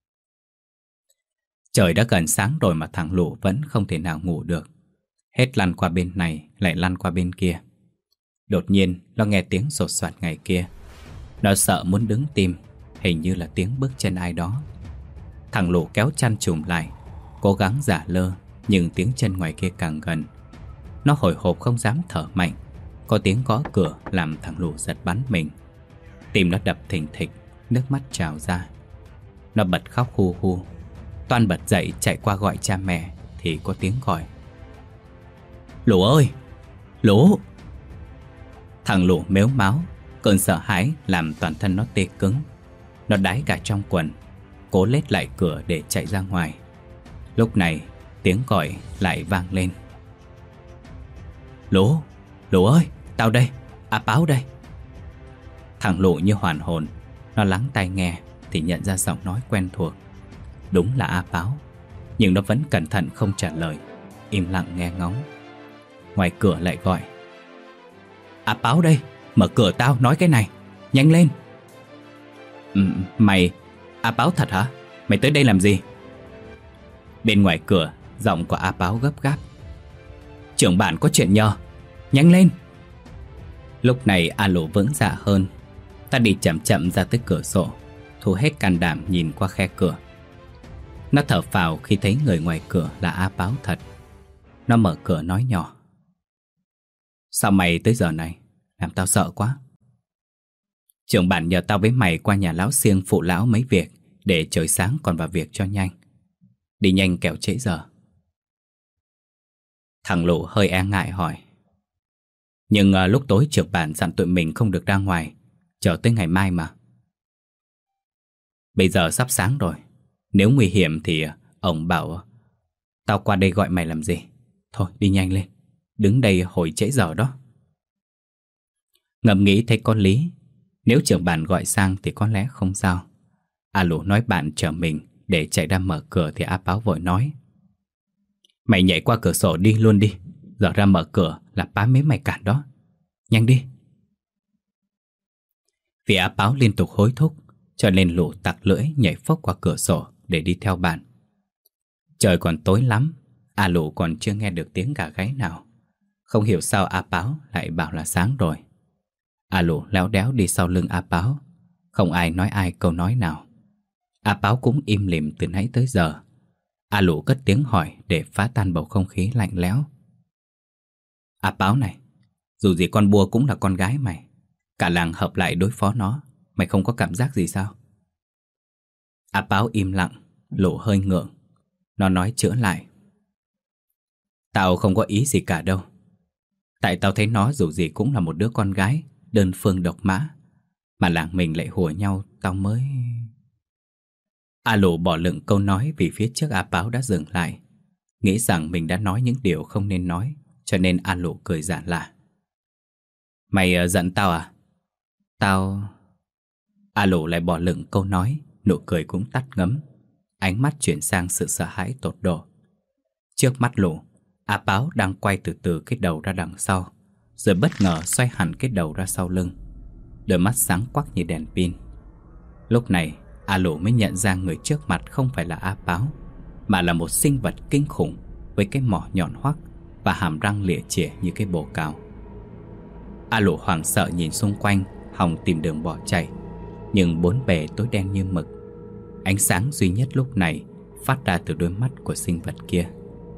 Trời đã gần sáng rồi mà thằng Lù vẫn không thể nào ngủ được. Hết lăn qua bên này lại lăn qua bên kia. Đột nhiên nó nghe tiếng sột soạt ngày kia. Nó sợ muốn đứng tim. Hình như là tiếng bước chân ai đó. Thằng Lù kéo chăn trùm lại, cố gắng giả lơ, nhưng tiếng chân ngoài kia càng gần. Nó hồi hộp không dám thở mạnh. Có tiếng gõ cửa làm thằng Lù giật bắn mình. Tim nó đập thình thịch, nước mắt trào ra. Nó bật khóc hu hu. Toan bật dậy chạy qua gọi cha mẹ thì có tiếng gọi: Lù ơi! Lù! Thằng Lù mếu máo. Cơn sợ hãi làm toàn thân nó tê cứng. Nó đái cả trong quần, cố lết lại cửa để chạy ra ngoài. Lúc này tiếng gọi lại vang lên: Lù! Lù ơi! Tao đây! A Páo đây! Thằng Lù như hoàn hồn. Nó lắng tai nghe thì nhận ra giọng nói quen thuộc. Đúng là A Páo. Nhưng nó vẫn cẩn thận không trả lời, im lặng nghe ngóng. Ngoài cửa lại gọi: A Páo đây! Mở cửa tao nói cái này! Nhanh lên! ừ, Mày... A Páo thật hả? Mày tới đây làm gì? Bên ngoài cửa, giọng của A Páo gấp gáp: trưởng bản có chuyện nhờ! Nhanh lên! Lúc này A Lù vững dạ hơn. Ta đi chậm chậm ra tới cửa sổ, thu hết can đảm nhìn qua khe cửa. Nó thở phào khi thấy người ngoài cửa là A Páo thật. Nó mở cửa nói nhỏ: sao mày tới giờ này? Làm tao sợ quá. Trưởng bản nhờ tao với mày qua nhà lão Siêng phụ lão mấy việc, để trời sáng còn vào việc cho nhanh. Đi nhanh kẻo trễ giờ. Thằng Lù hơi e ngại hỏi: nhưng uh, lúc tối trưởng bản dặn tụi mình không được ra ngoài, chờ tới ngày mai mà. Bây giờ sắp sáng rồi. Nếu nguy hiểm thì uh, ông bảo tao qua đây gọi mày làm gì. Thôi đi nhanh lên, đứng đây hồi trễ giờ đó. Ngẫm nghĩ thấy có lý. Nếu trưởng bản gọi sang thì có lẽ không sao. A Lù nói bạn chờ mình để chạy ra mở cửa thì A Páo vội nói: mày nhảy qua cửa sổ đi luôn đi. Giờ ra mở cửa là bá mế mày cản đó. Nhanh đi! Vì A Páo liên tục hối thúc, cho nên Lù tặc lưỡi nhảy phốc qua cửa sổ để đi theo bạn. Trời còn tối lắm. A Lù còn chưa nghe được tiếng gà gáy nào. Không hiểu sao A Páo lại bảo là sáng rồi. A Lù léo đéo đi sau lưng A Páo. Không ai nói ai câu nói nào. A Páo cũng im lìm từ nãy tới giờ. A Lù cất tiếng hỏi để phá tan bầu không khí lạnh lẽo: A Páo này, dù gì con bua cũng là con gái mày. Cả làng hợp lại đối phó nó, mày không có cảm giác gì sao? A Páo im lặng. Lù hơi ngượng. Nó nói chữa lại: tao không có ý gì cả đâu. Tại tao thấy nó dù gì cũng là một đứa con gái đơn phương độc mã, mà làng mình lại hùa nhau, tao mới... A Lù bỏ lửng câu nói vì phía trước A Báo đã dừng lại. Nghĩ rằng mình đã nói những điều không nên nói, cho nên A Lù cười giản lạ. Mày uh, giận tao à? Tao... A Lù lại bỏ lửng câu nói, nụ cười cũng tắt ngấm. Ánh mắt chuyển sang sự sợ hãi tột độ. Trước mắt Lù, A Báo đang quay từ từ cái đầu ra đằng sau, rồi bất ngờ xoay hẳn cái đầu ra sau lưng. Đôi mắt sáng quắc như đèn pin. Lúc này A Lù mới nhận ra người trước mặt không phải là A Báo, mà là một sinh vật kinh khủng với cái mỏ nhọn hoắt và hàm răng lịa chĩa như cái bồ cào. A Lù hoảng sợ nhìn xung quanh, hòng tìm đường bỏ chạy, nhưng bốn bề tối đen như mực. Ánh sáng duy nhất lúc này phát ra từ đôi mắt của sinh vật kia.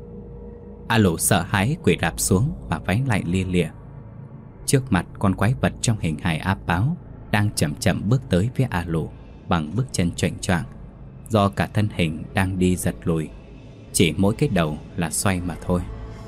A Lù sợ hãi quỳ rạp xuống và váy lạnh lia lịa. Trước mặt con quái vật trong hình hài A Báo đang chậm chậm bước tới phía A Lù bằng bước chân choạng choạng, do cả thân hình đang đi giật lùi, chỉ mỗi cái đầu là xoay mà thôi.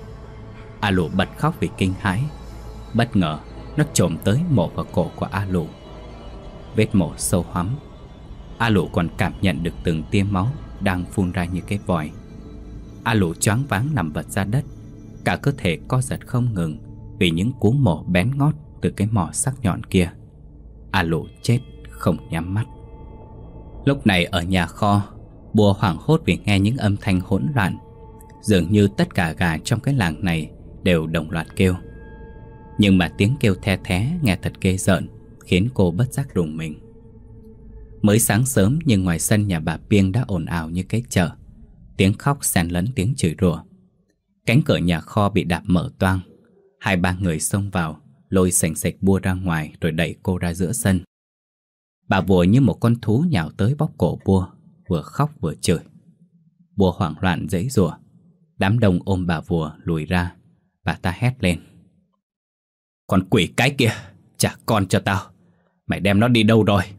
A Lù bật khóc vì kinh hãi. Bất ngờ nó chồm tới mổ vào cổ của A Lù. Vết mổ sâu hoắm. A Lù còn cảm nhận được từng tia máu đang phun ra như cái vòi. A Lù choáng váng nằm vật ra đất, cả cơ thể co giật không ngừng vì những cú mổ bén ngót từ cái mỏ sắc nhọn kia. A Lù chết không nhắm mắt. Lúc này ở nhà kho, Bùa hoảng hốt vì nghe những âm thanh hỗn loạn. Dường như tất cả gà trong cái làng này đều đồng loạt kêu. Nhưng mà tiếng kêu the thé nghe thật ghê rợn, khiến cô bất giác rùng mình. Mới sáng sớm nhưng ngoài sân nhà bà Piêng đã ồn ào như cái chợ. Tiếng khóc xen lẫn tiếng chửi rủa. Cánh cửa nhà kho bị đạp mở toang. Hai ba người xông vào, lôi sành sạch Bùa ra ngoài rồi đẩy cô ra giữa sân. Bà Vùa như một con thú nhào tới bóp cổ Bùa, vừa khóc vừa chửi. Bùa hoảng loạn giãy giụa. Đám đông ôm bà Vùa lùi ra. Bà ta hét lên: "Con quỷ cái kia, trả con cho tao. Mày đem nó đi đâu rồi?"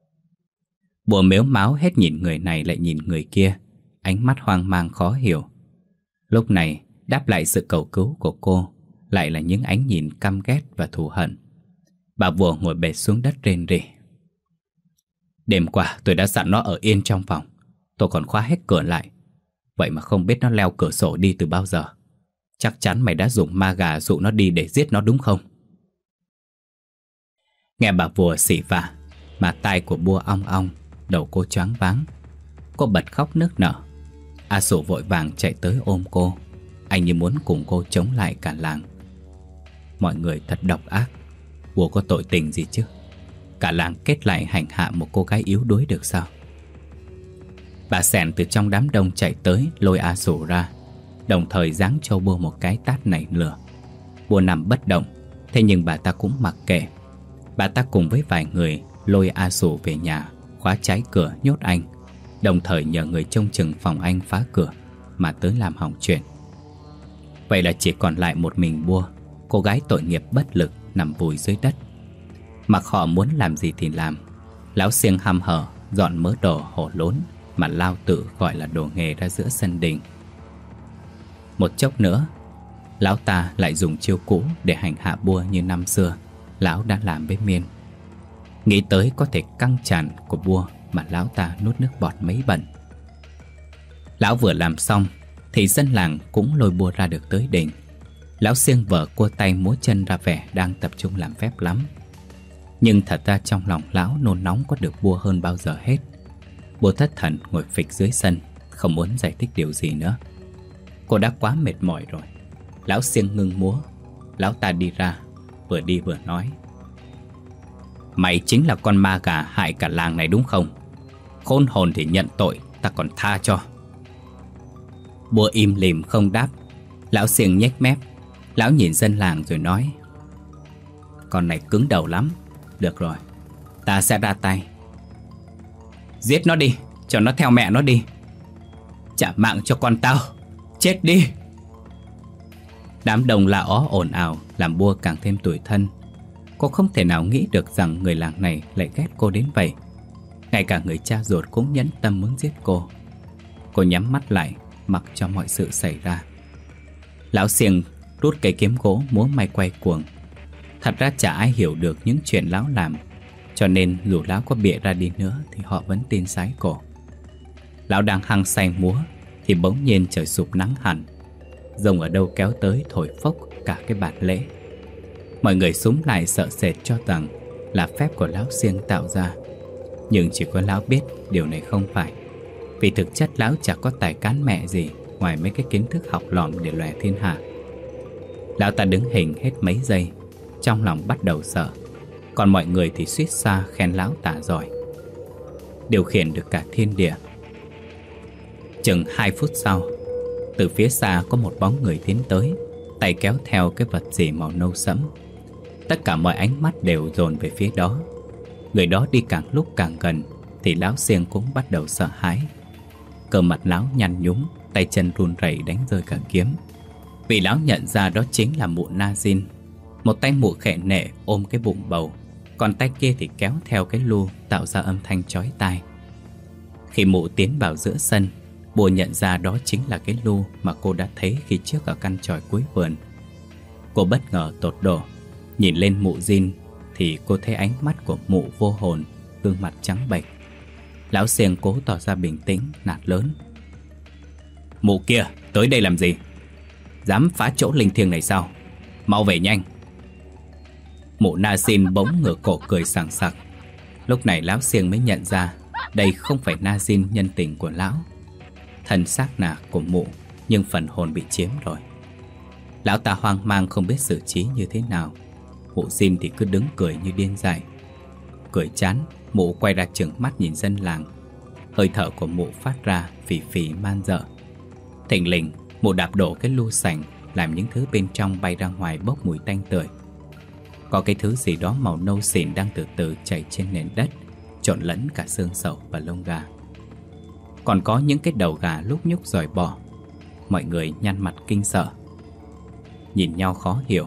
Bùa mếu máo hết nhìn người này lại nhìn người kia, ánh mắt hoang mang khó hiểu. Lúc này đáp lại sự cầu cứu của cô lại là những ánh nhìn căm ghét và thù hận. Bà Vùa ngồi bệt xuống đất rên rỉ: "Đêm qua tôi đã dặn nó ở yên trong phòng. Tôi còn khóa hết cửa lại. Vậy mà không biết nó leo cửa sổ đi từ bao giờ. Chắc chắn mày đã dùng ma gà dụ nó đi để giết nó đúng không?" Nghe bà Vùa xỉ vả mà tai của Bùa ong ong, đầu cô choáng váng. Cô bật khóc nức nở. A Sủ vội vàng chạy tới ôm cô. Anh như muốn cùng cô chống lại cả làng. Mọi người thật độc ác. Bùa có tội tình gì chứ? Cả làng kết lại hành hạ một cô gái yếu đuối được sao? Bà Sẻn từ trong đám đông chạy tới lôi A Sủ ra, đồng thời giáng cho Bùa một cái tát nảy lửa. Bùa nằm bất động, thế nhưng bà ta cũng mặc kệ. Bà ta cùng với vài người lôi A Sủ về nhà, khóa trái cửa nhốt anh, đồng thời nhờ người trông chừng phòng anh phá cửa mà tới làm hỏng chuyện. Vậy là chỉ còn lại một mình Bùa, cô gái tội nghiệp bất lực nằm vùi dưới đất. Mặc họ muốn làm gì thì làm. Lão Siêng hăm hở dọn mớ đồ hổ lốn mà Lao tự gọi là đồ nghề ra giữa sân đình. Một chốc nữa, lão ta lại dùng chiêu cũ để hành hạ Bùa như năm xưa lão đã làm với Miên. Nghĩ tới có thể căng tràn của Bùa mà lão ta nuốt nước bọt mấy bận. Lão vừa làm xong thì dân làng cũng lôi Bùa ra được tới đỉnh. Lão Siêng vờ cua tay múa chân ra vẻ đang tập trung làm phép lắm. Nhưng thật ra trong lòng lão nôn nóng có được Bùa hơn bao giờ hết. Bùa thất thần ngồi phịch dưới sân, không muốn giải thích điều gì nữa. Cô đã quá mệt mỏi rồi. Lão Siêng ngưng múa. Lão ta đi ra, vừa đi vừa nói: "Mày chính là con ma gà hại cả làng này đúng không? Khôn hồn thì nhận tội, ta còn tha cho." Bùa im lìm không đáp. Lão Siêng nhếch mép. Lão nhìn dân làng rồi nói: "Con này cứng đầu lắm. Được rồi, ta sẽ ra tay. Giết nó đi, cho nó theo mẹ nó đi. Trả mạng cho con tao. Chết đi." Đám đông la ó ồn ào làm Bùa càng thêm tủi thân. Cô không thể nào nghĩ được rằng người làng này lại ghét cô đến vậy. Ngay cả người cha ruột cũng nhẫn tâm muốn giết cô. Cô nhắm mắt lại, mặc cho mọi sự xảy ra. Lão Siêng rút cây kiếm gỗ múa may quay cuồng. Thật ra chả ai hiểu được những chuyện lão làm, cho nên dù lão có bịa ra đi nữa thì họ vẫn tin sái cổ. Lão đang hăng say múa thì bỗng nhiên trời sụp nắng hẳn. Rồng ở đâu kéo tới thổi phốc cả cái bạt lễ. Mọi người xúm lại sợ sệt cho rằng là phép của lão Siêng tạo ra. Nhưng chỉ có lão biết điều này không phải. Vì thực chất lão chả có tài cán mẹ gì ngoài mấy cái kiến thức học lỏm để lòe thiên hạ. Lão ta đứng hình hết mấy giây, trong lòng bắt đầu sợ. Còn mọi người thì suýt xa khen lão tả giỏi, điều khiển được cả thiên địa. Chừng hai phút sau, từ phía xa có một bóng người tiến tới, tay kéo theo cái vật gì màu nâu sẫm. Tất cả mọi ánh mắt đều dồn về phía đó. Người đó đi càng lúc càng gần thì lão Siêng cũng bắt đầu sợ hãi. Cơ mặt lão nhăn nhúm, tay chân run rẩy đánh rơi cả kiếm. Vì lão nhận ra đó chính là mụ Na Dinh. Một tay mụ khệ nệ ôm cái bụng bầu, còn tay kia thì kéo theo cái lu tạo ra âm thanh chói tai. Khi mụ tiến vào giữa sân, bùa nhận ra đó chính là cái lu mà cô đã thấy khi trước ở căn chòi cuối vườn. Cô bất ngờ tột độ, nhìn lên mụ Dinh thì cô thấy ánh mắt của mụ vô hồn, gương mặt trắng bệch. Lão Siêng cố tỏ ra bình tĩnh, nạt lớn: "Mụ kia, tới đây làm gì? Dám phá chỗ linh thiêng này sao? Mau về nhanh!" Mụ Na Dinh bỗng ngửa cổ cười sảng sặc. Lúc này lão Siêng mới nhận ra đây không phải Na Dinh nhân tình của lão. Thân xác nà của mụ, nhưng phần hồn bị chiếm rồi. Lão ta hoang mang không biết xử trí như thế nào. Mụ Dinh thì cứ đứng cười như điên dại. Cười chán, mụ quay ra trừng mắt nhìn dân làng. Hơi thở của mụ phát ra phì phì man dợ. Thình lình, mụ đạp đổ cái lu sành, làm những thứ bên trong bay ra ngoài bốc mùi tanh tưởi. Có cái thứ gì đó màu nâu xỉn đang từ từ chảy trên nền đất, trộn lẫn cả xương sầu và lông gà. Còn có những cái đầu gà lúc nhúc dòi bò. Mọi người nhăn mặt kinh sợ, nhìn nhau khó hiểu.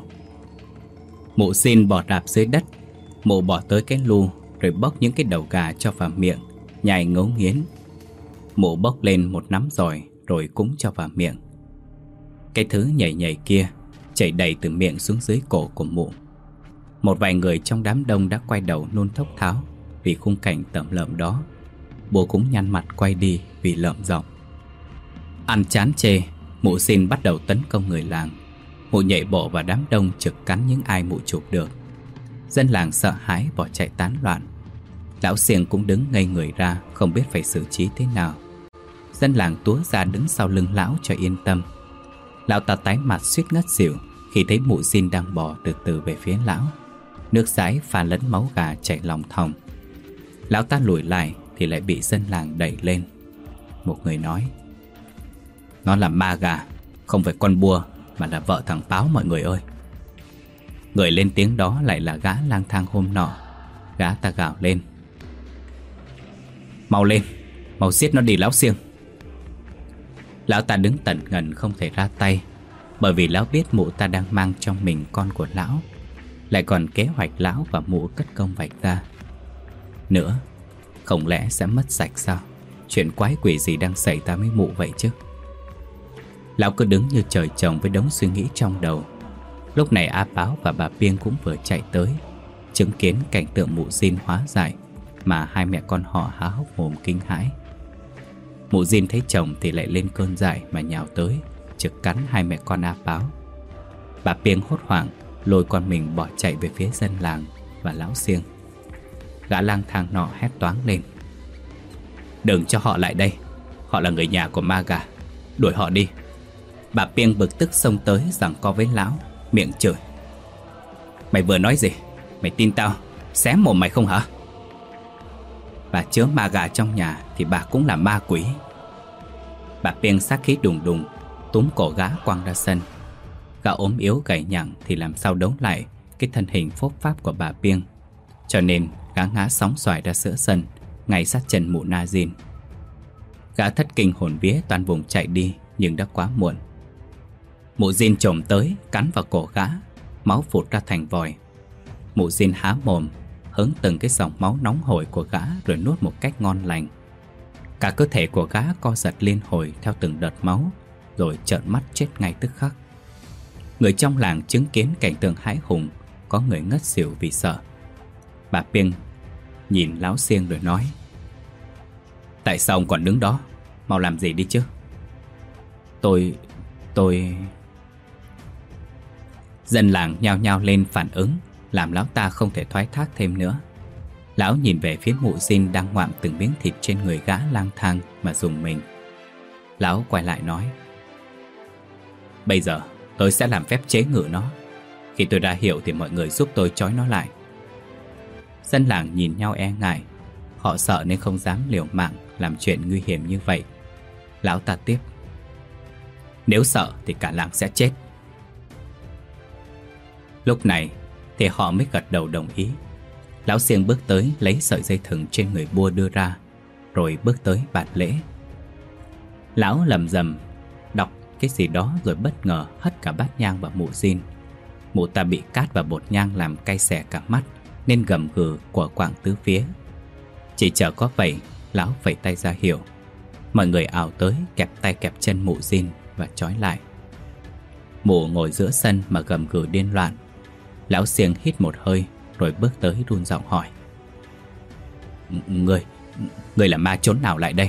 Mụ Xin bò đạp dưới đất. Mụ bỏ tới cái lu rồi bốc những cái đầu gà cho vào miệng, nhai ngấu nghiến. Mụ bốc lên một nắm dòi rồi cúng cho vào miệng. Cái thứ nhảy nhảy kia chảy đầy từ miệng xuống dưới cổ của mụ. Một vài người trong đám đông đã quay đầu nôn thốc tháo vì khung cảnh tởm lợm đó. Bố cũng nhăn mặt quay đi vì lợm giọng. Ăn chán chê, mụ Xin bắt đầu tấn công người làng. Mụ nhảy bộ vào đám đông trực cắn những ai mụ chụp được. Dân làng sợ hãi bỏ chạy tán loạn. Lão Siêng cũng đứng ngây người ra, không biết phải xử trí thế nào. Dân làng túa ra đứng sau lưng lão cho yên tâm. Lão ta tái mặt suýt ngất xỉu khi thấy mụ Xin đang bò từ từ về phía lão. Nước dãi pha lẫn máu gà chảy lòng thòng. Lão ta lùi lại thì lại bị dân làng đẩy lên. Một người nói: "Nó là ma gà, không phải con bua, mà là vợ thằng Báo mọi người ơi." Người lên tiếng đó lại là gã lang thang hôm nọ. Gã ta gào lên: "Mau lên, mau giết nó đi lão Siêng." Lão ta đứng tận ngần không thể ra tay, bởi vì lão biết mụ ta đang mang trong mình con của lão, lại còn kế hoạch lão và mụ cất công vạch ra. Nữa, không lẽ sẽ mất sạch sao? Chuyện quái quỷ gì đang xảy ra với mụ vậy chứ? Lão cứ đứng như trời trồng với đống suy nghĩ trong đầu. Lúc này A Báo và bà Piêng cũng vừa chạy tới, chứng kiến cảnh tượng mụ Dinh hóa giải mà hai mẹ con họ há hốc mồm kinh hãi. Mụ Dinh thấy chồng thì lại lên cơn dại mà nhào tới, trực cắn hai mẹ con A Báo. Bà Piêng hốt hoảng lôi con mình bỏ chạy về phía dân làng và lão Siêng. Gã lang thang nọ hét toáng lên: "Đừng cho họ lại đây, họ là người nhà của ma gà, đuổi họ đi." Bà Piêng bực tức xông tới giằng co với lão, miệng chửi: "Mày vừa nói gì? Mày tin tao xé mồm mày không hả?" Bà chứa ma gà trong nhà thì bà cũng là ma quỷ. Bà Piêng sát khí đùng đùng túm cổ gã quăng ra sân. Gã ốm yếu gầy nhẳng thì làm sao đấu lại cái thân hình phốp pháp của bà Piêng, cho nên gã ngã sóng xoài ra giữa sân, ngay sát chân mụ Na Dinh. Gã thất kinh hồn vía toàn vùng chạy đi, nhưng đã quá muộn. Mụ Dinh chồm tới cắn vào cổ gã, máu phụt ra thành vòi. Mụ Dinh há mồm hứng từng cái dòng máu nóng hổi của gã rồi nuốt một cách ngon lành. Cả cơ thể của gã co giật liên hồi theo từng đợt máu, rồi trợn mắt chết ngay tức khắc. Người trong làng chứng kiến cảnh tượng hãi hùng, có người ngất xỉu vì sợ. Bà Piêng nhìn lão Siêng rồi nói: "Tại sao ông còn đứng đó? mau làm gì đi chứ. Tôi... tôi... Dân làng nhao nhao lên phản ứng, làm lão ta không thể thoái thác thêm nữa. Lão nhìn về phía mụ Jin đang ngoạm từng miếng thịt trên người gã lang thang mà rùng mình. Lão quay lại nói: Bây giờ tôi sẽ làm phép chế ngự nó. Khi tôi ra hiệu thì mọi người giúp tôi trói nó lại. Dân làng nhìn nhau e ngại. Họ sợ nên không dám liều mạng làm chuyện nguy hiểm như vậy. Lão ta tiếp: Nếu sợ thì cả làng sẽ chết. Lúc này thì họ mới gật đầu đồng ý. Lão Xiêng bước tới lấy sợi dây thừng trên người Bua đưa ra, rồi bước tới bạt lễ. Lão lầm rầm đọc cái gì đó rồi bất ngờ hất cả bát nhang vào mụ Jin. Mụ ta bị cát và bột nhang làm cay xẻ cả mắt, nên gầm gừ của quạng tứ phía. Chỉ chờ có vậy, lão vẫy tay ra hiệu. Mọi người ào tới kẹp tay kẹp chân mụ Jin và trói lại. Mụ ngồi giữa sân mà gầm gừ điên loạn. Lão Xiêng hít một hơi rồi bước tới run giọng hỏi: Người, người là ma chốn nào lại đây?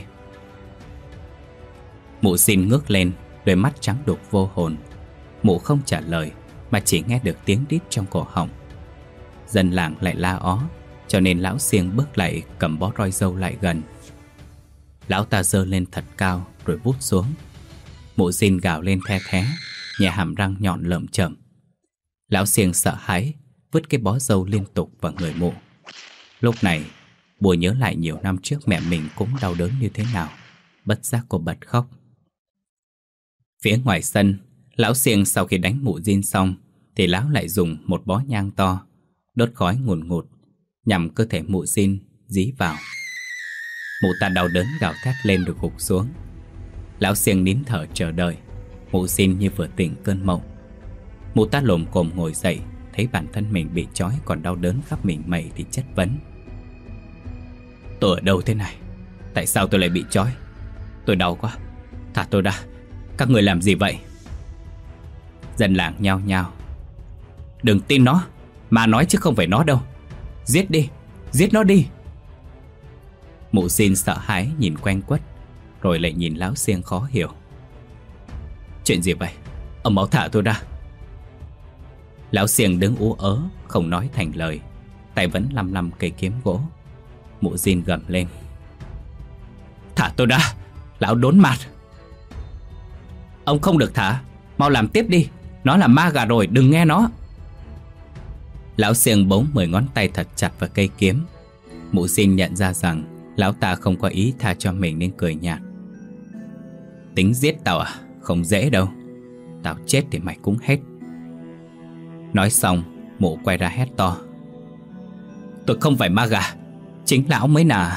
Mụ Jin ngước lên, đôi mắt trắng đục vô hồn. Mụ không trả lời mà chỉ nghe được tiếng đít trong cổ họng. Dân làng lại la ó, cho nên lão Xiêng bước lại cầm bó roi dâu lại gần. Lão ta giơ lên thật cao rồi vút xuống. Mụ Jin gào lên the thé, nhè hàm răng nhọn lởm chởm. Lão Xiêng sợ hãi vứt cái bó dâu liên tục vào người mụ. Lúc này Bùa nhớ lại nhiều năm trước mẹ mình cũng đau đớn như thế nào. Bất giác cô bật khóc. Phía ngoài sân, lão Xiêng sau khi đánh mụ Jin xong thì lão lại dùng một bó nhang to đốt khói ngùn ngụt nhằm cơ thể mụ Jin dí vào. Mụ ta đau đớn gào thét lên rồi gục xuống. Lão Xiêng nín thở chờ đợi. Mụ Jin như vừa tỉnh cơn mộng. Mụ ta lồm cồm ngồi dậy, thấy bản thân mình bị trói còn đau đớn khắp mình mẩy thì chất vấn: Tôi ở đâu thế này? Tại sao tôi lại bị trói? Tôi đau quá, thả tôi ra. Các người làm gì vậy? Dân làng nhao nhao: Đừng tin nó, mà nói chứ không phải nó đâu. Giết đi, giết nó đi. Mụ Jin sợ hãi nhìn quanh quất, rồi lại nhìn lão Xiêng khó hiểu. Chuyện gì vậy? Ông mau thả tôi ra. Lão Xiêng đứng ú ớ, không nói thành lời, tay vẫn lăm lăm cây kiếm gỗ. Mụ Jin gầm lên: Thả tôi ra, lão đốn mặt. Ông không được thả, mau làm tiếp đi. Nó là ma gà rồi, đừng nghe nó. Lão Xiêng bấu mười ngón tay thật chặt vào cây kiếm. Mụ Jin nhận ra rằng lão ta không có ý tha cho mình nên cười nhạt: Tính giết tao à? Không dễ đâu. Tao chết thì mày cũng hết. Nói xong, mụ quay ra hét to: Tôi không phải ma gà, chính lão mới là.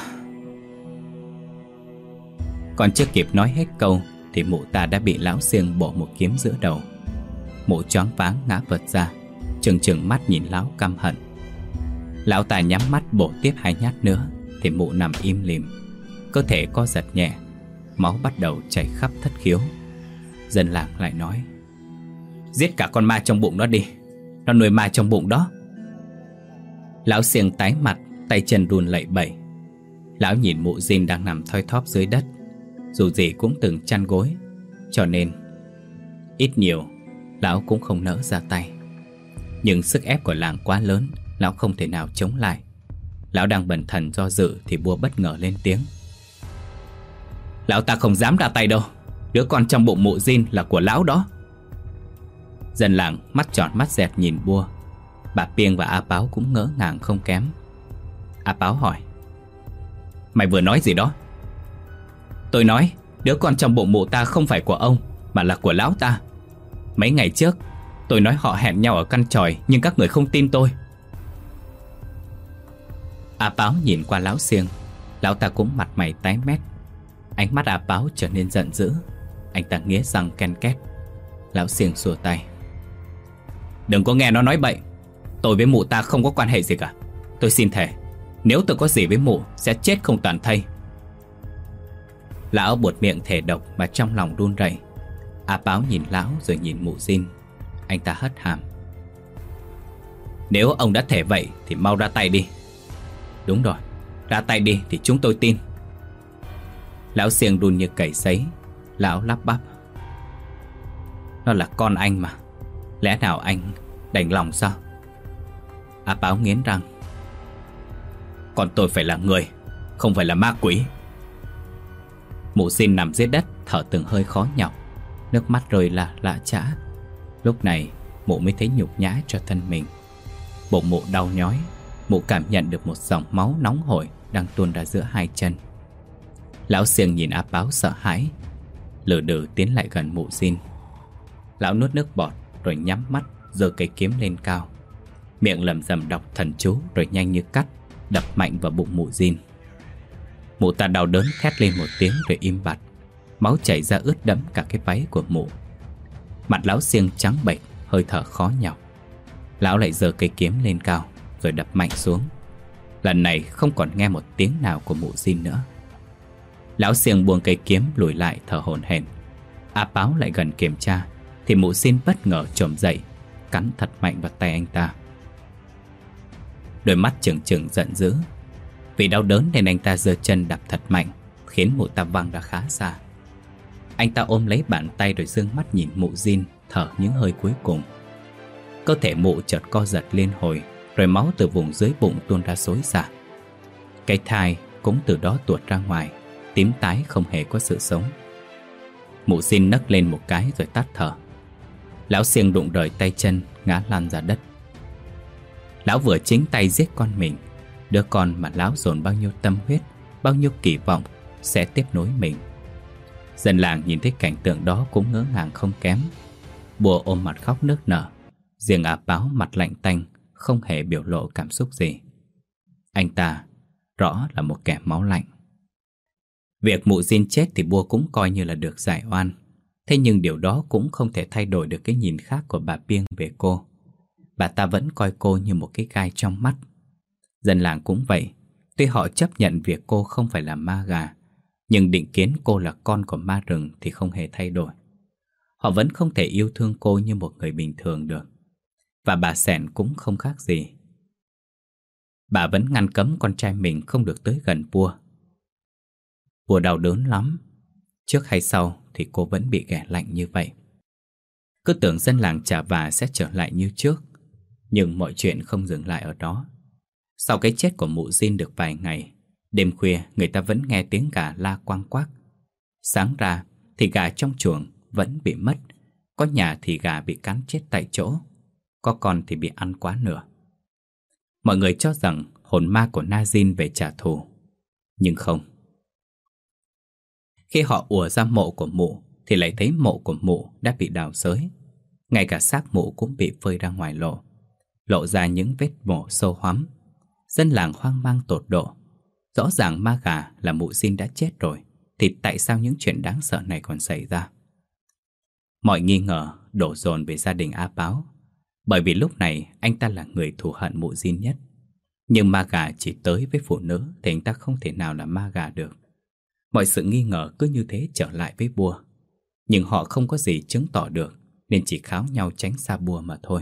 Còn chưa kịp nói hết câu thì mụ ta đã bị lão Xiêng bổ một kiếm giữa đầu. Mụ choáng váng ngã vật ra, trừng trừng mắt nhìn lão căm hận. Lão ta nhắm mắt bổ tiếp hai nhát nữa thì mụ nằm im lìm, cơ thể co giật nhẹ, máu bắt đầu chảy khắp thất khiếu. Dân làng lại nói: Giết cả con ma trong bụng nó đi, nó nuôi ma trong bụng đó. Lão Xiêng tái mặt, tay chân run lẩy bẩy. Lão nhìn mụ Jin đang nằm thoi thóp dưới đất. Dù gì cũng từng chăn gối, cho nên ít nhiều lão cũng không nỡ ra tay. Nhưng sức ép của làng quá lớn, lão không thể nào chống lại. Lão đang bần thần do dự thì Bua bất ngờ lên tiếng: Lão ta không dám ra tay đâu. Đứa con trong bụng mụ Jin là của lão đó. Dân làng mắt tròn mắt dẹt nhìn Bua. Bà Piêng và A Páo cũng ngỡ ngàng không kém. A Páo hỏi: Mày vừa nói gì đó? Tôi nói đứa con trong bụng mụ ta không phải của ông, mà là của lão ta. Mấy ngày trước tôi nói họ hẹn nhau ở căn chòi, nhưng các người không tin tôi. A Páo nhìn qua lão Xiêng. Lão ta cũng mặt mày tái mét. Ánh mắt A Páo trở nên giận dữ. Anh ta nghiến răng ken két. Lão Xiêng xua tay: Đừng có nghe nó nói bậy. Tôi với mụ ta không có quan hệ gì cả. Tôi xin thề, nếu tôi có gì với mụ sẽ chết không toàn thây. Lão buột miệng thề độc mà trong lòng run rẩy. A Páo nhìn lão rồi nhìn mụ Jin. Anh ta hất hàm: Nếu ông đã thề vậy thì mau ra tay đi. Đúng rồi, ra tay đi thì chúng tôi tin. Lão Xiềng run như cầy sấy. Lão lắp bắp: Nó là con anh mà, lẽ nào anh đành lòng sao? A Báo nghiến răng: Còn tôi phải là người, không phải là ma quỷ. Mụ Xin nằm dưới đất thở từng hơi khó nhọc, nước mắt rơi là lạ chã. Lúc này mụ mới thấy nhục nhã cho thân mình. Bụng mụ đau nhói. Mụ cảm nhận được một dòng máu nóng hổi đang tuôn ra giữa hai chân. Lão Xiềng nhìn A Báo sợ hãi, lừ đừ tiến lại gần mụ Xin. Lão nuốt nước bọt rồi nhắm mắt, giơ cây kiếm lên cao, miệng lẩm rẩm đọc thần chú rồi nhanh như cắt đập mạnh vào bụng mụ Xin. Mụ ta đau đớn thét lên một tiếng rồi im bặt. Máu chảy ra ướt đẫm cả cái váy của mụ. Mặt lão Xiềng trắng bệch, hơi thở khó nhọc. Lão lại giơ cây kiếm lên cao rồi đập mạnh xuống. Lần này không còn nghe một tiếng nào của mụ Xin nữa. Lão Xiềng buông cây kiếm lùi lại thở hổn hển. A Báo lại gần kiểm tra thì mụ Xin bất ngờ chồm dậy, cắn thật mạnh vào tay anh ta. Đôi mắt trừng trừng giận dữ. Vì đau đớn nên anh ta giơ chân đập thật mạnh, khiến mụ ta văng ra khá xa. Anh ta ôm lấy bàn tay rồi dương mắt nhìn mụ Xin thở những hơi cuối cùng. Cơ thể mụ chợt co giật liên hồi, rồi máu từ vùng dưới bụng tuôn ra xối xả. Cái thai cũng từ đó tuột ra ngoài, tím tái không hề có sự sống. Mụ Xin nấc lên một cái rồi tắt thở. Lão Xiềng đụng rời tay chân, ngã lăn ra đất. Lão vừa chính tay giết con mình, đứa con mà lão dồn bao nhiêu tâm huyết, bao nhiêu kỳ vọng sẽ tiếp nối mình. Dân làng nhìn thấy cảnh tượng đó cũng ngỡ ngàng không kém. Bùa ôm mặt khóc nức nở. Riêng A Báo mặt lạnh tanh, không hề biểu lộ cảm xúc gì. Anh ta rõ là một kẻ máu lạnh. Việc mụ Xin chết thì Bua cũng coi như là được giải oan. Thế nhưng điều đó cũng không thể thay đổi được cái nhìn khác của bà Piêng về cô. Bà ta vẫn coi cô như một cái gai trong mắt. Dân làng cũng vậy. Tuy họ chấp nhận việc cô không phải là ma gà, nhưng định kiến cô là con của ma rừng thì không hề thay đổi. Họ vẫn không thể yêu thương cô như một người bình thường được. Và bà Sẻn cũng không khác gì. Bà vẫn ngăn cấm con trai mình không được tới gần Bua. Bua đau đớn lắm. Trước hay sau thì cô vẫn bị ghẻ lạnh như vậy. Cứ tưởng dân làng Chà Và sẽ trở lại như trước. Nhưng mọi chuyện không dừng lại ở đó. Sau cái chết của mụ Xin được vài ngày, đêm khuya người ta vẫn nghe tiếng gà la quang quác. Sáng ra thì gà trong chuồng vẫn bị mất. Có nhà thì gà bị cắn chết tại chỗ, có con thì bị ăn quá nửa. Mọi người cho rằng hồn ma của Nazin về trả thù. Nhưng không. Khi họ ùa ra mộ của mụ thì lại thấy mộ của mụ đã bị đào xới. Ngay cả xác mụ cũng bị phơi ra ngoài lộ, lộ ra những vết mổ sâu hoắm. Dân làng hoang mang tột độ. Rõ ràng ma gà là mụ Xin đã chết rồi, thì tại sao những chuyện đáng sợ này còn xảy ra? Mọi nghi ngờ đổ dồn về gia đình A Báo, bởi vì lúc này anh ta là người thù hận mụ Xin nhất. Nhưng ma gà chỉ tới với phụ nữ thì anh ta không thể nào là ma gà được. Mọi sự nghi ngờ cứ như thế trở lại với Bua. Nhưng họ không có gì chứng tỏ được, nên chỉ kháo nhau tránh xa Bua mà thôi.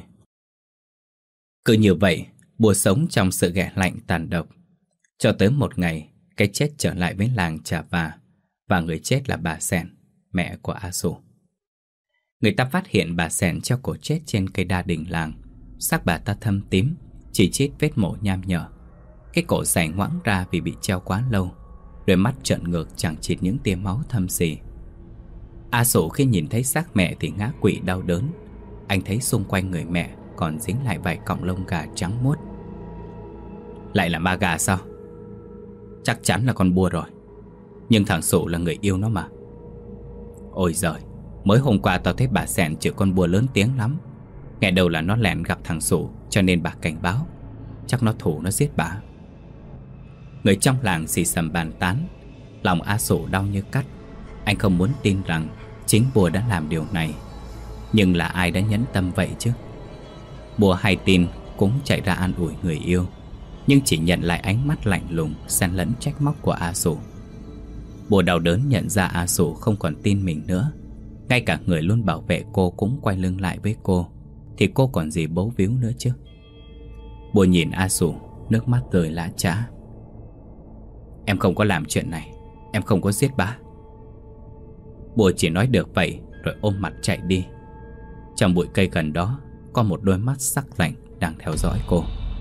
Cứ như vậy, Bua sống trong sự ghẻ lạnh tàn độc. Cho tới một ngày, cái chết trở lại với làng Chà Và, và người chết là bà Sẻn, mẹ của A Sủ. Người ta phát hiện bà Sẻn treo cổ chết trên cây đa đình làng. Xác bà ta thâm tím, chỉ chít vết mổ nham nhở. Cái cổ dài ngoãng ra vì bị treo quá lâu. Đôi mắt trợn ngược chẳng chịt những tia máu thâm xì. A Sủ khi nhìn thấy xác mẹ thì ngã quỵ đau đớn. Anh thấy xung quanh người mẹ còn dính lại vài cọng lông gà trắng muốt. Lại là ma gà sao? Chắc chắn là con Bua rồi. Nhưng thằng Sủ là người yêu nó mà. Ôi giời, mới hôm qua tao thấy bà Sẻn chửi con Bua lớn tiếng lắm. Nghe đầu là nó lẻn gặp thằng Sủ, cho nên bà cảnh báo. Chắc nó thủ nó giết bà. Người trong làng xì xầm bàn tán. Lòng A Sủ đau như cắt. Anh không muốn tin rằng chính Bua đã làm điều này. Nhưng là ai đã nhẫn tâm vậy chứ? Bua hay tin cũng chạy ra an ủi người yêu, nhưng chỉ nhận lại ánh mắt lạnh lùng xen lẫn trách móc của A Sủ. Bua đau đớn nhận ra A Sủ không còn tin mình nữa. Ngay cả người luôn bảo vệ cô cũng quay lưng lại với cô, thì cô còn gì bấu víu nữa chứ? Bua nhìn A Sủ, nước mắt rơi lã chã. Em không có làm chuyện này, em không có giết bà. Bùa chỉ nói được vậy rồi ôm mặt chạy đi. Trong bụi cây gần đó có một đôi mắt sắc lạnh đang theo dõi cô.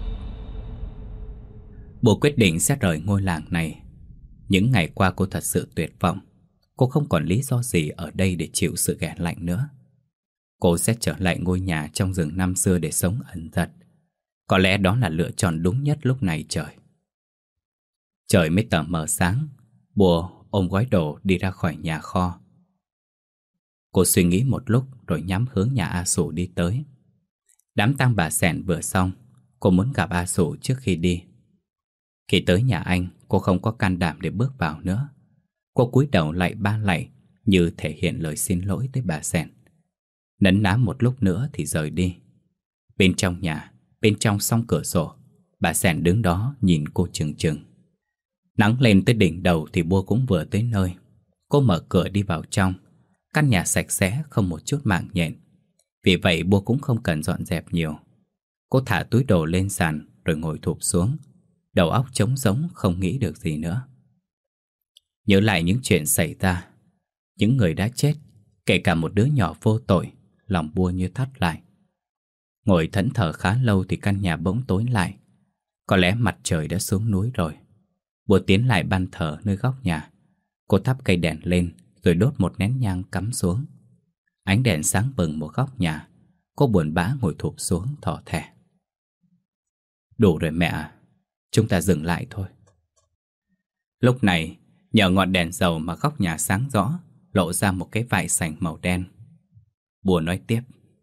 Bùa quyết định sẽ rời ngôi làng này. Những ngày qua cô thật sự tuyệt vọng. Cô không còn lý do gì ở đây để chịu sự ghẻ lạnh nữa. Cô sẽ trở lại ngôi nhà trong rừng năm xưa để sống ẩn dật. Có lẽ đó là lựa chọn đúng nhất lúc này trời. Trời mới tờ mờ sáng, Bùa ôm gói đồ đi ra khỏi nhà kho. Cô suy nghĩ một lúc rồi nhắm hướng nhà A Sủ đi tới. Đám tang bà Sẻn vừa xong, cô muốn gặp A Sủ trước khi đi. Khi tới nhà anh, cô không có can đảm để bước vào nữa. Cô cúi đầu lạy ba lạy như thể hiện lời xin lỗi tới bà Sẻn. Nấn ná một lúc nữa thì rời đi. Bên trong nhà, bên trong song cửa sổ, bà Sẻn đứng đó nhìn cô chừng chừng. Nắng lên tới đỉnh đầu thì Bua cũng vừa tới nơi. Cô mở cửa đi vào trong. Căn nhà sạch sẽ không một chút mạng nhện. Vì vậy Bua cũng không cần dọn dẹp nhiều. Cô thả túi đồ lên sàn rồi ngồi thụp xuống. Đầu óc trống rỗng không nghĩ được gì nữa. Nhớ lại những chuyện xảy ra, những người đã chết, kể cả một đứa nhỏ vô tội, lòng Bua như thắt lại. Ngồi thẫn thờ khá lâu thì căn nhà bỗng tối lại. Có lẽ mặt trời đã xuống núi rồi. Bua tiến lại ban thờ nơi góc nhà. Cô thắp cây đèn lên rồi đốt một nén nhang cắm xuống. Ánh đèn sáng bừng một góc nhà. Cô buồn bã ngồi thụp xuống thỏ thẻ. Đủ rồi mẹ à, chúng ta dừng lại thôi. Lúc này, nhờ ngọn đèn dầu mà góc nhà sáng rõ, lộ ra một cái vải sành màu đen. Bùa nói tiếp.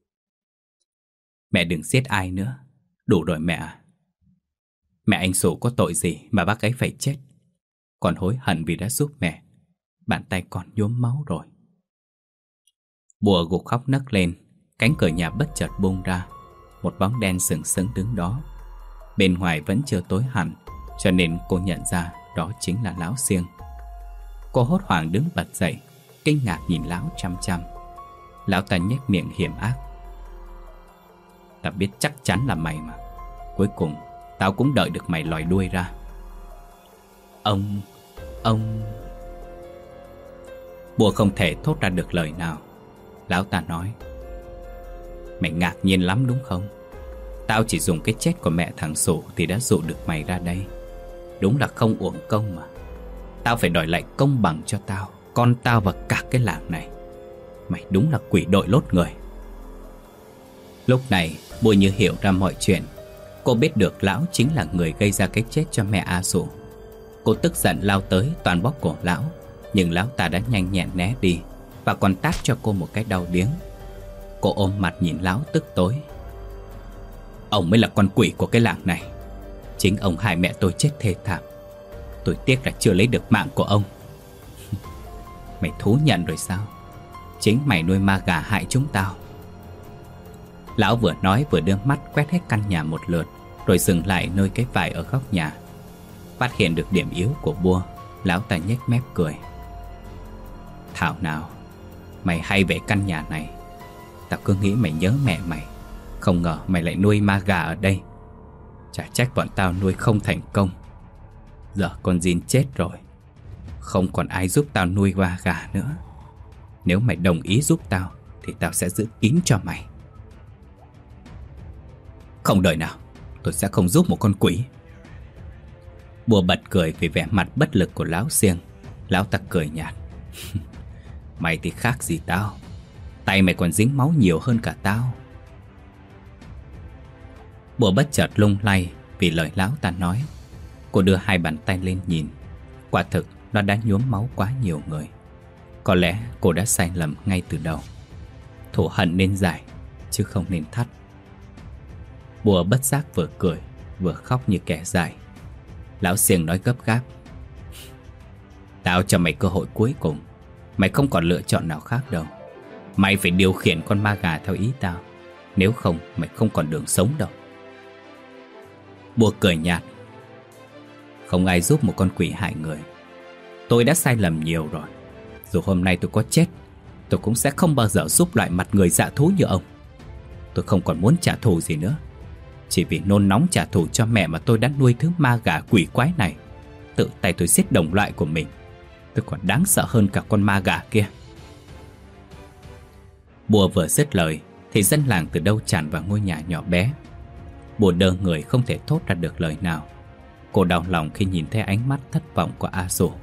Mẹ đừng giết ai nữa. Đủ rồi mẹ à. Mẹ anh Sủ có tội gì mà bác ấy phải chết. Còn hối hận vì đã giúp mẹ. Bàn tay còn nhuốm máu rồi. Bùa gục khóc nấc lên. Cánh cửa nhà bất chợt bung ra. Một bóng đen sừng sững đứng đó. Bên ngoài vẫn chưa tối hẳn, cho nên cô nhận ra đó chính là Lão Siêng. Cô hốt hoảng đứng bật dậy, kinh ngạc nhìn Lão chăm chăm. Lão ta nhếch miệng hiểm ác. Ta biết chắc chắn là mày mà. Cuối cùng tao cũng đợi được mày lòi đuôi ra. Ông... ông... Bùa không thể thốt ra được lời nào. Lão ta nói. Mày ngạc nhiên lắm đúng không? Tao chỉ dùng cái chết của mẹ thằng Sủ thì đã dụ được mày ra đây. Đúng là không uổng công mà. Tao phải đòi lại công bằng cho tao, con tao và cả cái làng này. Mày đúng là quỷ đội lốt người. Lúc này Bùa như hiểu ra mọi chuyện. Cô biết được Lão chính là người gây ra cái chết cho mẹ A Sủ. Cô tức giận lao tới toàn bóp cổ Lão. Nhưng Lão ta đã nhanh nhẹn né đi và còn tát cho cô một cái đau điếng. Cô ôm mặt nhìn Lão tức tối. Ông mới là con quỷ của cái làng này. Chính ông hại mẹ tôi chết thê thảm. Tôi tiếc là chưa lấy được mạng của ông. Mày thú nhận rồi sao? Chính mày nuôi ma gà hại chúng tao. Lão vừa nói vừa đưa mắt quét hết căn nhà một lượt, rồi dừng lại nơi cái vải ở góc nhà. Phát hiện được điểm yếu của Bua, Lão ta nhếch mép cười. Thảo nào, mày hay về căn nhà này. Tao cứ nghĩ mày nhớ mẹ mày, không ngờ mày lại nuôi ma gà ở đây. Chả trách bọn tao nuôi không thành công. Giờ con Jin chết rồi, không còn ai giúp tao nuôi ma gà nữa. Nếu mày đồng ý giúp tao thì tao sẽ giữ kín cho mày. Không đời nào, tôi sẽ không giúp một con quỷ. Bùa bật cười vì vẻ mặt bất lực của Lão Siêng. Lão ta cười nhạt. Mày thì khác gì tao. Tay mày còn dính máu nhiều hơn cả tao. Bùa bất chợt lung lay vì lời Lão ta nói. Cô đưa hai bàn tay lên nhìn. Quả thực nó đã nhuốm máu quá nhiều người. Có lẽ cô đã sai lầm ngay từ đầu. Thù hận nên giải, chứ không nên thắt. Bùa bất giác vừa cười vừa khóc như kẻ dại. Lão Siêng nói gấp gáp. Tao cho mày cơ hội cuối cùng. Mày không còn lựa chọn nào khác đâu. Mày phải điều khiển con ma gà theo ý tao. Nếu không mày không còn đường sống đâu. Bùa cười nhạt. Không ai giúp một con quỷ hại người. Tôi đã sai lầm nhiều rồi. Dù hôm nay tôi có chết, tôi cũng sẽ không bao giờ giúp loại mặt người dạ thú như ông. Tôi không còn muốn trả thù gì nữa. Chỉ vì nôn nóng trả thù cho mẹ mà tôi đã nuôi thứ ma gà quỷ quái này. Tự tay tôi giết đồng loại của mình. Tôi còn đáng sợ hơn cả con ma gà kia. Bùa vừa dứt lời thì dân làng từ đâu tràn vào ngôi nhà nhỏ bé. Bùa đơ người không thể thốt ra được lời nào. Cô đau lòng khi nhìn thấy ánh mắt thất vọng của A Sủ.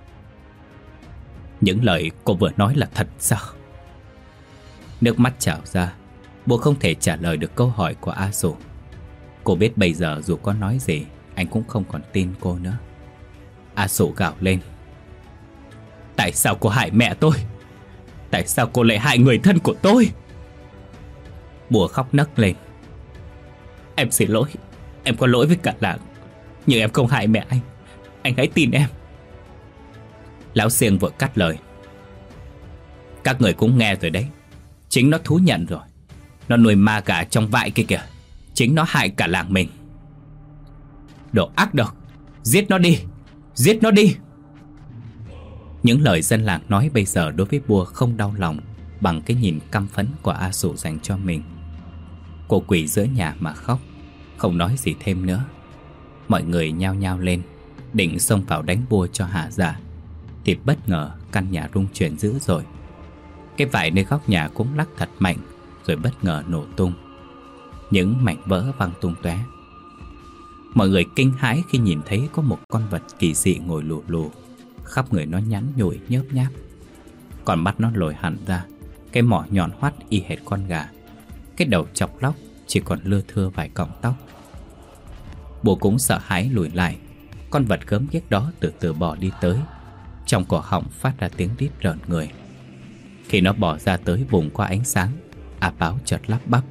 Những lời cô vừa nói là thật sao? Nước mắt trào ra. Bùa không thể trả lời được câu hỏi của A Sủ. Cô biết bây giờ dù có nói gì, anh cũng không còn tin cô nữa. A Sủ gào lên. Tại sao cô hại mẹ tôi? Tại sao cô lại hại người thân của tôi? Bùa khóc nấc lên. Em xin lỗi. Em có lỗi với cả làng. Nhưng em không hại mẹ anh. Anh hãy tin em. Lão Xiềng vội cắt lời. Các người cũng nghe rồi đấy. Chính nó thú nhận rồi. Nó nuôi ma gà trong vại kia kìa. Chính nó hại cả làng mình. Đồ ác độc. Giết nó đi. Giết nó đi. Những lời dân làng nói bây giờ đối với Bùa không đau lòng bằng cái nhìn căm phẫn của A Sủ dành cho mình. Cô quỳ giữa nhà mà khóc, không nói gì thêm nữa. Mọi người nhao nhao lên, định xông vào đánh Bùa cho hả dạ. Thì bất ngờ căn nhà rung chuyển dữ dội. Cái vải nơi góc nhà cũng lắc thật mạnh, rồi bất ngờ nổ tung. Những mảnh vỡ văng tung tóe. Mọi người kinh hãi khi nhìn thấy có một con vật kỳ dị ngồi lù lù. Khắp người nó nhắn nhủi nhớp nháp. Còn mắt nó lồi hẳn ra, cái mỏ nhọn hoắt y hệt con gà. Cái đầu chọc lóc chỉ còn lưa thưa vài cọng tóc. Bùa cũng sợ hãi lùi lại. Con vật gớm ghiếc đó từ từ bò đi tới. Trong cổ họng phát ra tiếng rít rợn người. Khi nó bò ra tới vùng qua ánh sáng, A Báo chợt lắp bắp.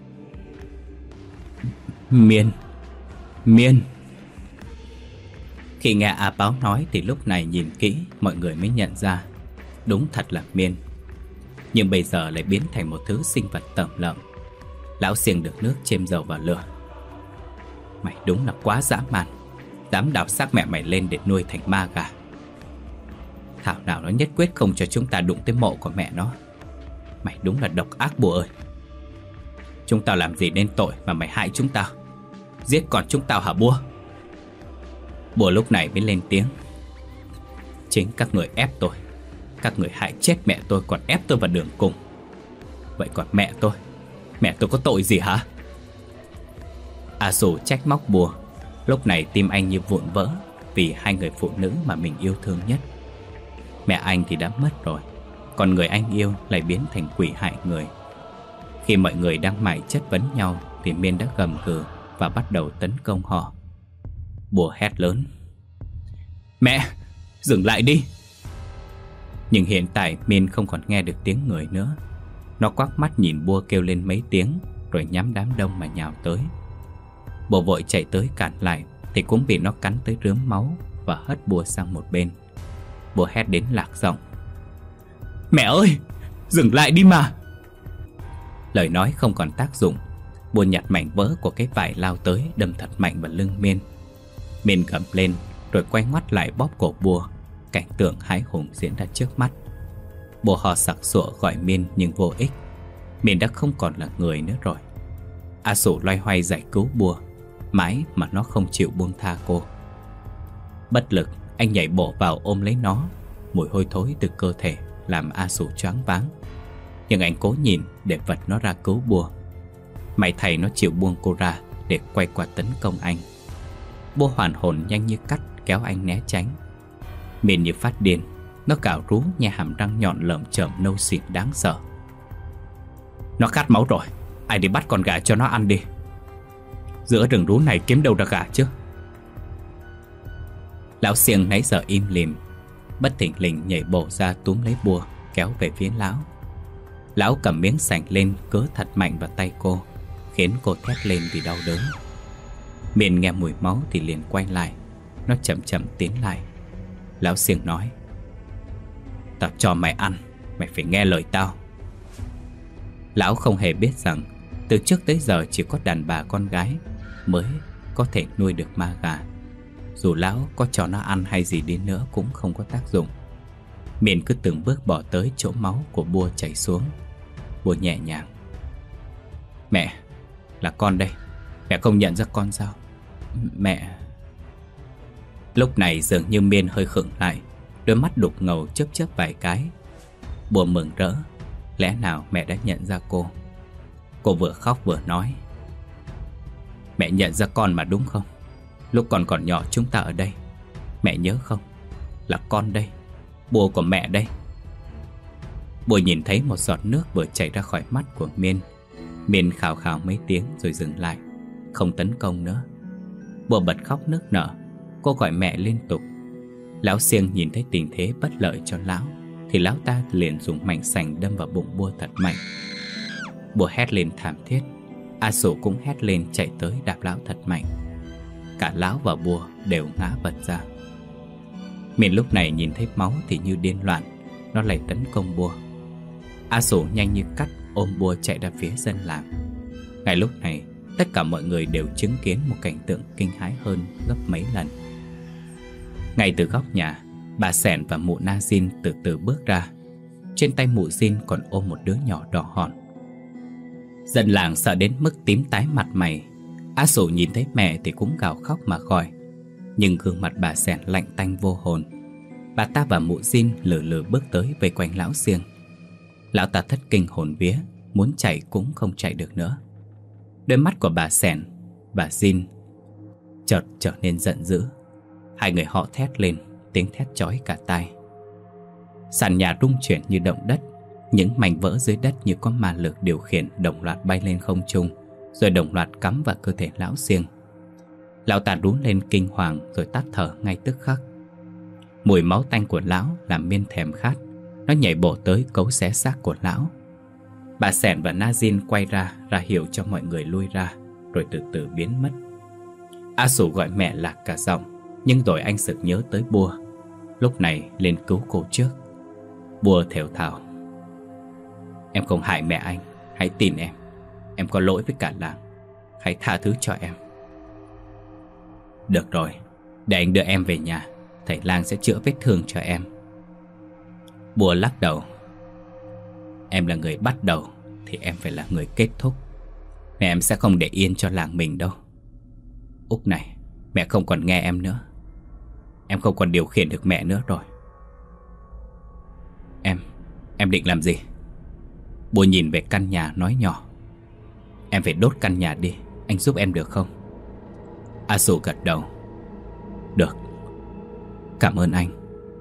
Miên, Miên. Khi nghe A Báo nói thì lúc này nhìn kỹ mọi người mới nhận ra đúng thật là Miên. Nhưng bây giờ lại biến thành một thứ sinh vật tởm lợm. Lão Xiềng được nước chêm dầu vào lửa. Mày đúng là quá dã man. Dám đào xác mẹ mày lên để nuôi thành ma gà. Thảo nào nó nhất quyết không cho chúng ta đụng tới mộ của mẹ nó. Mày đúng là độc ác Bùa ơi. Chúng tao làm gì nên tội mà mày hại chúng tao? Giết con chúng tao hả Bùa? Bùa lúc này mới lên tiếng. Chính các người ép tôi. Các người hại chết mẹ tôi còn ép tôi vào đường cùng. Vậy còn mẹ tôi? Mẹ tôi có tội gì hả? A Sủ trách móc Bùa. Lúc này tim anh như vụn vỡ vì hai người phụ nữ mà mình yêu thương nhất. Mẹ anh thì đã mất rồi, còn người anh yêu lại biến thành quỷ hại người. Khi mọi người đang mải chất vấn nhau thì Miên đã gầm gừ và bắt đầu tấn công họ. Bùa hét lớn. Mẹ, dừng lại đi. Nhưng hiện tại Miên không còn nghe được tiếng người nữa. Nó quắc mắt nhìn Bùa kêu lên mấy tiếng rồi nhắm đám đông mà nhào tới. Bùa vội chạy tới cản lại thì cũng bị nó cắn tới rướm máu và hất Bùa sang một bên. Bùa hét đến lạc giọng. Mẹ ơi, dừng lại đi mà. Lời nói không còn tác dụng. Bùa nhặt mảnh vỡ của cái vải lao tới đâm thật mạnh vào lưng Miên. Miên gầm lên rồi quay ngoắt lại bóp cổ Bùa. Cảnh tượng hãi hùng diễn ra trước mắt. Bùa hò sặc sụa gọi Miên nhưng vô ích. Miên đã không còn là người nữa rồi. A Sủ loay hoay giải cứu Bùa, mãi mà nó không chịu buông tha cô. Bất lực, anh nhảy bổ vào ôm lấy nó. Mùi hôi thối từ cơ thể làm A Sủ choáng váng. Nhưng anh cố nhìn để vật nó ra cứu Bùa. May thay nó chịu buông cô ra để quay qua tấn công anh. Bùa hoàn hồn nhanh như cắt kéo anh né tránh. Miên như phát điên, nó cào rú nhe hàm răng nhọn lởm chởm nâu xịt đáng sợ. Nó khát máu rồi, ai đi bắt con gà cho nó ăn đi. Giữa rừng rú này kiếm đâu ra gà chứ? Lão Xiềng nãy giờ im lìm, bất thình lình nhảy bổ ra túm lấy Bùa kéo về phía lão. Lão cầm miếng sành lên cứa thật mạnh vào tay cô, khiến cô thét lên vì đau đớn. Miên nghe mùi máu thì liền quay lại. Nó chậm chậm tiến lại. Lão Xiềng nói. Tao cho mày ăn, mày phải nghe lời tao. Lão không hề biết rằng từ trước tới giờ chỉ có đàn bà con gái mới có thể nuôi được ma gà. Dù lão có cho nó ăn hay gì đi nữa cũng không có tác dụng. Miên cứ từng bước bỏ tới chỗ máu của Bùa chảy xuống. Bùa nhẹ nhàng. Mẹ, là con đây. Mẹ không nhận ra con sao? Mẹ... Lúc này dường như Miên hơi khựng lại, đôi mắt đục ngầu chớp chớp vài cái. Bùa mừng rỡ. Lẽ nào mẹ đã nhận ra cô? Cô vừa khóc vừa nói: Mẹ nhận ra con mà đúng không? Lúc con còn nhỏ chúng ta ở đây, mẹ nhớ không? Là con đây, bùa của mẹ đây. Bùa nhìn thấy một giọt nước vừa chảy ra khỏi mắt của Miên. Miên khào khào mấy tiếng rồi dừng lại, không tấn công nữa. Bùa bật khóc nức nở. Cô gọi mẹ liên tục. Lão Siêng nhìn thấy tình thế bất lợi cho lão thì lão ta liền dùng mảnh sành đâm vào bụng Bùa thật mạnh. Bùa hét lên thảm thiết. A Sủ cũng hét lên chạy tới đạp lão thật mạnh. Cả lão và Bùa đều ngã vật ra. Miên lúc này nhìn thấy máu thì như điên loạn. Nó lại tấn công Bùa. A Sủ nhanh như cắt ôm Bùa chạy ra phía dân làng. Ngay lúc này tất cả mọi người đều chứng kiến một cảnh tượng kinh hãi hơn gấp mấy lần. Ngay từ góc nhà, bà Sẻn và mụ Na Jin từ từ bước ra. Trên tay mụ Jin còn ôm một đứa nhỏ đỏ hòn. Dân làng sợ đến mức tím tái mặt mày. A Sủ nhìn thấy mẹ thì cũng gào khóc mà gọi. Nhưng gương mặt bà Sẻn lạnh tanh vô hồn. Bà ta và mụ Jin lừ lừ bước tới vây quanh lão Siêng. Lão ta thất kinh hồn vía, muốn chạy cũng không chạy được nữa. Đôi mắt của bà Sẻn và Jin chợt trở nên giận dữ. Hai người họ thét lên, tiếng thét chói cả tai. Sàn nhà rung chuyển như động đất. Những mảnh vỡ dưới đất như có ma lực điều khiển đồng loạt bay lên không trung, rồi đồng loạt cắm vào cơ thể lão Siêng. Lão ta rú lên kinh hoàng rồi tắt thở ngay tức khắc. Mùi máu tanh của lão làm Miên thèm khát. Nó nhảy bổ tới cấu xé xác của lão. Bà Sẻn và Na Jin quay ra ra hiệu cho mọi người lui ra, rồi từ từ biến mất. A Sủ gọi mẹ lạc cả giọng, nhưng rồi anh sực nhớ tới Bùa. Lúc này lên cứu cô trước. Bùa thều thào: Em không hại mẹ anh, hãy tin em. Em có lỗi với cả làng, hãy tha thứ cho em. Được rồi, để anh đưa em về nhà. Thầy lang sẽ chữa vết thương cho em. Bùa lắc đầu: Em là người bắt đầu thì em phải là người kết thúc. Mẹ em sẽ không để yên cho làng mình đâu. Úc này, mẹ không còn nghe em nữa. Em không còn điều khiển được mẹ nữa rồi. Em, em định làm gì? Bùa nhìn về căn nhà nói nhỏ: Em phải đốt căn nhà đi, anh giúp em được không? A Sủ gật đầu: Được, cảm ơn anh.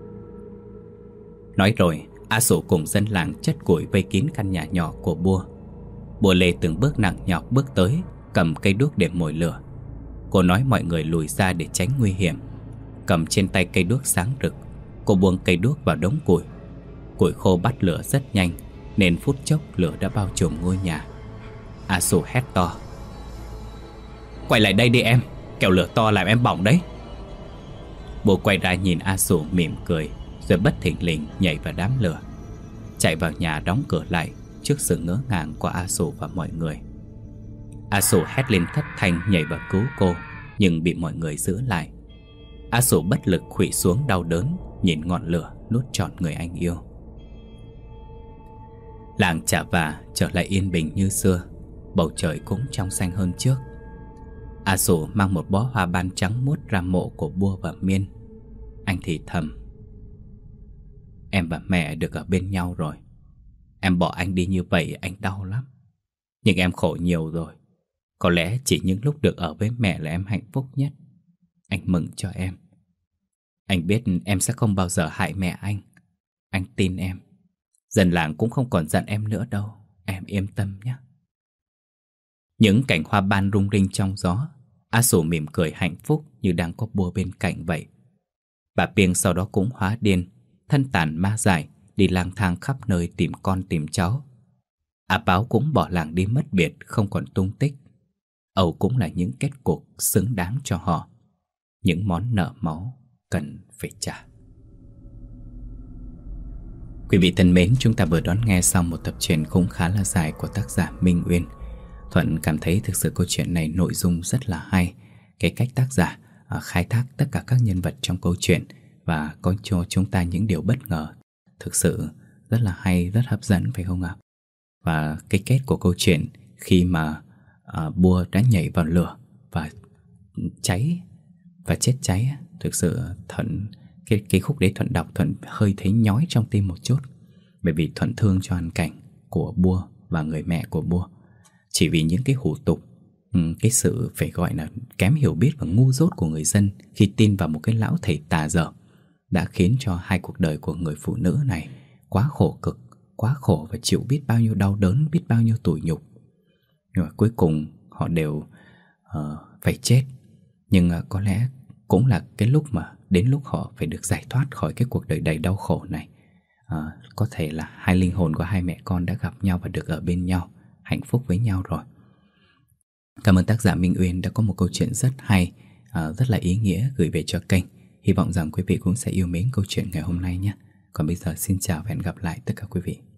Nói rồi A Sủ cùng dân làng chất củi vây kín căn nhà nhỏ của Bùa. Bùa lê từng bước nặng nhọc bước tới, cầm cây đuốc để mồi lửa. Cô nói mọi người lùi ra để tránh nguy hiểm. Cầm trên tay cây đuốc sáng rực, cô buông cây đuốc vào đống củi. Củi khô bắt lửa rất nhanh, nên phút chốc lửa đã bao trùm ngôi nhà. A Sủ hét to: Quay lại đây đi em, kẻo lửa to làm em bỏng đấy. Bùa quay ra nhìn A Sủ mỉm cười, rồi bất thình lình nhảy vào đám lửa, chạy vào nhà đóng cửa lại trước sự ngỡ ngàng của A Sủ và mọi người. A Sủ hét lên thất thanh nhảy vào cứu cô, nhưng bị mọi người giữ lại. A Sủ bất lực khuỵu xuống đau đớn, nhìn ngọn lửa nuốt trọn người anh yêu. Làng Chả Vả trở lại yên bình như xưa, bầu trời cũng trong xanh hơn trước. A Sủ mang một bó hoa ban trắng muốt ra mộ của Bùa và Miên. Anh thì thầm: Em và mẹ được ở bên nhau rồi. Em bỏ anh đi như vậy anh đau lắm. Nhưng em khổ nhiều rồi. Có lẽ chỉ những lúc được ở với mẹ là em hạnh phúc nhất. Anh mừng cho em. Anh biết em sẽ không bao giờ hại mẹ anh. Anh tin em. Dân làng cũng không còn giận em nữa đâu. Em yên tâm nhé. Những cành hoa ban rung rinh trong gió. A Sủ mỉm cười hạnh phúc như đang có Bùa bên cạnh vậy. Bà Piêng sau đó cũng hóa điên, thân tàn ma dại, đi lang thang khắp nơi tìm con tìm cháu. A Báo cũng bỏ làng đi mất biệt, không còn tung tích. Âu cũng là những kết cục xứng đáng cho họ. Những món nợ máu cần phải trả. Quý vị thân mến, chúng ta vừa đón nghe xong một tập truyện cũng khá là dài của tác giả Minh Uyên. Thuận cảm thấy thực sự câu chuyện này nội dung rất là hay. Cái cách tác giả uh, khai thác tất cả các nhân vật trong câu chuyện và có cho chúng ta những điều bất ngờ, thực sự rất là hay, rất hấp dẫn phải không ạ? Và cái kết của câu chuyện khi mà uh, Bùa đã nhảy vào lửa và cháy và chết cháy, thực sự Thuận cái, cái khúc đấy Thuận đọc Thuận hơi thấy nhói trong tim một chút. Bởi vì Thuận thương cho hoàn cảnh của Bua và người mẹ của Bua. Chỉ vì những cái hủ tục, cái sự phải gọi là kém hiểu biết và ngu dốt của người dân khi tin vào một cái lão thầy tà dở đã khiến cho hai cuộc đời của người phụ nữ này quá khổ cực, quá khổ và chịu biết bao nhiêu đau đớn, biết bao nhiêu tủi nhục. Nhưng mà cuối cùng họ đều uh, phải chết. Nhưng uh, có lẽ cũng là cái lúc mà đến lúc họ phải được giải thoát khỏi cái cuộc đời đầy đau khổ này. uh, Có thể là hai linh hồn của hai mẹ con đã gặp nhau và được ở bên nhau, hạnh phúc với nhau rồi. Cảm ơn tác giả Minh Uyên đã có một câu chuyện rất hay, uh, rất là ý nghĩa gửi về cho kênh. Hy vọng rằng quý vị cũng sẽ yêu mến câu chuyện ngày hôm nay nhé. Còn bây giờ xin chào và hẹn gặp lại tất cả quý vị.